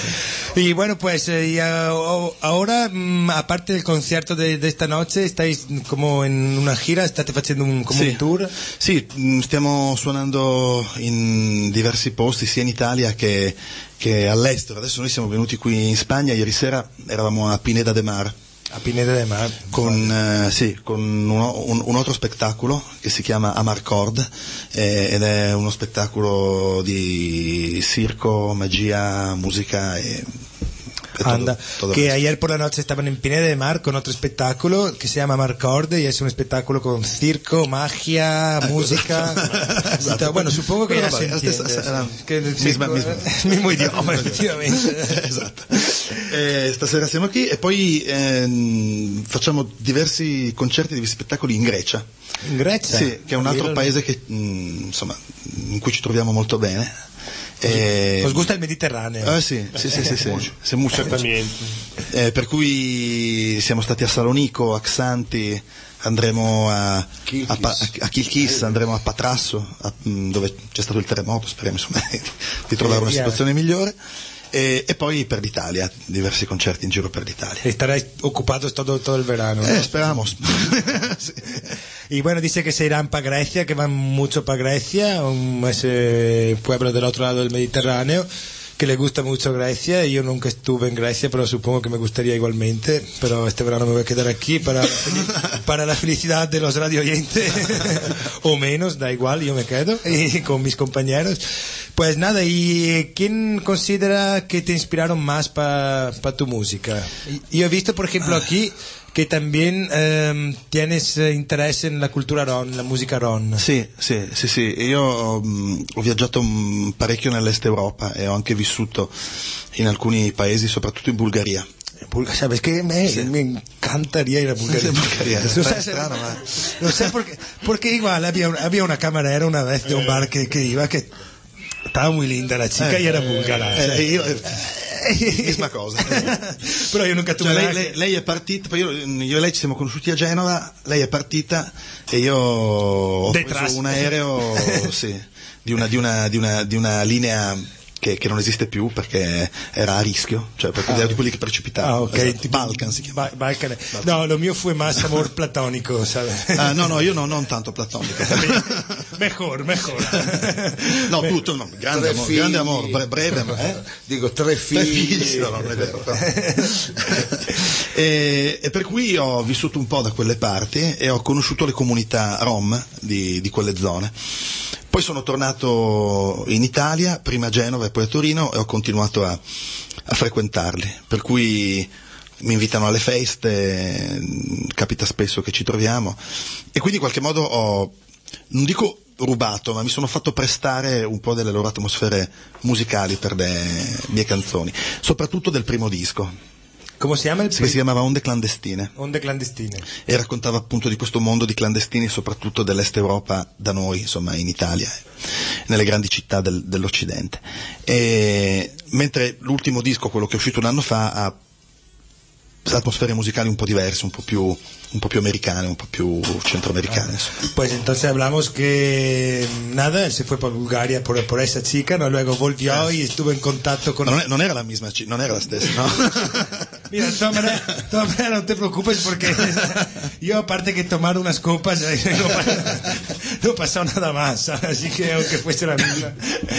Y bueno, pues eh, y ahora, mm, aparte del concierto de, de esta noche, estáis como en una gira, state facendo un, como sì. un tour? Sì, stiamo suonando in diversi posti, sia in Italia che, che all'estero. Adesso noi siamo venuti qui in Spagna, ieri sera eravamo a Pineda de Mar. A Pineda de Mar. Con, eh, sì, con uno, un, un altro spettacolo che si chiama Amarcord, eh, ed è uno spettacolo di circo, magia, musica e... Anda, todo, todo que esto. Ayer por la noche estaban en Pineda de Mar con otro espectáculo que se llama Marcorde y es un espectáculo con circo, magia, música. Esatto. Bueno, supongo que ya se entiende. Que el misma, misma. El mismo idioma, effettivamente. Esatto. Eh, stasera siamo qui e poi eh, facciamo diversi concerti, diversi spettacoli in Grecia. In Grecia? Sì, che è un altro paese che, mh, insomma, in cui ci troviamo molto bene. Eh, Os gusta il Mediterraneo? Eh, sì, sì, sì, sì, sì, sì, mucho, eh, per cui siamo stati a Salonico, a Xanthi, andremo a Kilkis, a, a, a Kilkis, andremo a Patrasso, a, dove c'è stato il terremoto, speriamo insomma, di trovare una situazione migliore. E, e poi per l'Italia, diversi concerti in giro per l'Italia. E starai occupato todo, todo el verano, ¿no? Eh, esperamos. Sí. Y bueno, dice que se irán para Grecia, que van mucho para Grecia, un, ese pueblo del otro lado del Mediterráneo, que le gusta mucho Grecia. Y yo nunca estuve en Grecia, pero supongo que me gustaría igualmente. Pero este verano me voy a quedar aquí para, para la felicidad de los radio oyentes, o menos, da igual, yo me quedo y con mis compañeros. Pues nada, ¿y quién considera que te inspiraron más para pa tu música? Yo he visto, por ejemplo, aquí que también eh, tienes interesse nella cultura ron, la musica ron. Sì, sì, sì, sì. Io um, ho viaggiato um, parecchio nell'est Europa e ho anche vissuto in alcuni paesi, soprattutto in Bulgaria. Bulgaria, sabes que me, sí. me encantaría ir a Bulgaria. Bulgaria no, sé, strano, ma... no sé por qué, porque igual había, había una camarera una vez de un bar que, que iba que estaba muy linda la chica eh, y era bulgara. Eh, cioè. io, eh, misma cosa. Però io nunca cioè, lei, lei, lei è partita, io, io e lei ci siamo conosciuti a Genova, lei è partita e io ho Detrás. preso un aereo sì, di, una, di, una, di, una, di una linea che, che non esiste più perché era a rischio, cioè perché ah, era di quelli che precipitavano. Ah, ok. Esatto. Tipo, Balkan si chiama. Ba- Balkan. No, lo mio fu más amor platonico, ¿sabes? Ah, no, no, io no, non tanto platonico. mejor, mejor. No, tutto, no, grande amore, grande amore, bre- breve, eh? Dico tre figli. Tre figli, no, non è vero. e, e per cui ho vissuto un po' da quelle parti e ho conosciuto le comunità rom di, di quelle zone. Poi sono tornato in Italia, prima a Genova e poi a Torino, e ho continuato a, a frequentarli, per cui mi invitano alle feste, capita spesso che ci troviamo, e quindi in qualche modo ho, non dico rubato, ma mi sono fatto prestare un po' delle loro atmosfere musicali per le mie canzoni, soprattutto del primo disco. Come si chiama il Sì, si chiamava Onde Clandestine. Onde Clandestine. E raccontava appunto di questo mondo di clandestini, soprattutto dell'est Europa, da noi, insomma, in Italia, nelle grandi città del, dell'Occidente. E, mentre l'ultimo disco, quello che è uscito un anno fa, ha atmosfere musicali un po' diverse, un po' più, un po' più americane, un po' più centroamericane. Ah, pues entonces hablamos que nada, él se fue por Bulgaria por, por esa chica, ¿no? Luego volvió y estuvo en contacto con... Non, è, non era la misma, non era la stessa, no? Mira, de todas maneras, de todas maneras no te preocupes porque yo aparte que tomar unas copas no, no pasó nada más, ¿sabes? Así que aunque fuese la misma.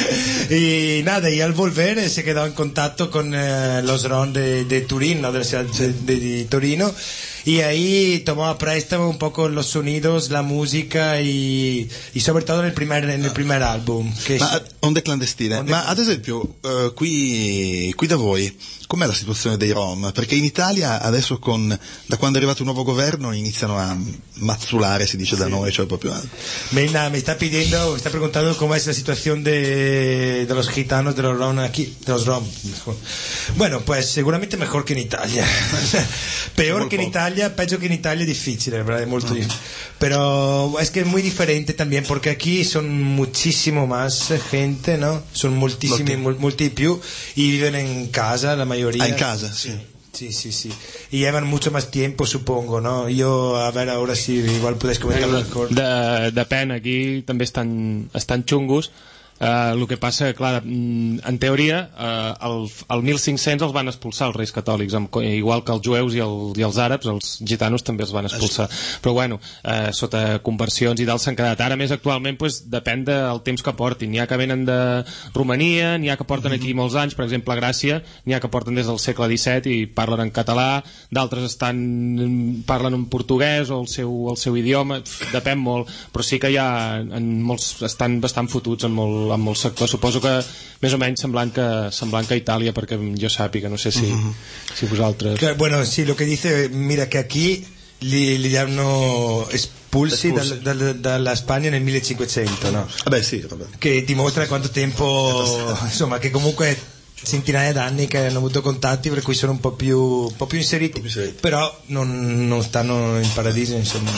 Y nada, y al volver se quedó en contacto con eh, los Ron de, de Turín, ¿no? De la ciudad de, de, de Torino. Y ahí tomó a préstamo un poco los sonidos, la música y, y sobre todo en el primer, en el primer album. Che Ma, Onde Clandestine. Onde... Ma ad esempio, uh, qui, qui da voi, com'è la situazione dei Rom? Perché in Italia adesso, con, da quando è arrivato il nuovo governo, iniziano a mazzulare, si dice da sí. noi, cioè proprio... Me, nada, me está pidiendo, me está preguntando cómo es la situación de, de los gitanos, de los Rom aquí, de los Rom. Bueno, pues seguramente mejor que en Italia. Peor que en Italia, peggio que en Italia es difícil, ¿verdad? Es muy uh-huh. difícil. Pero es que es muy diferente también, porque aquí son muchísimo más gente, ¿no? Son moltissimi, molti, molti più, y viven en casa, la mayoría. Ah, en casa, sí. Sí, sí, sí. Y llevan mucho más tiempo, supongo, ¿no? Yo, a ver, ahora sí, igual puedes comentar mejor. De, depèn, aquí també estan, estan xungos. Uh, el que passa, clar, en teoria uh, el, el mil cinc-cents els van expulsar els reis catòlics, amb, igual que els jueus i, el, i els àrabs, els gitanos també els van expulsar, però bueno, uh, sota conversions i tal s'han quedat. Ara més actualment pues, depèn del temps que portin, n'hi ha que venen de Romania, n'hi ha que porten aquí molts anys, per exemple a Gràcia n'hi ha que porten des del segle disset i parlen en català, d'altres estan parlen en portuguès o el seu, el seu idioma, depèn molt, però sí que hi ha en molts, estan bastant fotuts en molt amb el sector, suposo que més o menys semblant que, semblant que a Itàlia, perquè jo sàpiga, no sé si, uh-huh. si vosaltres... Claro, bueno, sí, lo que dice, mira que aquí li, li hanno espulsi da, da, dalla Spagna nel millecinquecento, no? Vabbè, sì, vabbè. Che dimostra quanto tempo, insomma, che comunque centinaia d'anni che hanno avuto contatti, per cui sono un po' più, un po' più inseriti, però non, non stanno in paradiso, insomma.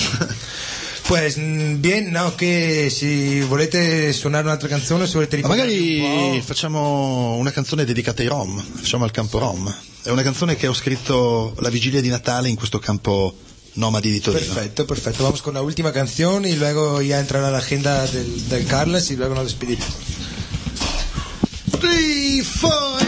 Pues bien, no, che si volete suonare un'altra canzone, se volete riposare magari un facciamo una canzone dedicata ai Rom, facciamo al campo Rom. È una canzone che ho scritto la vigilia di Natale in questo campo nomadi di Torino. Perfetto, perfetto. Vamos con la última canción y luego ya entrará la agenda del, del Carles y luego nos despediremos. Three, four,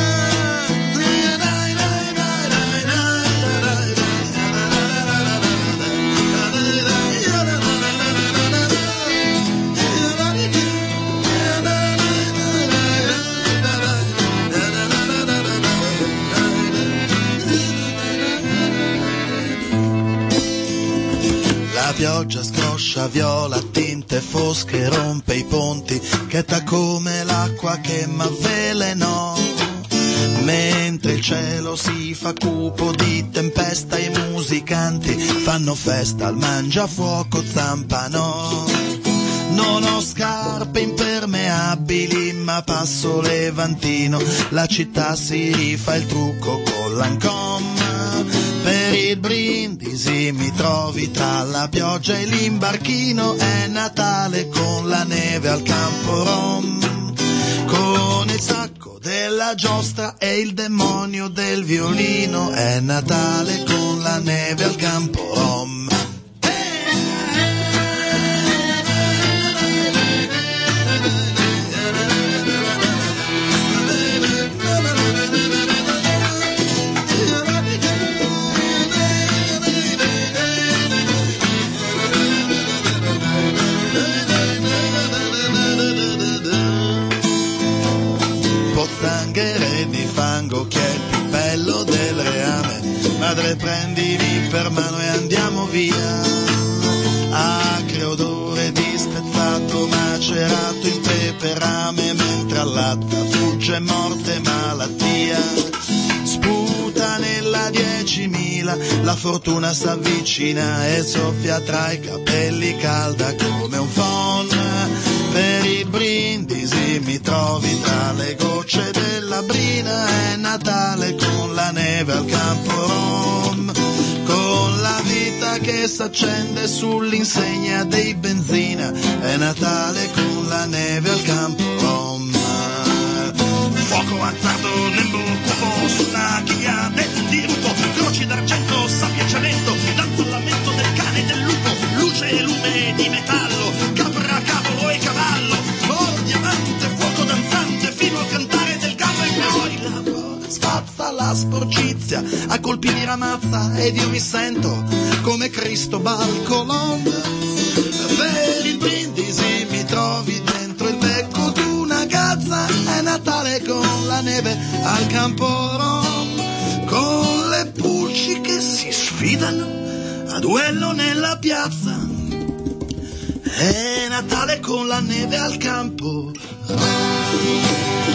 La pioggia scroscia viola tinte fosche, rompe i ponti, cheta come l'acqua che m'avvelenò. Mentre il cielo si fa cupo di tempesta, i musicanti fanno festa al mangiafuoco Zampano. Non ho scarpe impermeabili ma passo Levantino, la città si rifà il trucco con l'Ancom. Per il brindisi mi trovi tra la pioggia e l'imbarchino, è Natale con la neve al campo Rom, con il sacco della giostra e il demonio del violino, è Natale con la neve al campo Rom. Pozzanghere di fango, chi è il più bello del reame? Madre prendimi per mano e andiamo via. Acre odore di spezzato, mace macerato in pepe e rame, mentre allatta fugge morte e malattia. Sputa nella diecimila, la fortuna s'avvicina e soffia tra i capelli calda come un phon. Per i brindisi mi trovi tra le gocce della brina, è Natale con la neve al campo rom, con la vita che s'accende sull'insegna dei benzina, è Natale con la neve al campo rom. Fuoco azzardo nel cupo, sulla chiglia del dirupo, croci d'argento, sabbia e cemento, danzollamento del cane e del lupo, luce e lume di metallo, capra, cavolo e cavallo, oro, diamante, fuoco danzante, fino al cantare del gallo e poi la buona spazza la sporcizia a colpi di ramazza ed io mi sento come Cristobal Colombo. Per il brindisi mi trovi dentro il becco d'una gazza, è Natale con la neve al campo rom, con le pulci che si sfidano a duello nella piazza, è Natale con la neve al campo rom.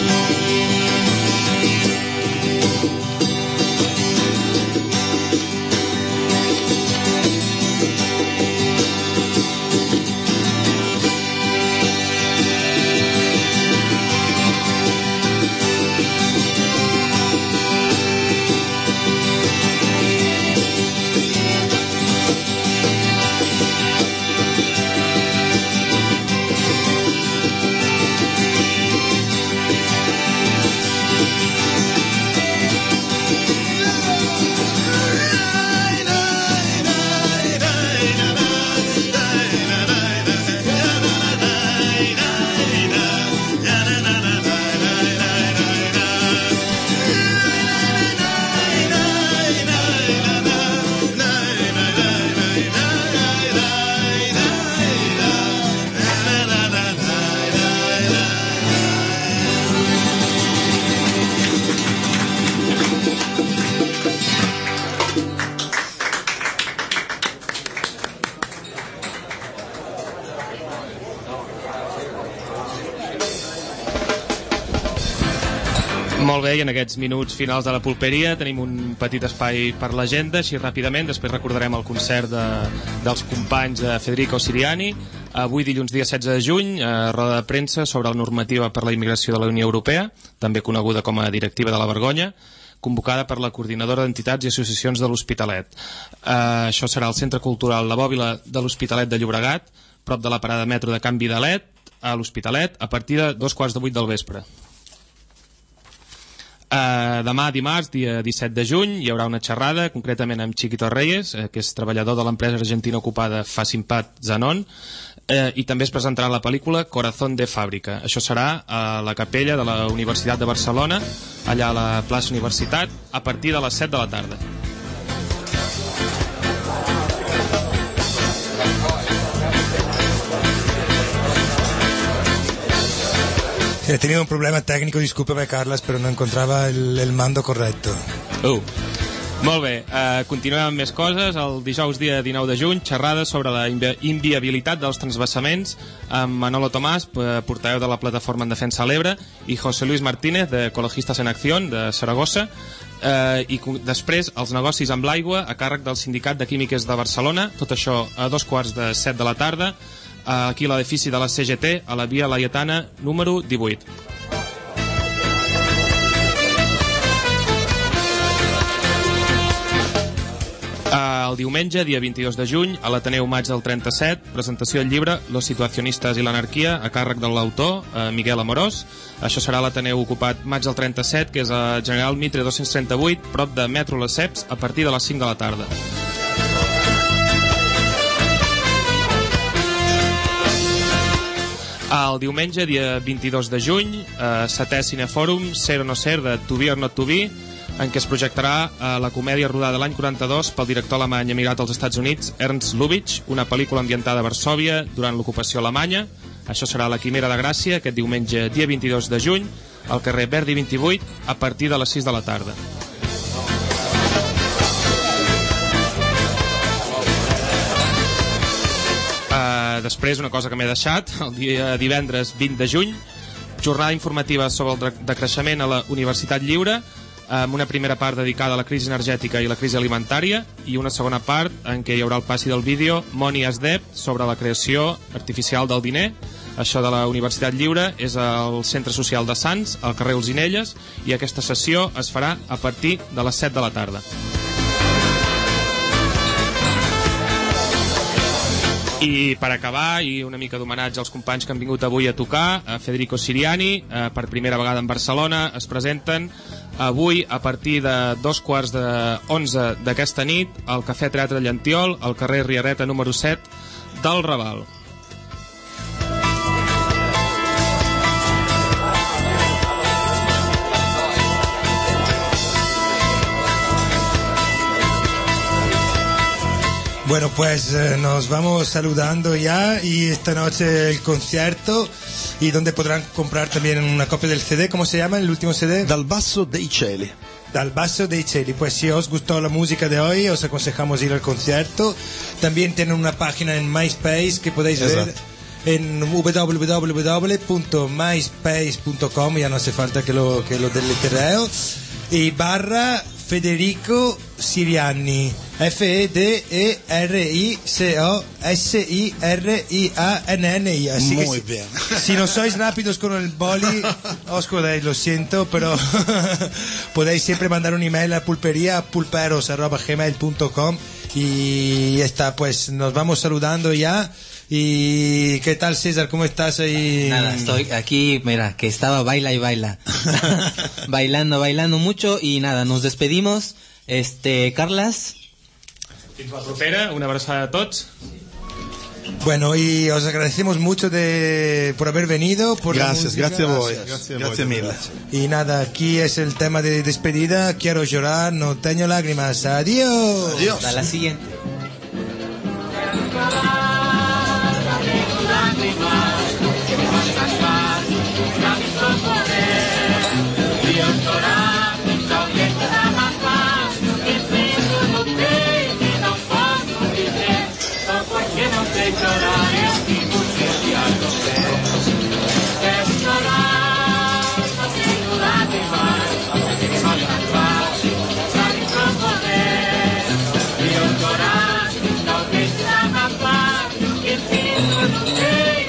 Molt bé, i en aquests minuts finals de la pulperia tenim un petit espai per l'agenda, així ràpidament. Després recordarem el concert de, dels companys de Federico Siriani. Avui, dilluns dia setze de juny, eh, roda de premsa sobre la normativa per la immigració de la Unió Europea, també coneguda com a Directiva de la Vergonya, convocada per la Coordinadora d'Entitats i Associacions de l'Hospitalet. Eh, això serà al Centre Cultural La Bòbila de l'Hospitalet de Llobregat, prop de la parada de metro de Can Vidalet, a l'Hospitalet, a partir de dos quarts de vuit del vespre. Uh, demà, dimarts, dia disset de juny, hi haurà una xerrada, concretament amb Chiquito Reyes, eh, que és treballador de l'empresa argentina ocupada Facimpat Zanon, eh, i també es presentarà la pel·lícula Corazón de Fàbrica. Això serà a la capella de la Universitat de Barcelona, allà a la plaça Universitat, a partir de les set de la tarda. He tenido un problema técnico, discúlpeme Carlas, pero no encontraba el, el mando correcto. Uh. Molt bé, uh, continuem amb més coses. El dijous dia dinou de juny, xerrada sobre la invi inviabilitat dels transvasaments amb Manolo Tomàs, portaveu de la plataforma en defensa de l'Ebre, i José Luis Martínez, de Ecologistas en Acción, de Saragossa. Uh, i després els negocis amb l'aigua a càrrec del Sindicat de Químiques de Barcelona. Tot això a dos quarts de set de la tarda, aquí a l'edifici de la C G T, a la via Laietana número divuit. El diumenge, dia vint-i-dos de juny, a l'Ateneu Maig del trenta-set, presentació del llibre Los situacionistas i l'anarquia, a càrrec de l'autor, Miguel Amorós. Això serà a l'Ateneu ocupat Maig del trenta-set, que és a General Mitre dos-cents trenta-vuit, prop de Metro Lesseps, a partir de les cinc de la tarda. El diumenge, dia vint-i-dos de juny, eh, setè Cinefòrum, Ser o no ser, de To Be or Not To Be, en què es projectarà eh, la comèdia rodada l'any quaranta-dos pel director alemany emigrat als Estats Units, Ernst Lubitsch, una pel·lícula ambientada a Varsòvia durant l'ocupació alemanya. Això serà a la Quimera de Gràcia, aquest diumenge, dia vint-i-dos de juny, al carrer Verdi vint-i-vuit, a partir de les sis de la tarda. després, una cosa que m'he deixat, el dia divendres vint de juny, jornada informativa sobre el decreixement a la Universitat Lliure, amb una primera part dedicada a la crisi energètica i la crisi alimentària i una segona part en què hi haurà el passi del vídeo Money as Debt sobre la creació artificial del diner. Això de la Universitat Lliure és al Centre Social de Sants, al carrer Olzinelles, i aquesta sessió es farà a partir de les set de la tarda. I per acabar, i una mica d'homenatge als companys que han vingut avui a tocar, a Federico Siriani, eh, per primera vegada en Barcelona, es presenten avui a partir de dos quarts de onze d'aquesta nit al Cafè Teatre Llantiol, al carrer Riereta número set del Raval. Bueno, pues eh, nos vamos saludando ya, y esta noche el concierto, y donde podrán comprar también una copia del C D. ¿Cómo se llama el último C D? Dal Basso dei Cieli. Dal Basso dei Cieli. Pues si os gustó la música de hoy, os aconsejamos ir al concierto. También tienen una página en MySpace que podéis Exacto. ver en w w w punto myspace punto com, ya no hace falta que lo, que lo deletreo, y barra Federico Siriani, F E D E R I C O S I R I A N N I. Así Muy que bien. Si no sois rápidos con el boli, os jodéis, lo siento, pero podéis siempre mandar un email a pulpería pulperos arroba gmail punto com, y ya está. Pues nos vamos saludando ya. ¿Y qué tal, César? ¿Cómo estás ahí? Nada, estoy aquí, mira, que estaba baila y baila. bailando, bailando mucho, y nada, nos despedimos. Este, Carlas. Fins la propera, una abraçada a tots. Bueno, y os agradecemos mucho de por haber venido. Por gracias, gracias a vos. Gracias, gracias mil. Y nada, aquí es el tema de despedida. Quiero llorar, no tengo lágrimas. Adiós. Adiós. Hasta la siguiente.